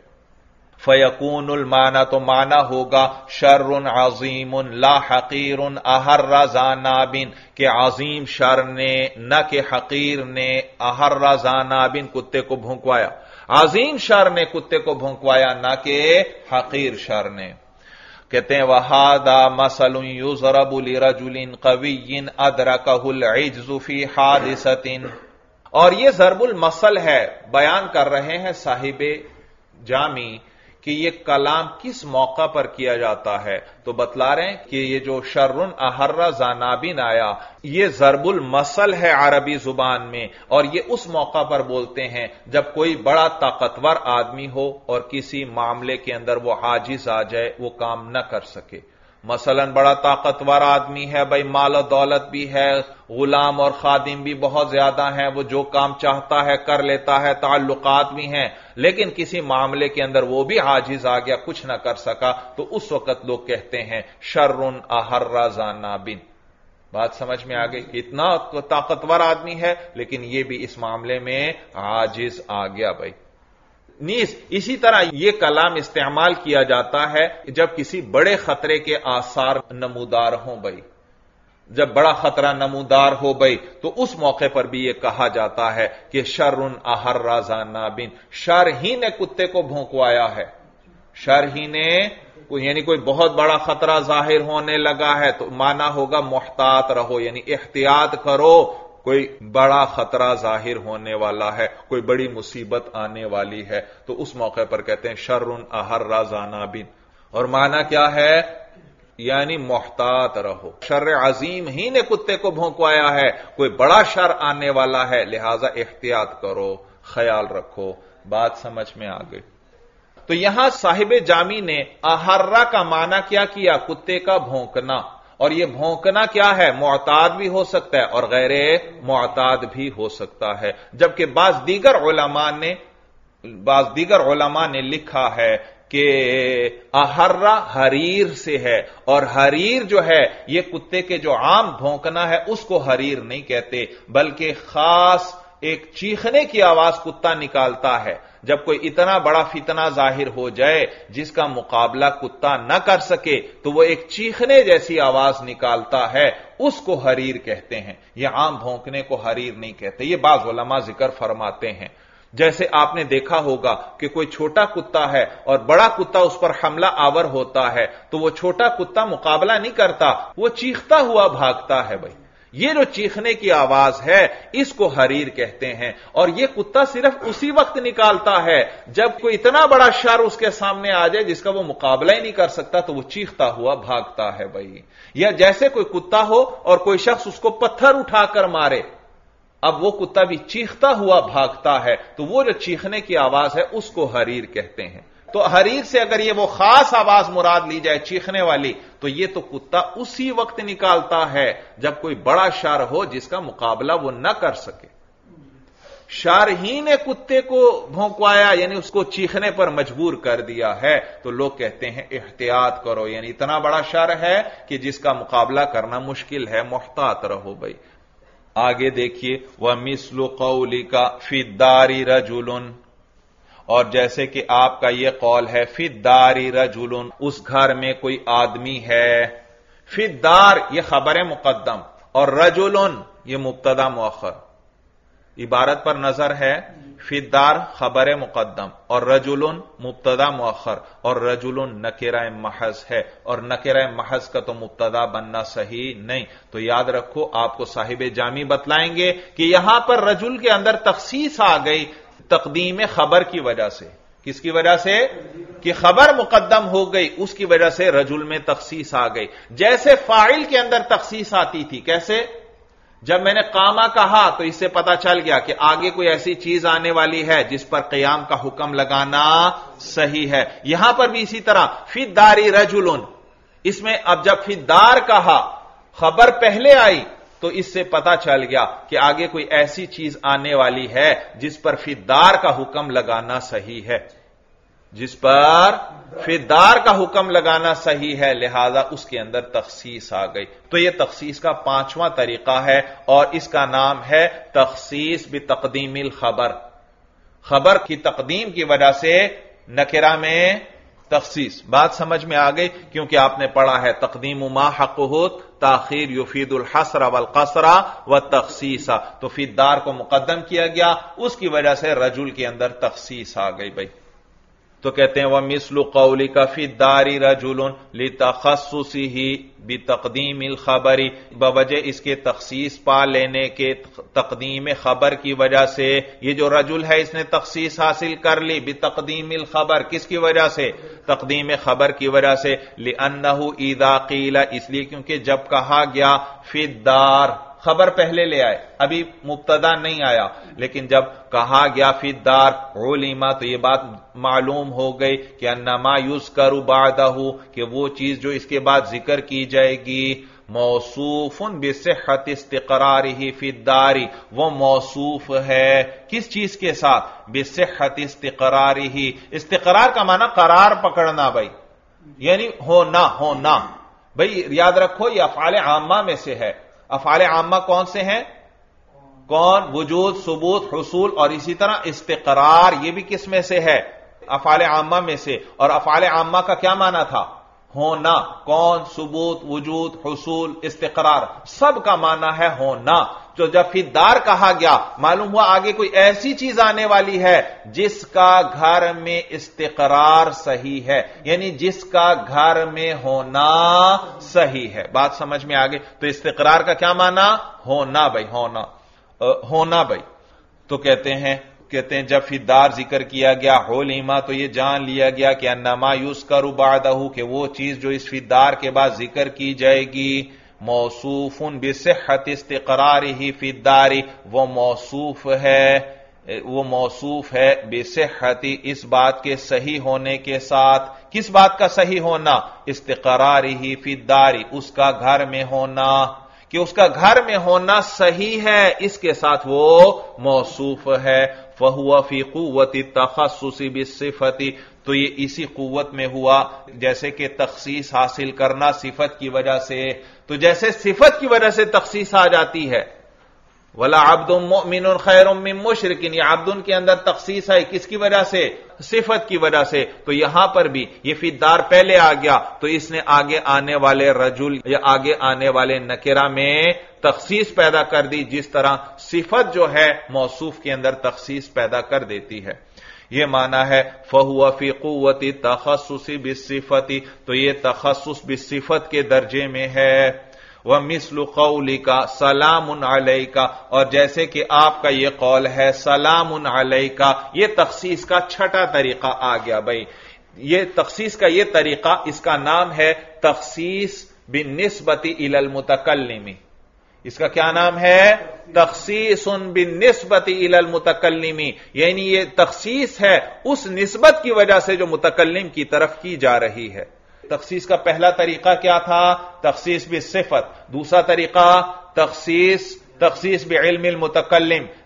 فیکون المعنی تو معنی ہوگا شر عظیم لا حقیر احر ذاناب، کہ عظیم شر نے نہ کہ حقیر نے احر ذاناب کتے کو بھونکوایا، عظیم شر نے کتے کو بھونکوایا نہ کہ حقیر شر نے۔ کہتے ہیں وَهَذَا مَثَلٌ يُضْرَبُ لِرَجُلٍ قَوِيٍّ أَدْرَكَهُ الْعِجْزُ فِي حَادِثَةٍ، اور یہ ضرب المثل ہے، بیان کر رہے ہیں صاحب جامی کہ یہ کلام کس موقع پر کیا جاتا ہے، تو بتلا رہے ہیں کہ یہ جو شر احر ذانابین آیا یہ ضرب المثل ہے عربی زبان میں، اور یہ اس موقع پر بولتے ہیں جب کوئی بڑا طاقتور آدمی ہو اور کسی معاملے کے اندر وہ عاجز آ جائے، وہ کام نہ کر سکے۔ مثلا بڑا طاقتور آدمی ہے، بھائی مال و دولت بھی ہے، غلام اور خادم بھی بہت زیادہ ہیں، وہ جو کام چاہتا ہے کر لیتا ہے، تعلقات بھی ہیں، لیکن کسی معاملے کے اندر وہ بھی عاجز آ گیا، کچھ نہ کر سکا، تو اس وقت لوگ کہتے ہیں شر احر ذاناب۔ بات سمجھ میں آ گئی؟ اتنا طاقتور آدمی ہے لیکن یہ بھی اس معاملے میں عاجز آ گیا۔ بھائی نیز اسی طرح یہ کلام استعمال کیا جاتا ہے جب کسی بڑے خطرے کے آثار نمودار ہوں۔ بھائی جب بڑا خطرہ نمودار ہو بھائی تو اس موقع پر بھی یہ کہا جاتا ہے کہ شر احر ذاناب، شر ہی نے کتے کو بھونکوایا ہے، شر ہی نے یعنی کوئی بہت بڑا خطرہ ظاہر ہونے لگا ہے تو مانا ہوگا محتاط رہو، یعنی احتیاط کرو، کوئی بڑا خطرہ ظاہر ہونے والا ہے، کوئی بڑی مصیبت آنے والی ہے، تو اس موقع پر کہتے ہیں شر احر ذاناب۔ اور معنی کیا ہے؟ یعنی محتاط رہو، شر عظیم ہی نے کتے کو بھونکوایا ہے، کوئی بڑا شر آنے والا ہے، لہذا احتیاط کرو، خیال رکھو۔ بات سمجھ میں آ گئی؟ تو یہاں صاحب جامی نے احرہ کا معنی کیا کیا؟ کتے کا بھونکنا، اور یہ بھونکنا کیا ہے؟ معتاد بھی ہو سکتا ہے اور غیر معتاد بھی ہو سکتا ہے، جبکہ بعض دیگر علماء نے لکھا ہے کہ احرہ حریر سے ہے، اور حریر جو ہے یہ کتے کے جو عام بھونکنا ہے اس کو حریر نہیں کہتے، بلکہ خاص ایک چیخنے کی آواز کتا نکالتا ہے، جب کوئی اتنا بڑا فتنہ ظاہر ہو جائے جس کا مقابلہ کتا نہ کر سکے تو وہ ایک چیخنے جیسی آواز نکالتا ہے، اس کو حریر کہتے ہیں، یہ عام بھونکنے کو حریر نہیں کہتے، یہ بعض علماء ذکر فرماتے ہیں۔ جیسے آپ نے دیکھا ہوگا کہ کوئی چھوٹا کتا ہے اور بڑا کتا اس پر حملہ آور ہوتا ہے تو وہ چھوٹا کتا مقابلہ نہیں کرتا، وہ چیختا ہوا بھاگتا ہے۔ بھائی یہ جو چیخنے کی آواز ہے اس کو حریر کہتے ہیں، اور یہ کتا صرف اسی وقت نکالتا ہے جب کوئی اتنا بڑا شر اس کے سامنے آ جائے جس کا وہ مقابلہ ہی نہیں کر سکتا تو وہ چیختا ہوا بھاگتا ہے۔ بھائی یا جیسے کوئی کتا ہو اور کوئی شخص اس کو پتھر اٹھا کر مارے، اب وہ کتا بھی چیختا ہوا بھاگتا ہے، تو وہ جو چیخنے کی آواز ہے اس کو حریر کہتے ہیں۔ تو حریر سے اگر یہ وہ خاص آواز مراد لی جائے چیخنے والی تو یہ تو کتا اسی وقت نکالتا ہے جب کوئی بڑا شر ہو جس کا مقابلہ وہ نہ کر سکے۔ شر ہی نے کتے کو بھونکوایا، یعنی اس کو چیخنے پر مجبور کر دیا ہے، تو لوگ کہتے ہیں احتیاط کرو، یعنی اتنا بڑا شر ہے کہ جس کا مقابلہ کرنا مشکل ہے، محتاط رہو بھائی۔ آگے دیکھیے، وَمِثْلُ قَوْلِكَ فِي الدَّارِ رَجُلٌ، اور جیسے کہ آپ کا یہ قول ہے فی الدار رجل، اس گھر میں کوئی آدمی ہے، فی الدار یہ خبر مقدم اور رجل یہ مبتدا مؤخر، عبارت پر نظر ہے، فی الدار خبر مقدم اور رجل مبتدا مؤخر، اور رجل نکرہ محض ہے، اور نکرہ محض کا تو مبتدا بننا صحیح نہیں، تو یاد رکھو آپ کو صاحب جامی بتلائیں گے کہ یہاں پر رجل کے اندر تخصیص آ گئی تقدیم خبر کی وجہ سے۔ کس کی وجہ سے؟ کہ خبر مقدم ہو گئی، اس کی وجہ سے رجل میں تخصیص آ گئی۔ جیسے فاعل کے اندر تخصیص آتی تھی، کیسے؟ جب میں نے قامہ کہا تو اس سے پتا چل گیا کہ آگے کوئی ایسی چیز آنے والی ہے جس پر قیام کا حکم لگانا صحیح ہے۔ یہاں پر بھی اسی طرح فی الدار رجل، اس میں اب جب فی الدار کہا خبر پہلے آئی تو اس سے پتا چل گیا کہ آگے کوئی ایسی چیز آنے والی ہے جس پر فی الدار کا حکم لگانا صحیح ہے، جس پر فی الدار کا حکم لگانا صحیح ہے، لہذا اس کے اندر تخصیص آ گئی۔ تو یہ تخصیص کا 5واں طریقہ ہے اور اس کا نام ہے تخصیص بتقدیم الخبر۔ خبر کی تقدیم کی وجہ سے نکرہ میں تخصیص۔ بات سمجھ میں آ گئی؟ کیونکہ آپ نے پڑھا ہے تقدیم ما حقہ تاخیر یفید الحصر والقصر والتخصیص، تو فی الدار کو مقدم کیا گیا، اس کی وجہ سے رجل کے اندر تخصیص آ گئی بھائی۔ تو کہتے ہیں وَمِثْلُ قَوْلِكَ فِي الدَّارِ رَجُلٌ لِتَخَصُّصِهِ بِتَقْدِيمِ الْخَبَرِ، بوجہ اس کے تخصیص پا لینے کے تقدیم خبر کی وجہ سے، یہ جو رجل ہے اس نے تخصیص حاصل کر لی بتقدیم الخبر، کس کی وجہ سے؟ تقدیم خبر کی وجہ سے، لِأَنَّهُ إِذَا قِيلَ، اس لیے کیونکہ جب کہا گیا فی الدار، خبر پہلے لے آئے، ابھی مبتدا نہیں آیا، لیکن جب کہا گیا فی الدار علما، تو یہ بات معلوم ہو گئی کہ انما یذکر بعدہ، کہ وہ چیز جو اس کے بعد ذکر کی جائے گی موصوف بصحت استقرارہ فی الدار، وہ موصوف ہے کس چیز کے ساتھ؟ بصحت استقرارہ، استقرار کا معنی قرار پکڑنا بھائی، یعنی ہونا بھائی یاد رکھو یہ افعال عامہ میں سے ہے۔ افعال عامہ کون سے ہیں؟ کون؟ وجود، ثبوت، حصول، اور اسی طرح استقرار، یہ بھی کس میں سے ہے؟ افعال عامہ میں سے۔ اور افعال عامہ کا کیا معنی تھا؟ ہونا۔ کون؟ ثبوت، وجود، حصول، استقرار، سب کا معنی ہے ہونا۔ تو جب فی الدار کہا گیا معلوم ہوا آگے کوئی ایسی چیز آنے والی ہے جس کا گھر میں استقرار صحیح ہے، یعنی جس کا گھر میں ہونا صحیح ہے۔ بات سمجھ میں آگے؟ تو استقرار کا کیا معنی؟ ہونا بھائی، ہونا بھائی۔ تو کہتے ہیں جب فی الدار ذکر کیا گیا علما، تو یہ جان لیا گیا کہ انما یذکر بعدہ، کہ وہ چیز جو اس فی الدار کے بعد ذکر کی جائے گی موصوف بصحت استقرارہ فی الدار، وہ موصوف ہے بصحت، اس بات کے صحیح ہونے کے ساتھ۔ کس بات کا صحیح ہونا؟ استقرارہ فی الدار، اس کا گھر میں ہونا، کہ اس کا گھر میں ہونا صحیح ہے، اس کے ساتھ وہ موصوف ہے۔ فَهُوَ فِي قُوَّةِ التَّخَصُّصِ بِالصِّفَةِ، تو یہ اسی قوت میں ہوا جیسے کہ تخصیص حاصل کرنا صفت کی وجہ سے۔ تو جیسے صفت کی وجہ سے تخصیص آ جاتی ہے، وَلَا عَبْدٌ مُؤْمِنٌ خَيْرٌ مِّن مُشْرِكٍ، یہ عبدن کے اندر تخصیص ہے کس کی وجہ سے؟ صفت کی وجہ سے۔ تو یہاں پر بھی یہ فی الدار پہلے آ گیا تو اس نے آگے آنے والے رجل یا آگے آنے والے نکرہ میں تخصیص پیدا کر دی، جس طرح صفت جو ہے موصوف کے اندر تخصیص پیدا کر دیتی ہے۔ یہ معنی ہے فَهُوَ فِي قُوَّةِ التَّخَصُّصِ بِالصِّفَةِ، تو یہ تخصص بالصفت کے درجے میں ہے۔ وَمِثْلُ قَوْلِكَ سَلَامٌ عَلَيْكَ، اور جیسے کہ آپ کا یہ قول ہے سَلَامٌ عَلَيْكَ، یہ تخصیص کا 6واں طریقہ آ گیا بھائی۔ یہ تخصیص کا یہ طریقہ، اس کا نام ہے تخصیص بالنسبت الی المتکلم۔ اس کا کیا نام ہے؟ تخصیص بالنسبت الی المتکلم، یعنی یہ تخصیص ہے اس نسبت کی وجہ سے جو متکلم کی طرف کی جا رہی ہے۔ تخصیص کا پہلا طریقہ کیا تھا؟ تخصیص بالصفت۔ دوسرا طریقہ تخصیص بعلم المتکلم۔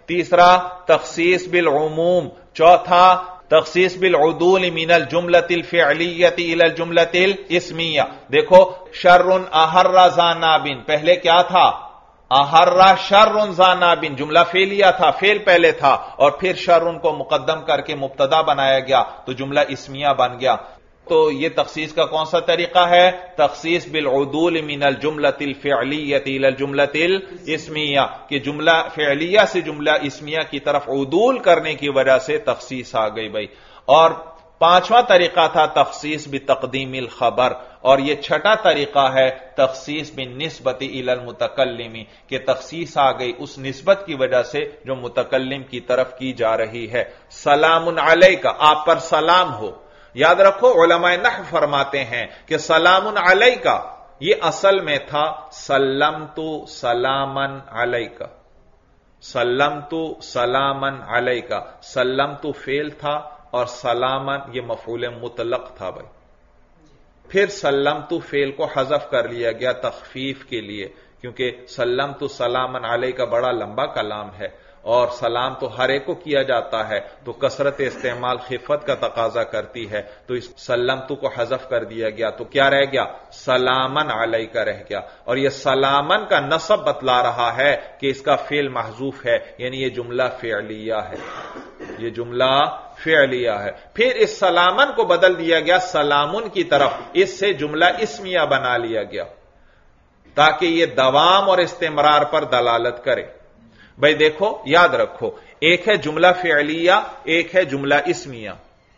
تیسرا تخصیص بالعموم، چوتھا تخصیص بالعدول من الجملۃ الفعلیۃ الی الجملۃ الاسمیہ۔ دیکھو شر احر ذانابن، پہلے کیا تھا؟ احر شر ذانابن، جملہ فعلیہ تھا، فعل پہلے تھا، اور پھر شر کو مقدم کر کے مبتدا بنایا گیا تو جملہ اسمیہ بن گیا۔ تو یہ تخصیص کا کون سا طریقہ ہے؟ تخصیص بالعدول من الجملۃ الفعلیۃ الی الجملۃ الاسمیہ، کہ جملہ فعلیہ سے جملہ اسمیہ کی طرف عدول کرنے کی وجہ سے تخصیص آ گئی بھائی۔ اور پانچواں طریقہ تھا تخصیص بتقدیم الخبر، اور یہ چھٹا طریقہ ہے تخصیص بالنسبۃ الی المتکلم، کہ تخصیص آ گئی اس نسبت کی وجہ سے جو متکلم کی طرف کی جا رہی ہے۔ سلام علیک، آپ پر سلام ہو۔ یاد رکھو علماء نحو فرماتے ہیں کہ سلام علیک یہ اصل میں تھا سلمت سلاما علیک، سلمت سلاما علیک، سلمت فعل تھا اور سلاما یہ مفعول مطلق تھا بھائی۔ پھر سلمت فعل کو حذف کر لیا گیا تخفیف کے لیے، کیونکہ سلمت سلاما علیک بڑا لمبا کلام ہے اور سلام تو ہر ایک کو کیا جاتا ہے، تو کثرت استعمال خفت کا تقاضا کرتی ہے، تو اس سلمت کو حذف کر دیا گیا، تو کیا رہ گیا؟ سلامن علیک رہ گیا۔ اور یہ سلامن کا نصب بتلا رہا ہے کہ اس کا فعل محذوف ہے، یعنی یہ جملہ فعلیہ ہے، یہ جملہ فعلیہ ہے۔ پھر اس سلامن کو بدل دیا گیا سلامن کی طرف، اس سے جملہ اسمیہ بنا لیا گیا تاکہ یہ دوام اور استمرار پر دلالت کرے۔ بھائی دیکھو یاد رکھو، ایک ہے جملہ فعلیہ، ایک ہے جملہ اسمیہ۔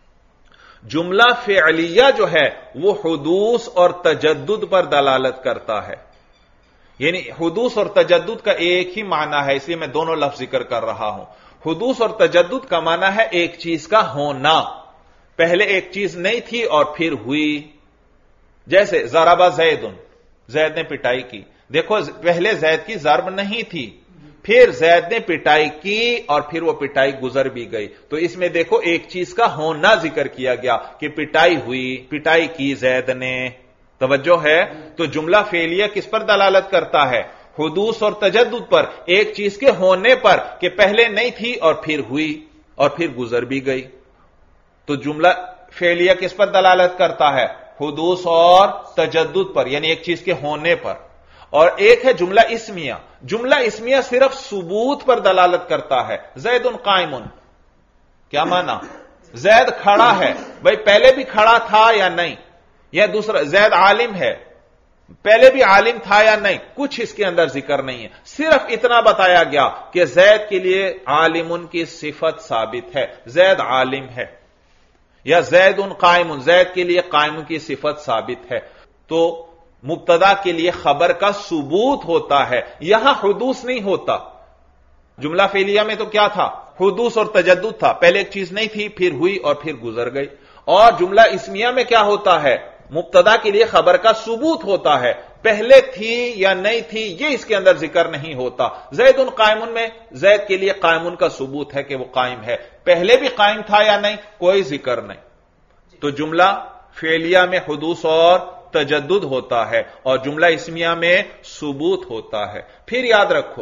جملہ فعلیہ جو ہے وہ حدوث اور تجدد پر دلالت کرتا ہے، یعنی حدوث اور تجدد کا ایک ہی معنی ہے، اس لیے میں دونوں لفظ ذکر کر رہا ہوں۔ حدوث اور تجدد کا معنی ہے ایک چیز کا ہونا، پہلے ایک چیز نہیں تھی اور پھر ہوئی۔ جیسے ضرب زید، زید نے پٹائی کی، دیکھو پہلے زید کی ضرب نہیں تھی، پھر زید نے پٹائی کی اور پھر وہ پٹائی گزر بھی گئی، تو اس میں دیکھو ایک چیز کا ہونا ذکر کیا گیا کہ پٹائی ہوئی، پٹائی کی زید نے۔ توجہ ہے؟ تو جملہ فعلیہ کس پر دلالت کرتا ہے؟ حدوث اور تجدد پر، ایک چیز کے ہونے پر کہ پہلے نہیں تھی اور پھر ہوئی اور پھر گزر بھی گئی۔ تو جملہ فعلیہ کس پر دلالت کرتا ہے؟ حدوث اور تجدد پر، یعنی ایک چیز کے ہونے پر۔ اور ایک ہے جملہ اسمیہ، جملہ اسمیہ صرف ثبوت پر دلالت کرتا ہے۔ زید قائم، کیا معنی؟ زید کھڑا ہے، بھائی پہلے بھی کھڑا تھا یا نہیں؟ یا دوسرا زید عالم ہے، پہلے بھی عالم تھا یا نہیں؟ کچھ اس کے اندر ذکر نہیں ہے، صرف اتنا بتایا گیا کہ زید کے لیے عالم کی صفت ثابت ہے، زید عالم ہے، یا زید قائم، زید کے لیے قائم کی صفت ثابت ہے۔ تو مبتدا کے لیے خبر کا ثبوت ہوتا ہے، یہاں حدوث نہیں ہوتا۔ جملہ فعلیہ میں تو کیا تھا؟ حدوث اور تجدد تھا، پہلے ایک چیز نہیں تھی پھر ہوئی اور پھر گزر گئی۔ اور جملہ اسمیہ میں کیا ہوتا ہے؟ مبتدا کے لیے خبر کا ثبوت ہوتا ہے، پہلے تھی یا نہیں تھی یہ اس کے اندر ذکر نہیں ہوتا۔ زید قائم میں زید کے لیے قائم کا ثبوت ہے کہ وہ قائم ہے، پہلے بھی قائم تھا یا نہیں کوئی ذکر نہیں۔ تو جملہ فعلیہ میں حدوث اور تجدد ہوتا ہے اور جملہ اسمیہ میں ثبوت ہوتا ہے۔ پھر یاد رکھو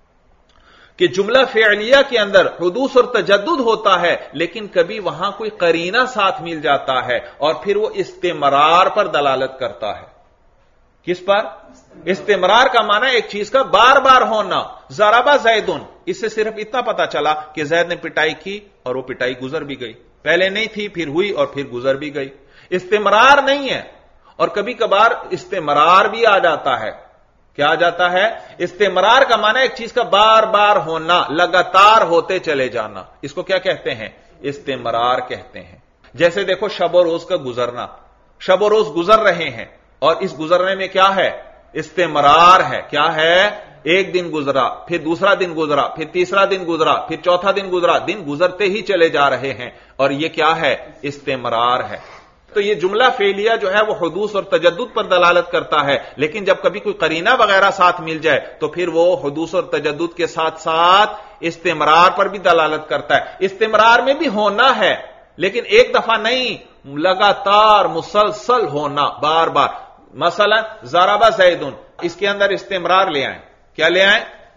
کہ جملہ فعلیہ کے اندر حدوث اور تجدد ہوتا ہے، لیکن کبھی وہاں کوئی قرینہ ساتھ مل جاتا ہے اور پھر وہ استمرار پر دلالت کرتا ہے۔ کس پر؟ استمرار کا معنی ایک چیز کا بار بار ہونا۔ ضرب زید، اس سے صرف اتنا پتا چلا کہ زید نے پٹائی کی اور وہ پٹائی گزر بھی گئی، پہلے نہیں تھی پھر ہوئی اور پھر گزر بھی گئی، استمرار نہیں ہے۔ اور کبھی کبھار استمرار بھی آ جاتا ہے، کیا آ جاتا ہے؟ استمرار کا معنی ایک چیز کا بار بار ہونا، لگاتار ہوتے چلے جانا، اس کو کیا کہتے ہیں؟ استمرار کہتے ہیں۔ جیسے دیکھو شب و روز کا گزرنا، شب و روز گزر رہے ہیں اور اس گزرنے میں کیا ہے؟ استمرار ہے۔ کیا ہے؟ ایک دن گزرا، پھر دوسرا دن گزرا، پھر تیسرا دن گزرا، پھر چوتھا دن گزرا، دن گزرتے ہی چلے جا رہے ہیں، اور یہ کیا ہے؟ استمرار ہے۔ تو یہ جملہ فعلیہ جو ہے وہ حدوث اور تجدد پر دلالت کرتا ہے، لیکن جب کبھی کوئی قرینہ وغیرہ ساتھ مل جائے تو پھر وہ حدوث اور تجدد کے ساتھ ساتھ استمرار پر بھی دلالت کرتا ہے۔ استمرار میں بھی ہونا ہے لیکن ایک دفعہ نہیں، لگاتار مسلسل ہونا، بار بار۔ مثلا ضرب زید، اس کے اندر استمرار لے آئیں، کیا لے آئیں؟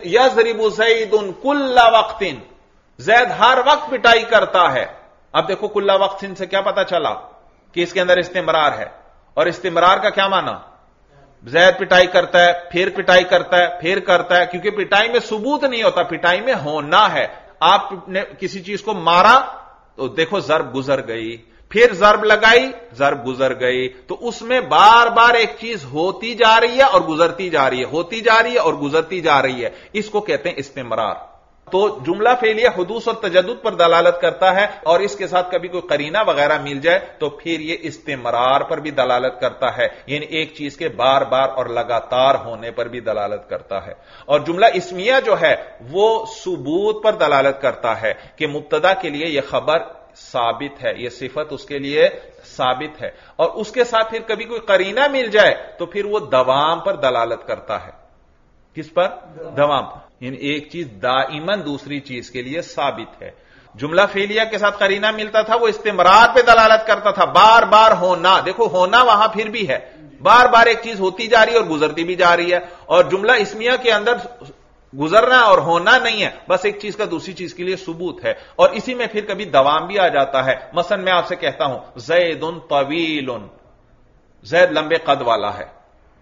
یضرب زید کل وقت، زید ہر وقت پٹائی کرتا ہے. اب دیکھو کل وقت سے کیا پتا چلا کہ اس کے اندر استمرار ہے. اور استمرار کا کیا معنی؟ زید پٹائی کرتا ہے، پھر پٹائی کرتا ہے، پھر کرتا ہے، کیونکہ پٹائی میں ثبوت نہیں ہوتا، پٹائی میں ہونا ہے. آپ نے کسی چیز کو مارا تو دیکھو ضرب گزر گئی، پھر ضرب لگائی، ضرب گزر گئی، تو اس میں بار بار ایک چیز ہوتی جا رہی ہے اور گزرتی جا رہی ہے، ہوتی جا رہی ہے اور گزرتی جا رہی ہے. اس کو کہتے ہیں استمرار. تو جملہ فعلیہ حدوث اور تجدد پر دلالت کرتا ہے، اور اس کے ساتھ کبھی کوئی قرینہ وغیرہ مل جائے تو پھر یہ استمرار پر بھی دلالت کرتا ہے، یعنی ایک چیز کے بار بار اور لگاتار ہونے پر بھی دلالت کرتا ہے. اور جملہ اسمیہ جو ہے وہ ثبوت پر دلالت کرتا ہے کہ مبتدا کے لیے یہ خبر ثابت ہے، یہ صفت اس کے لیے ثابت ہے، اور اس کے ساتھ پھر کبھی کوئی قرینہ مل جائے تو پھر وہ دوام پر دلالت کرتا ہے. کس پر؟ دوام. یعنی ایک چیز دائماً دوسری چیز کے لیے ثابت ہے. جملہ فعلیہ کے ساتھ قرینہ ملتا تھا وہ استمرار پہ دلالت کرتا تھا، بار بار ہونا. دیکھو ہونا وہاں پھر بھی ہے، بار بار ایک چیز ہوتی جا رہی ہے اور گزرتی بھی جا رہی ہے. اور جملہ اسمیہ کے اندر گزرنا اور ہونا نہیں ہے، بس ایک چیز کا دوسری چیز کے لیے ثبوت ہے، اور اسی میں پھر کبھی دوام بھی آ جاتا ہے. مثلا میں آپ سے کہتا ہوں زید طویل، زید لمبے قد والا ہے.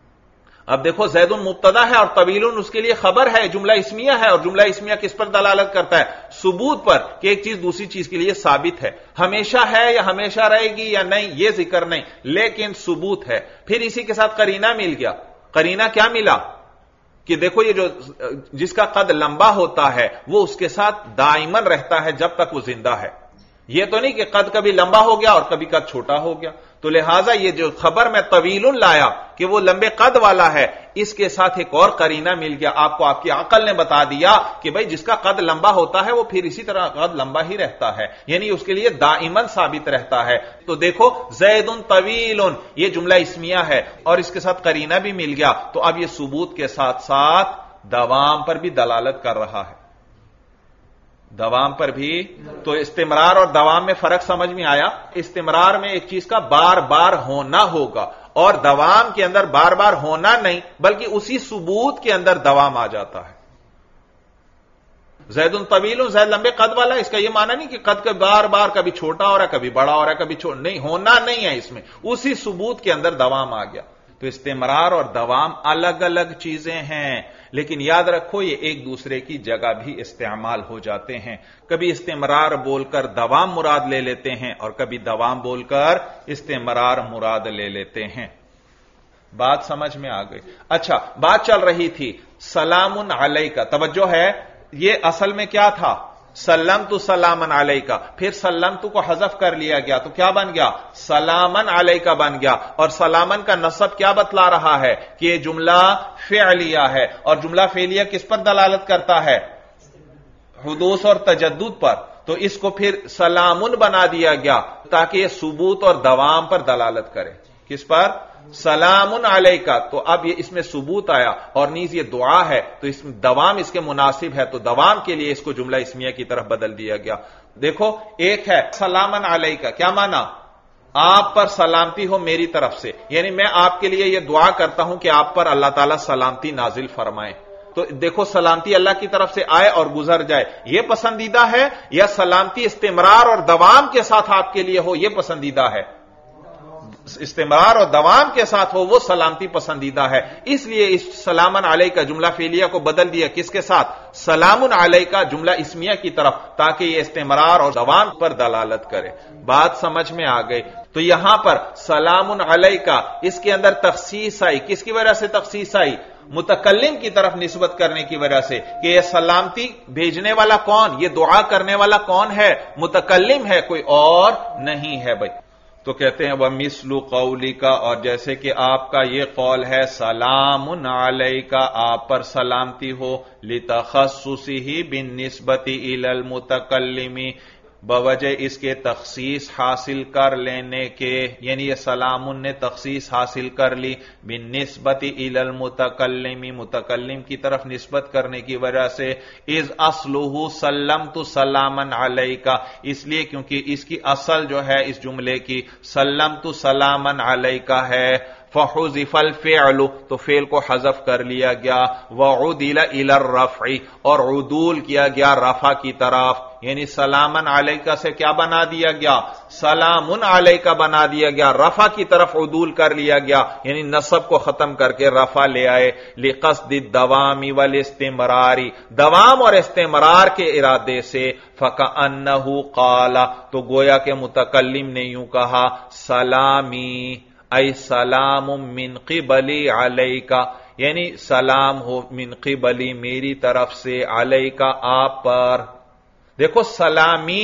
اب دیکھو زید مبتدا ہے اور طویل اس کے لیے خبر ہے، جملہ اسمیہ ہے، اور جملہ اسمیہ کس پر دلالت کرتا ہے؟ ثبوت پر، کہ ایک چیز دوسری چیز کے لیے ثابت ہے. ہمیشہ ہے یا ہمیشہ رہے گی یا نہیں یہ ذکر نہیں، لیکن ثبوت ہے. پھر اسی کے ساتھ قرینہ مل گیا. قرینہ کیا ملا؟ کہ دیکھو یہ جو جس کا قد لمبا ہوتا ہے وہ اس کے ساتھ دائماً رہتا ہے جب تک وہ زندہ ہے. یہ تو نہیں کہ قد کبھی لمبا ہو گیا اور کبھی قد چھوٹا ہو گیا. تو لہٰذا یہ جو خبر میں طویل لایا کہ وہ لمبے قد والا ہے، اس کے ساتھ ایک اور قرینہ مل گیا. آپ کو آپ کی عقل نے بتا دیا کہ بھئی جس کا قد لمبا ہوتا ہے وہ پھر اسی طرح قد لمبا ہی رہتا ہے، یعنی اس کے لیے دائماً ثابت رہتا ہے. تو دیکھو زید طویل یہ جملہ اسمیہ ہے اور اس کے ساتھ قرینہ بھی مل گیا، تو اب یہ ثبوت کے ساتھ ساتھ دوام پر بھی دلالت کر رہا ہے. دوام پر بھی. تو استمرار اور دوام میں فرق سمجھ میں آیا؟ استمرار میں ایک چیز کا بار بار ہونا ہوگا، اور دوام کے اندر بار بار ہونا نہیں بلکہ اسی ثبوت کے اندر دوام آ جاتا ہے. زید طویل، زید لمبے قد والا، اس کا یہ معنی نہیں کہ قد کا بار بار کبھی چھوٹا ہو رہا ہے کبھی بڑا ہو رہا ہے کبھی چھوٹا، نہیں، ہونا نہیں ہے اس میں، اسی ثبوت کے اندر دوام آ گیا. تو استمرار اور دوام الگ الگ چیزیں ہیں، لیکن یاد رکھو یہ ایک دوسرے کی جگہ بھی استعمال ہو جاتے ہیں. کبھی استمرار بول کر دوام مراد لے لیتے ہیں اور کبھی دوام بول کر استمرار مراد لے لیتے ہیں. بات سمجھ میں آ گئی؟ اچھا، بات چل رہی تھی سلام علیکہ، توجہ ہے، یہ اصل میں کیا تھا؟ سلمت سلامن علیکہ، پھر سلمت کو حذف کر لیا گیا تو کیا بن گیا؟ سلامن علیکہ بن گیا. اور سلامن کا نصب کیا بتلا رہا ہے؟ کہ یہ جملہ فعلیہ ہے، اور جملہ فعلیہ کس پر دلالت کرتا ہے؟ حدوث اور تجدد پر. تو اس کو پھر سلامن بنا دیا گیا تاکہ یہ ثبوت اور دوام پر دلالت کرے. کس پر؟ سلام علیکہ. تو اب یہ اس میں ثبوت آیا، اور نیز یہ دعا ہے تو اس میں دوام اس کے مناسب ہے، تو دوام کے لیے اس کو جملہ اسمیہ کی طرف بدل دیا گیا. دیکھو ایک ہے سلامن علیکہ، کیا معنی؟ آپ پر سلامتی ہو میری طرف سے، یعنی میں آپ کے لیے یہ دعا کرتا ہوں کہ آپ پر اللہ تعالیٰ سلامتی نازل فرمائے. تو دیکھو سلامتی اللہ کی طرف سے آئے اور گزر جائے یہ پسندیدہ ہے، یا سلامتی استمرار اور دوام کے ساتھ آپ کے لیے ہو یہ پسندیدہ ہے؟ استمرار اور دوام کے ساتھ ہو وہ سلامتی پسندیدہ ہے. اس لیے اس سلامن علیکہ جملہ فعلیہ کو بدل دیا کس کے ساتھ؟ سلام علیکہ جملہ اسمیہ کی طرف، تاکہ یہ استمرار اور دوام پر دلالت کرے. بات سمجھ میں آ گئی؟ تو یہاں پر سلام علیکہ اس کے اندر تخصیص آئی. کس کی وجہ سے تخصیص آئی؟ متکلم کی طرف نسبت کرنے کی وجہ سے، کہ یہ سلامتی بھیجنے والا کون، یہ دعا کرنے والا کون ہے؟ متکلم ہے، کوئی اور نہیں ہے. بھائی تو کہتے ہیں وَمِثْلُ قَوْلِكَ، اور جیسے کہ آپ کا یہ قول ہے سلام علیکہ، آپ پر سلامتی ہو، لِتَخَصُّصِهِ بِالنِّسْبَةِ إِلَى الْمُتَكَلِّمِ، بوجہ اس کے تخصیص حاصل کر لینے کے، یعنی یہ سلام نے تخصیص حاصل کر لی بالنسبت الی المتکلم، متکلم کی طرف نسبت کرنے کی وجہ سے. اذ اصلہ سلمت سلاما علیکہ، اس لیے کیونکہ اس کی اصل جو ہے اس جملے کی سلمت سلاما علیکہ ہے. فحذف الفعل تو فعل کو حذف کر لیا گیا، وعدل الى الرفع اور عدول کیا گیا رفع کی طرف، یعنی سلامن علیکہ سے کیا بنا دیا گیا؟ سلامن علیکہ بنا دیا گیا، رفع کی طرف عدول کر لیا گیا، یعنی نصب کو ختم کر کے رفع لے آئے، لقصد الدوام والاستمرار، دوام اور استمرار کے ارادے سے، فکأنہ قال تو گویا کہ متکلم نے یوں کہا، سلامی ای سلام من قبلی علیکہ، یعنی سلام ہو من قبلی میری طرف سے، علیکہ آپ پر۔ دیکھو سلامی،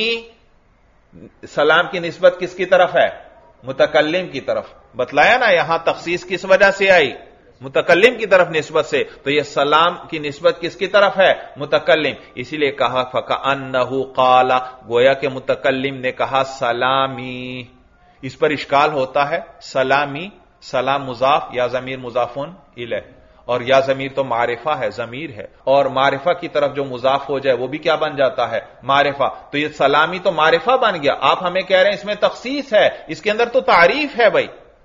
سلام کی نسبت کس کی طرف ہے؟ متکلم کی طرف، بتلایا نا یہاں تخصیص کس وجہ سے آئی؟ متکلم کی طرف نسبت سے، تو یہ سلام کی نسبت کس کی طرف ہے؟ متکلم، اسی لیے کہا فکأنہ قال گویا کہ متکلم نے کہا سلامی۔ اس پر اشکال ہوتا ہے، سلامی، سلام مضاف یا ضمیر مضافون الیہ، اور یا ضمیر تو معرفہ ہے، ضمیر ہے، اور معرفہ کی طرف جو مضاف ہو جائے وہ بھی کیا بن جاتا ہے؟ معرفہ۔ تو یہ سلامی تو معرفہ بن گیا، آپ ہمیں کہہ رہے ہیں اس میں تخصیص ہے، اس کے اندر تو تعریف ہے۔ بھائی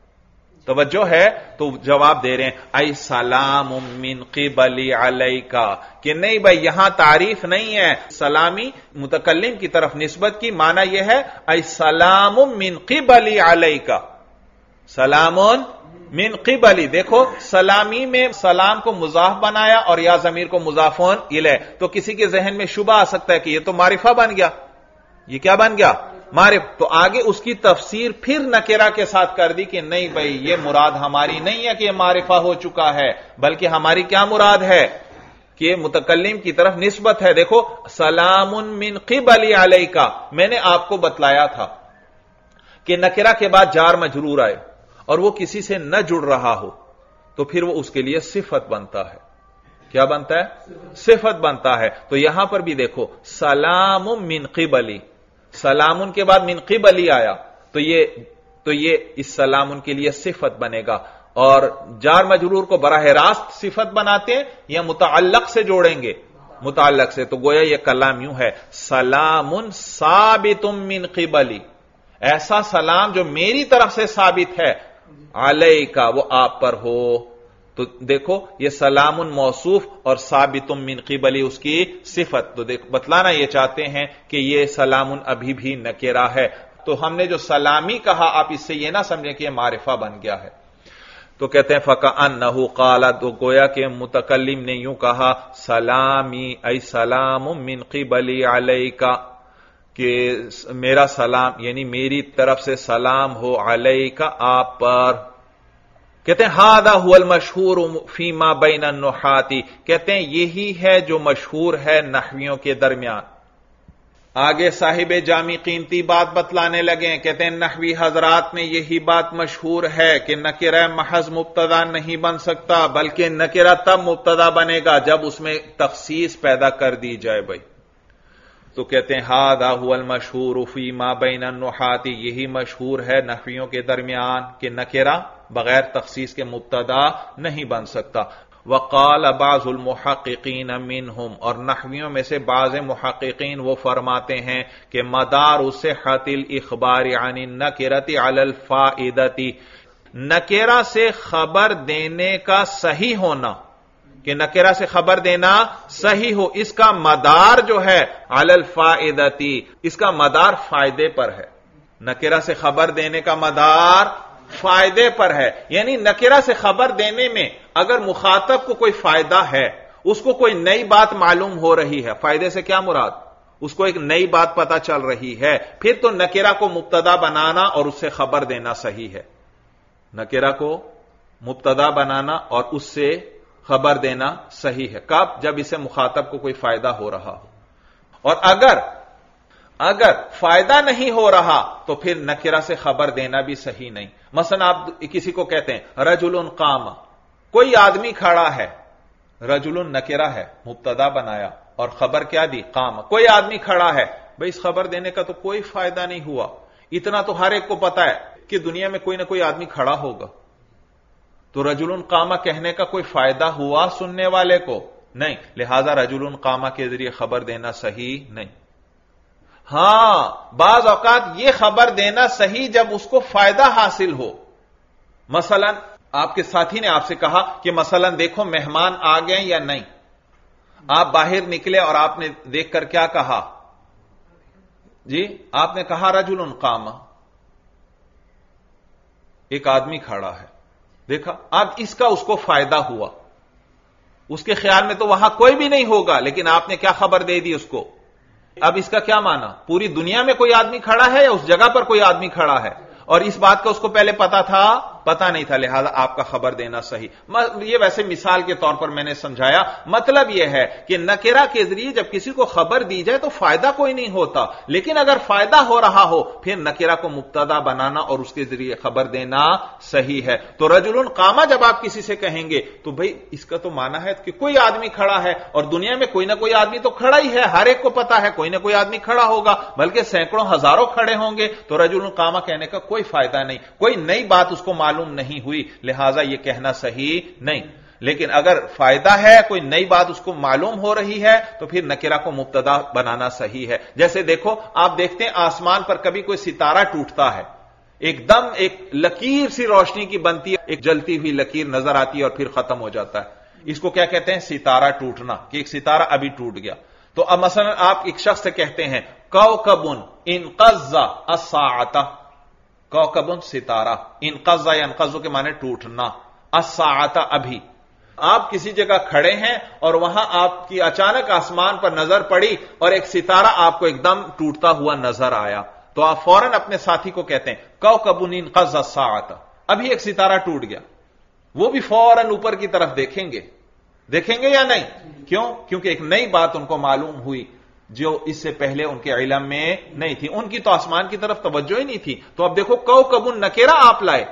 توجہ ہے؟ تو جواب دے رہے ہیں ای سلام من قبلی علیکہ، کہ نہیں بھائی یہاں تعریف نہیں ہے، سلامی متکلم کی طرف نسبت کی معنی یہ ہے ای سلام من قبلی علیکہ، سلام من قبلی۔ دیکھو سلامی میں سلام کو مضاف بنایا اور یا ضمیر کو مضافون الیہ، تو کسی کے ذہن میں شبہ آ سکتا ہے کہ یہ تو معرفہ بن گیا، یہ کیا بن گیا؟ معرف۔ تو آگے اس کی تفسیر پھر نکرہ کے ساتھ کر دی کہ نہیں بھائی یہ مراد ہماری نہیں ہے کہ یہ معرفہ ہو چکا ہے، بلکہ ہماری کیا مراد ہے کہ متکلم کی طرف نسبت ہے۔ دیکھو سلام من قبلی علیکہ، میں نے آپ کو بتلایا تھا کہ نکرہ کے بعد جار مجرور آئے اور وہ کسی سے نہ جڑ رہا ہو تو پھر وہ اس کے لیے صفت بنتا ہے۔ کیا بنتا ہے؟ صفت بنتا ہے۔ تو یہاں پر بھی دیکھو سلام من قبلی، سلام کے بعد من قبلی آیا تو یہ اس سلام کے لیے صفت بنے گا، اور جار مجرور کو براہ راست صفت بناتے ہیں یا متعلق سے جوڑیں گے؟ متعلق سے۔ تو گویا یہ کلام یوں ہے سلام ثابت من قبلی، ایسا سلام جو میری طرف سے ثابت ہے، علیکہ وہ آپ پر ہو۔ تو دیکھو یہ سلام موصوف اور ثابت من قبلی اس کی صفت، تو دیکھو بتلانا یہ چاہتے ہیں کہ یہ سلام ابھی بھی نکرہ ہے۔ تو ہم نے جو سلامی کہا آپ اس سے یہ نہ سمجھیں کہ یہ معرفہ بن گیا ہے۔ تو کہتے ہیں فکأنہ قال تو گویا کہ متکلم نے یوں کہا سلامی ای سلام من قبلی علیکہ، کہ میرا سلام یعنی میری طرف سے سلام ہو علیکہ آپ پر۔ کہتے ہیں ھذا ھو المشہور فیما بین النحاۃ، کہتے ہیں یہی ہے جو مشہور ہے نحویوں کے درمیان۔ آگے صاحب جامع قیمتی بات بتلانے لگے، کہتے ہیں نحوی حضرات میں یہی بات مشہور ہے کہ نکرہ محض مبتدا نہیں بن سکتا، بلکہ نکرہ تب مبتدا بنے گا جب اس میں تخصیص پیدا کر دی جائے۔ بھائی تو کہتے ہیں ھذا ھو المشہور فیما بین النحاۃ، یہی مشہور ہے نحویوں کے درمیان کہ نکرہ بغیر تخصیص کے مبتدا نہیں بن سکتا۔ وقال بعض المحققین منہم، اور نحویوں میں سے بعض محققین وہ فرماتے ہیں کہ مدار صحت الاخبار عن النکرۃ علی الفائدۃ، نکرہ سے خبر دینے کا صحیح ہونا، کہ نکرہ سے خبر دینا صحیح ہو، اس کا مدار جو ہے علی الفائدۃ، اس کا مدار فائدے پر ہے۔ نکرہ سے خبر دینے کا مدار فائدے پر ہے، یعنی نکرہ سے خبر دینے میں اگر مخاطب کو کوئی فائدہ ہے، اس کو کوئی نئی بات معلوم ہو رہی ہے، فائدے سے کیا مراد؟ اس کو ایک نئی بات پتہ چل رہی ہے، پھر تو نکرہ کو مبتدا بنانا اور اس سے خبر دینا صحیح ہے۔ نکرہ کو مبتدا بنانا اور اس سے خبر دینا صحیح ہے، کب؟ جب اسے مخاطب کو کوئی فائدہ ہو رہا ہو، اور اگر فائدہ نہیں ہو رہا تو پھر نکرہ سے خبر دینا بھی صحیح نہیں۔ مثلا آپ کسی کو کہتے ہیں رجل قام، کوئی آدمی کھڑا ہے، رجل نکرہ ہے، مبتدا بنایا اور خبر کیا دی؟ قام، کوئی آدمی کھڑا ہے۔ بھئی اس خبر دینے کا تو کوئی فائدہ نہیں ہوا، اتنا تو ہر ایک کو پتا ہے کہ دنیا میں کوئی نہ کوئی آدمی کھڑا ہوگا، تو رجل قام کہنے کا کوئی فائدہ ہوا سننے والے کو؟ نہیں، لہذا رجل قام کے ذریعے خبر دینا صحیح نہیں۔ ہاں بعض اوقات یہ خبر دینا صحیح جب اس کو فائدہ حاصل ہو، مثلا آپ کے ساتھی نے آپ سے کہا کہ مثلا دیکھو مہمان آ گئے یا نہیں، آپ باہر نکلے اور آپ نے دیکھ کر کیا کہا؟ جی آپ نے کہا رجل قام، ایک آدمی کھڑا ہے، دیکھا اب اس کا اس کو فائدہ ہوا، اس کے خیال میں تو وہاں کوئی بھی نہیں ہوگا، لیکن آپ نے کیا خبر دے دی اس کو؟ اب اس کا کیا معنی؟ پوری دنیا میں کوئی آدمی کھڑا ہے یا اس جگہ پر کوئی آدمی کھڑا ہے؟ اور اس بات کا اس کو پہلے پتا تھا؟ پتا نہیں تھا، لہذا آپ کا خبر دینا صحیح۔ یہ ویسے مثال کے طور پر میں نے سمجھایا، مطلب یہ ہے کہ نکرہ کے ذریعے جب کسی کو خبر دی جائے تو فائدہ کوئی نہیں ہوتا، لیکن اگر فائدہ ہو رہا ہو پھر نکرہ کو مبتدا بنانا اور اس کے ذریعے خبر دینا صحیح ہے۔ تو رجل قام جب آپ کسی سے کہیں گے تو بھئی اس کا تو معنی ہے کہ کوئی آدمی کھڑا ہے، اور دنیا میں کوئی نہ کوئی آدمی تو کھڑا ہی ہے، ہر ایک کو پتا ہے کوئی نہ کوئی آدمی کھڑا ہوگا، بلکہ سینکڑوں ہزاروں کھڑے ہوں گے، تو رجل قام کہنے کا کوئی فائدہ نہیں، کوئی نئی بات اس کو معلوم نہیں ہوئی، لہذا یہ کہنا صحیح نہیں۔ لیکن اگر فائدہ ہے، کوئی نئی بات اس کو معلوم ہو رہی ہے، تو پھر نکرہ کو مبتدا بنانا صحیح ہے۔ جیسے دیکھو آپ دیکھتے ہیں آسمان پر کبھی کوئی ستارہ ٹوٹتا ہے، ایک دم ایک لکیر سی روشنی کی بنتی ہے، ایک جلتی ہوئی لکیر نظر آتی ہے اور پھر ختم ہو جاتا ہے، اس کو کیا کہتے ہیں؟ ستارہ ٹوٹنا، کہ ایک ستارہ ابھی ٹوٹ گیا۔ تو اب مثلا آپ ایک شخص سے کہتے ہیں کوكب انقض الساعة، کوكب ستارہ، انقض ينقض کے معنی ٹوٹنا، الساعة ابھی۔ آپ کسی جگہ کھڑے ہیں اور وہاں آپ کی اچانک آسمان پر نظر پڑی اور ایک ستارہ آپ کو ایک دم ٹوٹتا ہوا نظر آیا، تو آپ فوراً اپنے ساتھی کو کہتے ہیں کوكب انقض الساعة، ابھی ایک ستارہ ٹوٹ گیا۔ وہ بھی فوراً اوپر کی طرف دیکھیں گے یا نہیں؟ کیوں؟ کیونکہ ایک نئی بات ان کو معلوم ہوئی جو اس سے پہلے ان کے علم میں نہیں تھی، ان کی تو آسمان کی طرف توجہ ہی نہیں تھی۔ تو اب دیکھو کوكب نکرہ آپ لائے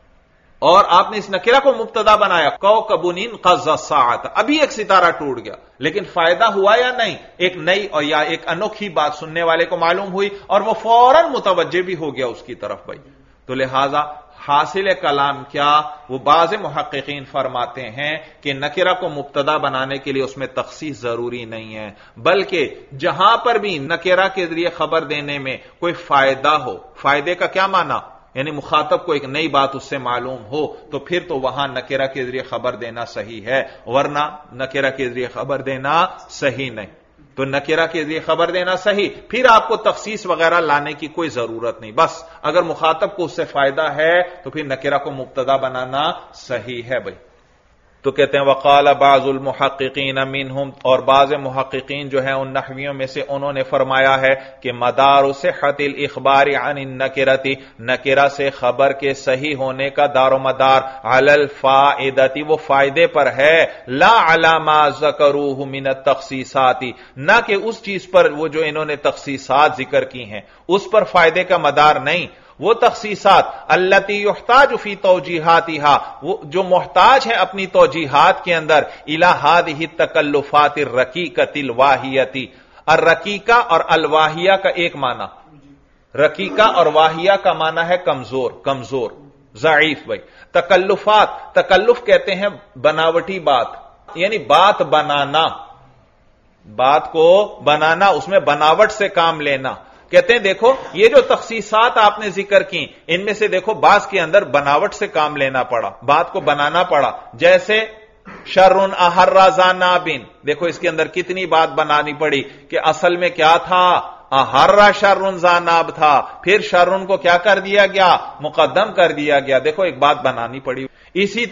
اور آپ نے اس نکرہ کو مبتدا بنایا، کوكب انقض الساعة، ابھی ایک ستارہ ٹوٹ گیا، لیکن فائدہ ہوا یا نہیں؟ ایک نئی اور یا ایک انوکھی بات سننے والے کو معلوم ہوئی اور وہ فوراً متوجہ بھی ہو گیا اس کی طرف بھائی۔ تو لہذا حاصل کلام کیا؟ وہ بعض محققین فرماتے ہیں کہ نکرہ کو مبتدا بنانے کے لیے اس میں تخصیص ضروری نہیں ہے، بلکہ جہاں پر بھی نکرہ کے ذریعے خبر دینے میں کوئی فائدہ ہو، فائدے کا کیا معنی؟ یعنی مخاطب کو ایک نئی بات اس سے معلوم ہو، تو پھر تو وہاں نکرہ کے ذریعے خبر دینا صحیح ہے، ورنہ نکرہ کے ذریعے خبر دینا صحیح نہیں۔ تو نکرہ کے ذریعے خبر دینا صحیح، پھر آپ کو تخصیص وغیرہ لانے کی کوئی ضرورت نہیں، بس اگر مخاطب کو اس سے فائدہ ہے تو پھر نکرہ کو مبتدا بنانا صحیح ہے بھائی۔ تو کہتے ہیں وقال بعض المحققین منہم، اور بعض محققین جو ہیں ان نحویوں میں سے انہوں نے فرمایا ہے کہ مدار صحت الاخبار عن النکرۃ، نکرہ سے خبر کے صحیح ہونے کا دار و مدار علی الفائدۃ، وہ فائدے پر ہے، لا علی ما ذکروہ من التخصیصات، نہ کہ اس چیز پر وہ جو انہوں نے تخصیصات ذکر کی ہیں اس پر فائدے کا مدار نہیں۔ وہ تخصیصات التی یحتاج فی توجیحاتها، وہ جو محتاج ہے اپنی توجیحات کے اندر الی ہذہ التکلفات الرقیقۃ الواہیۃ، الرقیقہ اور الواہیہ کا ایک معنی، رقیقہ اور واہیہ کا معنی ہے کمزور ضعیف بھائی۔ تکلفات، تکلف کہتے ہیں بناوٹی بات، یعنی بات بنانا، بات کو بنانا، اس میں بناوٹ سے کام لینا۔ کہتے ہیں دیکھو یہ جو تخصیصات آپ نے ذکر کی ان میں سے دیکھو بعض کے اندر بناوٹ سے کام لینا پڑا، بات کو بنانا پڑا، جیسے شر احر ذا ناب، دیکھو اس کے اندر کتنی بات بنانی پڑی کہ اصل میں کیا تھا؟ احر شر ذا ناب تھا، پھر شر کو کیا کر دیا گیا؟ مقدم کر دیا گیا، دیکھو ایک بات بنانی پڑی۔ اسی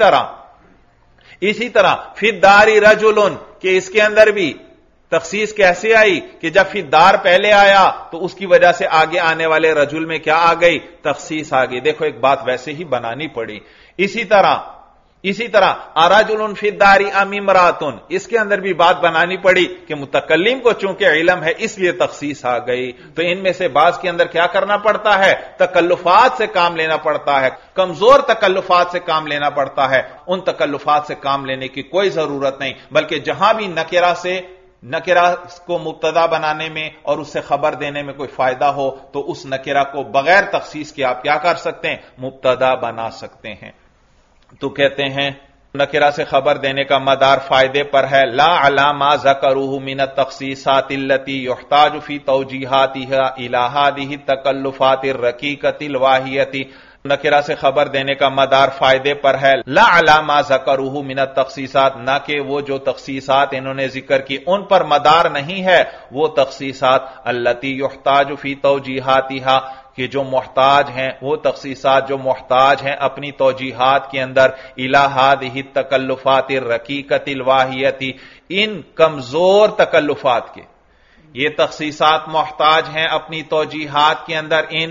طرح فی الدار رجل، کہ اس کے اندر بھی تخصیص کیسے آئی کہ جب فی الدار پہلے آیا تو اس کی وجہ سے آگے آنے والے رجل میں کیا آ گئی؟ تخصیص آ گئی، دیکھو ایک بات ویسے ہی بنانی پڑی۔ اسی طرح ارجل فی الدار ام امرأۃ، اس کے اندر بھی بات بنانی پڑی کہ متکلم کو چونکہ علم ہے اس لیے تخصیص آ گئی۔ تو ان میں سے بعض کے اندر کیا کرنا پڑتا ہے؟ تکلفات سے کام لینا پڑتا ہے، کمزور تکلفات سے کام لینا پڑتا ہے، ان تکلفات سے کام لینے کی کوئی ضرورت نہیں، بلکہ جہاں بھی نکرہ کو مبتدا بنانے میں اور اس سے خبر دینے میں کوئی فائدہ ہو تو اس نکرہ کو بغیر تخصیص کے آپ کیا کر سکتے ہیں؟ مبتدا بنا سکتے ہیں۔ تو کہتے ہیں نکرہ سے خبر دینے کا مدار فائدے پر ہے، لا علی ما ذکروہ من التخصیصات التی یحتاج فی توجیحاتها الی ہذہ التکلفات الرقیقۃ الواہیۃ، نکرہ سے خبر دینے کا مدار فائدے پر ہے، لا علی ما ذکرہ من التخصیصات، نہ کہ وہ جو تخصیصات انہوں نے ذکر کی ان پر مدار نہیں ہے، وہ تخصیصات التی یحتاج فی توجیحاتہا، کہ جو محتاج ہیں، وہ تخصیصات جو محتاج ہیں اپنی توجیحات کے اندر الی ہذہ التکلفات الرقیقۃ الواہیۃ، ان کمزور تکلفات کے، یہ تخصیصات محتاج ہیں اپنی توجیحات کے اندر ان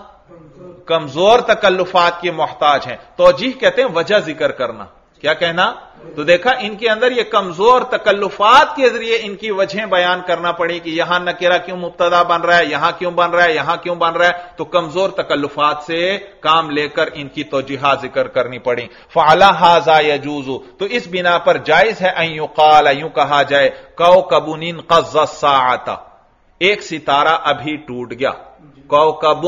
کمزور تکلفات کے محتاج ہیں۔ توجیح کہتے ہیں وجہ ذکر کرنا، کیا کہنا؟ تو دیکھا ان کے اندر یہ کمزور تکلفات کے ذریعے ان کی وجہیں بیان کرنا پڑی کہ یہاں نکرہ کیوں مبتدا بن رہا ہے، یہاں کیوں بن رہا ہے، یہاں کیوں بن رہا ہے، تو کمزور تکلفات سے کام لے کر ان کی توجیحات ذکر کرنی پڑی۔ فعلی ھذا یجوز، تو اس بنا پر جائز ہے ان یقال، یوں کہا جائے کوکب انقض الساعۃ، ایک ستارہ ابھی ٹوٹ گیا، کوکب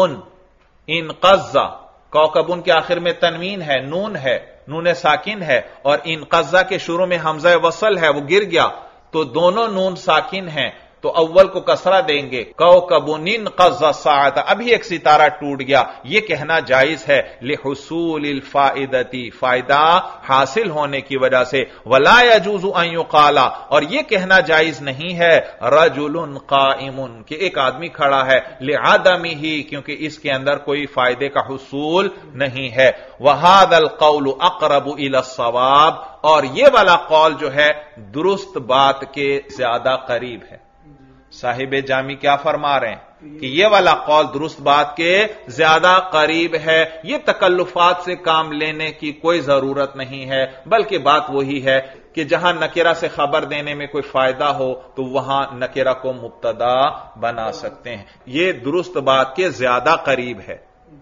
انقض، کوکبن کے آخر میں تنوین ہے، نون ہے، نون ساکن ہے، اور انقضا کے شروع میں حمزہ وصل ہے، وہ گر گیا، تو دونوں نون ساکن ہیں تو اول کو کسرہ دیں گے، کوکب انقض الساعۃ، ابھی ایک ستارہ ٹوٹ گیا، یہ کہنا جائز ہے لحصول الفائدتی، فائدہ حاصل ہونے کی وجہ سے، ولا یجوز ان یقال، اور یہ کہنا جائز نہیں ہے رجل قائم، کہ ایک آدمی کھڑا ہے، لعدمہ، کیونکہ اس کے اندر کوئی فائدے کا حصول نہیں ہے۔ وہذا القول اقرب الی الصواب، اور یہ والا قول جو ہے درست بات کے زیادہ قریب ہے۔ صاحب جامی کیا فرما رہے ہیں کہ یہ والا قول درست بات کے زیادہ قریب ہے، یہ تکلفات سے کام لینے کی کوئی ضرورت نہیں ہے، بلکہ بات وہی ہے کہ جہاں نکرہ سے خبر دینے میں کوئی فائدہ ہو تو وہاں نکرہ کو مبتدا بنا سکتے ہیں، یہ درست بات کے زیادہ قریب ہے۔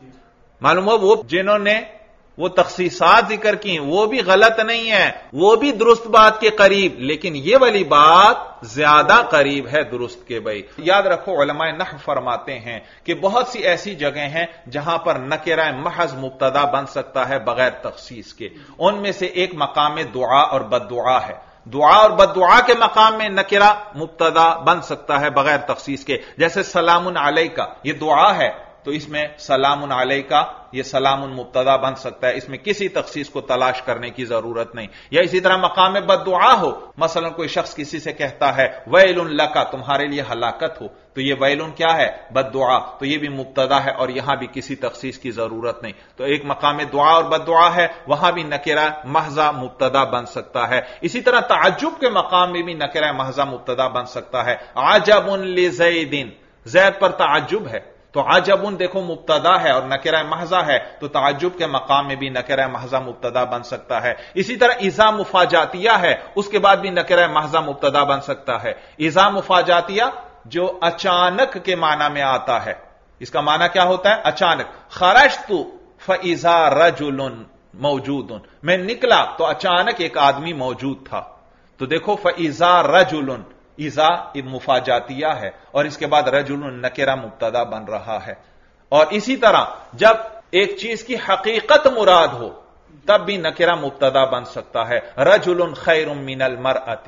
معلوم ہو وہ جنہوں نے وہ تخصیصات ذکر کی وہ بھی غلط نہیں ہے، وہ بھی درست بات کے قریب، لیکن یہ والی بات زیادہ قریب ہے درست کے۔ بھائی یاد رکھو علماء نحو فرماتے ہیں کہ بہت سی ایسی جگہیں ہیں جہاں پر نکرہ محض مبتدا بن سکتا ہے بغیر تخصیص کے، ان میں سے ایک مقام دعا اور بد دعا ہے۔ دعا اور بد دعا کے مقام میں نکرہ مبتدا بن سکتا ہے بغیر تخصیص کے، جیسے سلام علیکہ، یہ دعا ہے تو اس میں سلام علیکہ، یہ سلام مبتدا بن سکتا ہے، اس میں کسی تخصیص کو تلاش کرنے کی ضرورت نہیں۔ یا اسی طرح مقام بد دعا ہو، مثلا کوئی شخص کسی سے کہتا ہے ویل لک، تمہارے لیے ہلاکت ہو، تو یہ ویل کیا ہے؟ بد دعا، تو یہ بھی مبتدا ہے اور یہاں بھی کسی تخصیص کی ضرورت نہیں۔ تو ایک مقام دعا اور بد دعا ہے، وہاں بھی نکرہ محض مبتدا بن سکتا ہے۔ اسی طرح تعجب کے مقام میں بھی نکرہ محض مبتدا بن سکتا ہے، عجب لزید، زید پر تعجب ہے تو عجب دیکھو مبتدا ہے اور نکرہ محضہ ہے، تو تعجب کے مقام میں بھی نکرہ محضہ مبتدا بن سکتا ہے۔ اسی طرح اذا مفاجاتیہ ہے، اس کے بعد بھی نکرہ محضہ مبتدا بن سکتا ہے۔ اذا مفاجاتیہ جو اچانک کے معنی میں آتا ہے، اس کا معنی کیا ہوتا ہے؟ اچانک۔ خرجت فاذا رجل موجود، میں نکلا تو اچانک ایک آدمی موجود تھا، تو دیکھو فاذا رجل، اذا مفاجاتیہ ہے اور اس کے بعد رجل نکرہ مبتدا بن رہا ہے۔ اور اسی طرح جب ایک چیز کی حقیقت مراد ہو تب بھی نکرہ مبتدا بن سکتا ہے، رجل خیر من المرأۃ،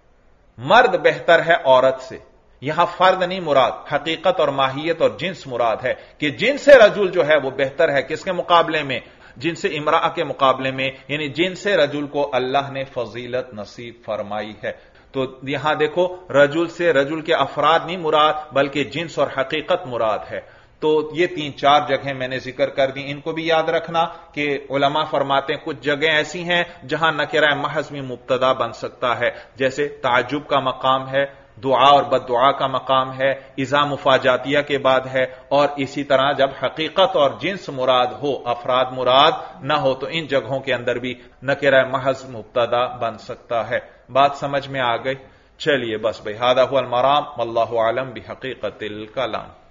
مرد بہتر ہے عورت سے، یہاں فرد نہیں مراد، حقیقت اور ماہیت اور جنس مراد ہے کہ جن سے رجل جو ہے وہ بہتر ہے، کس کے مقابلے میں؟ جن سے امرأہ کے مقابلے میں، یعنی جن سے رجل کو اللہ نے فضیلت نصیب فرمائی ہے۔ تو یہاں دیکھو رجل سے رجل کے افراد نہیں مراد بلکہ جنس اور حقیقت مراد ہے۔ تو یہ 3-4 جگہیں میں نے ذکر کر دی، ان کو بھی یاد رکھنا کہ علماء فرماتے ہیں کچھ جگہیں ایسی ہیں جہاں نکرہ محض میں مبتدا بن سکتا ہے، جیسے تعجب کا مقام ہے، دعا اور بد دعا کا مقام ہے، اذا مفاجاتیہ کے بعد ہے، اور اسی طرح جب حقیقت اور جنس مراد ہو، افراد مراد نہ ہو، تو ان جگہوں کے اندر بھی نکرہ محض مبتدا بن سکتا ہے۔ بات سمجھ میں آ گئی؟ چلیے بس بھائی، ھذا ھو المرام واللہ اعلم بحقیقت الکلام۔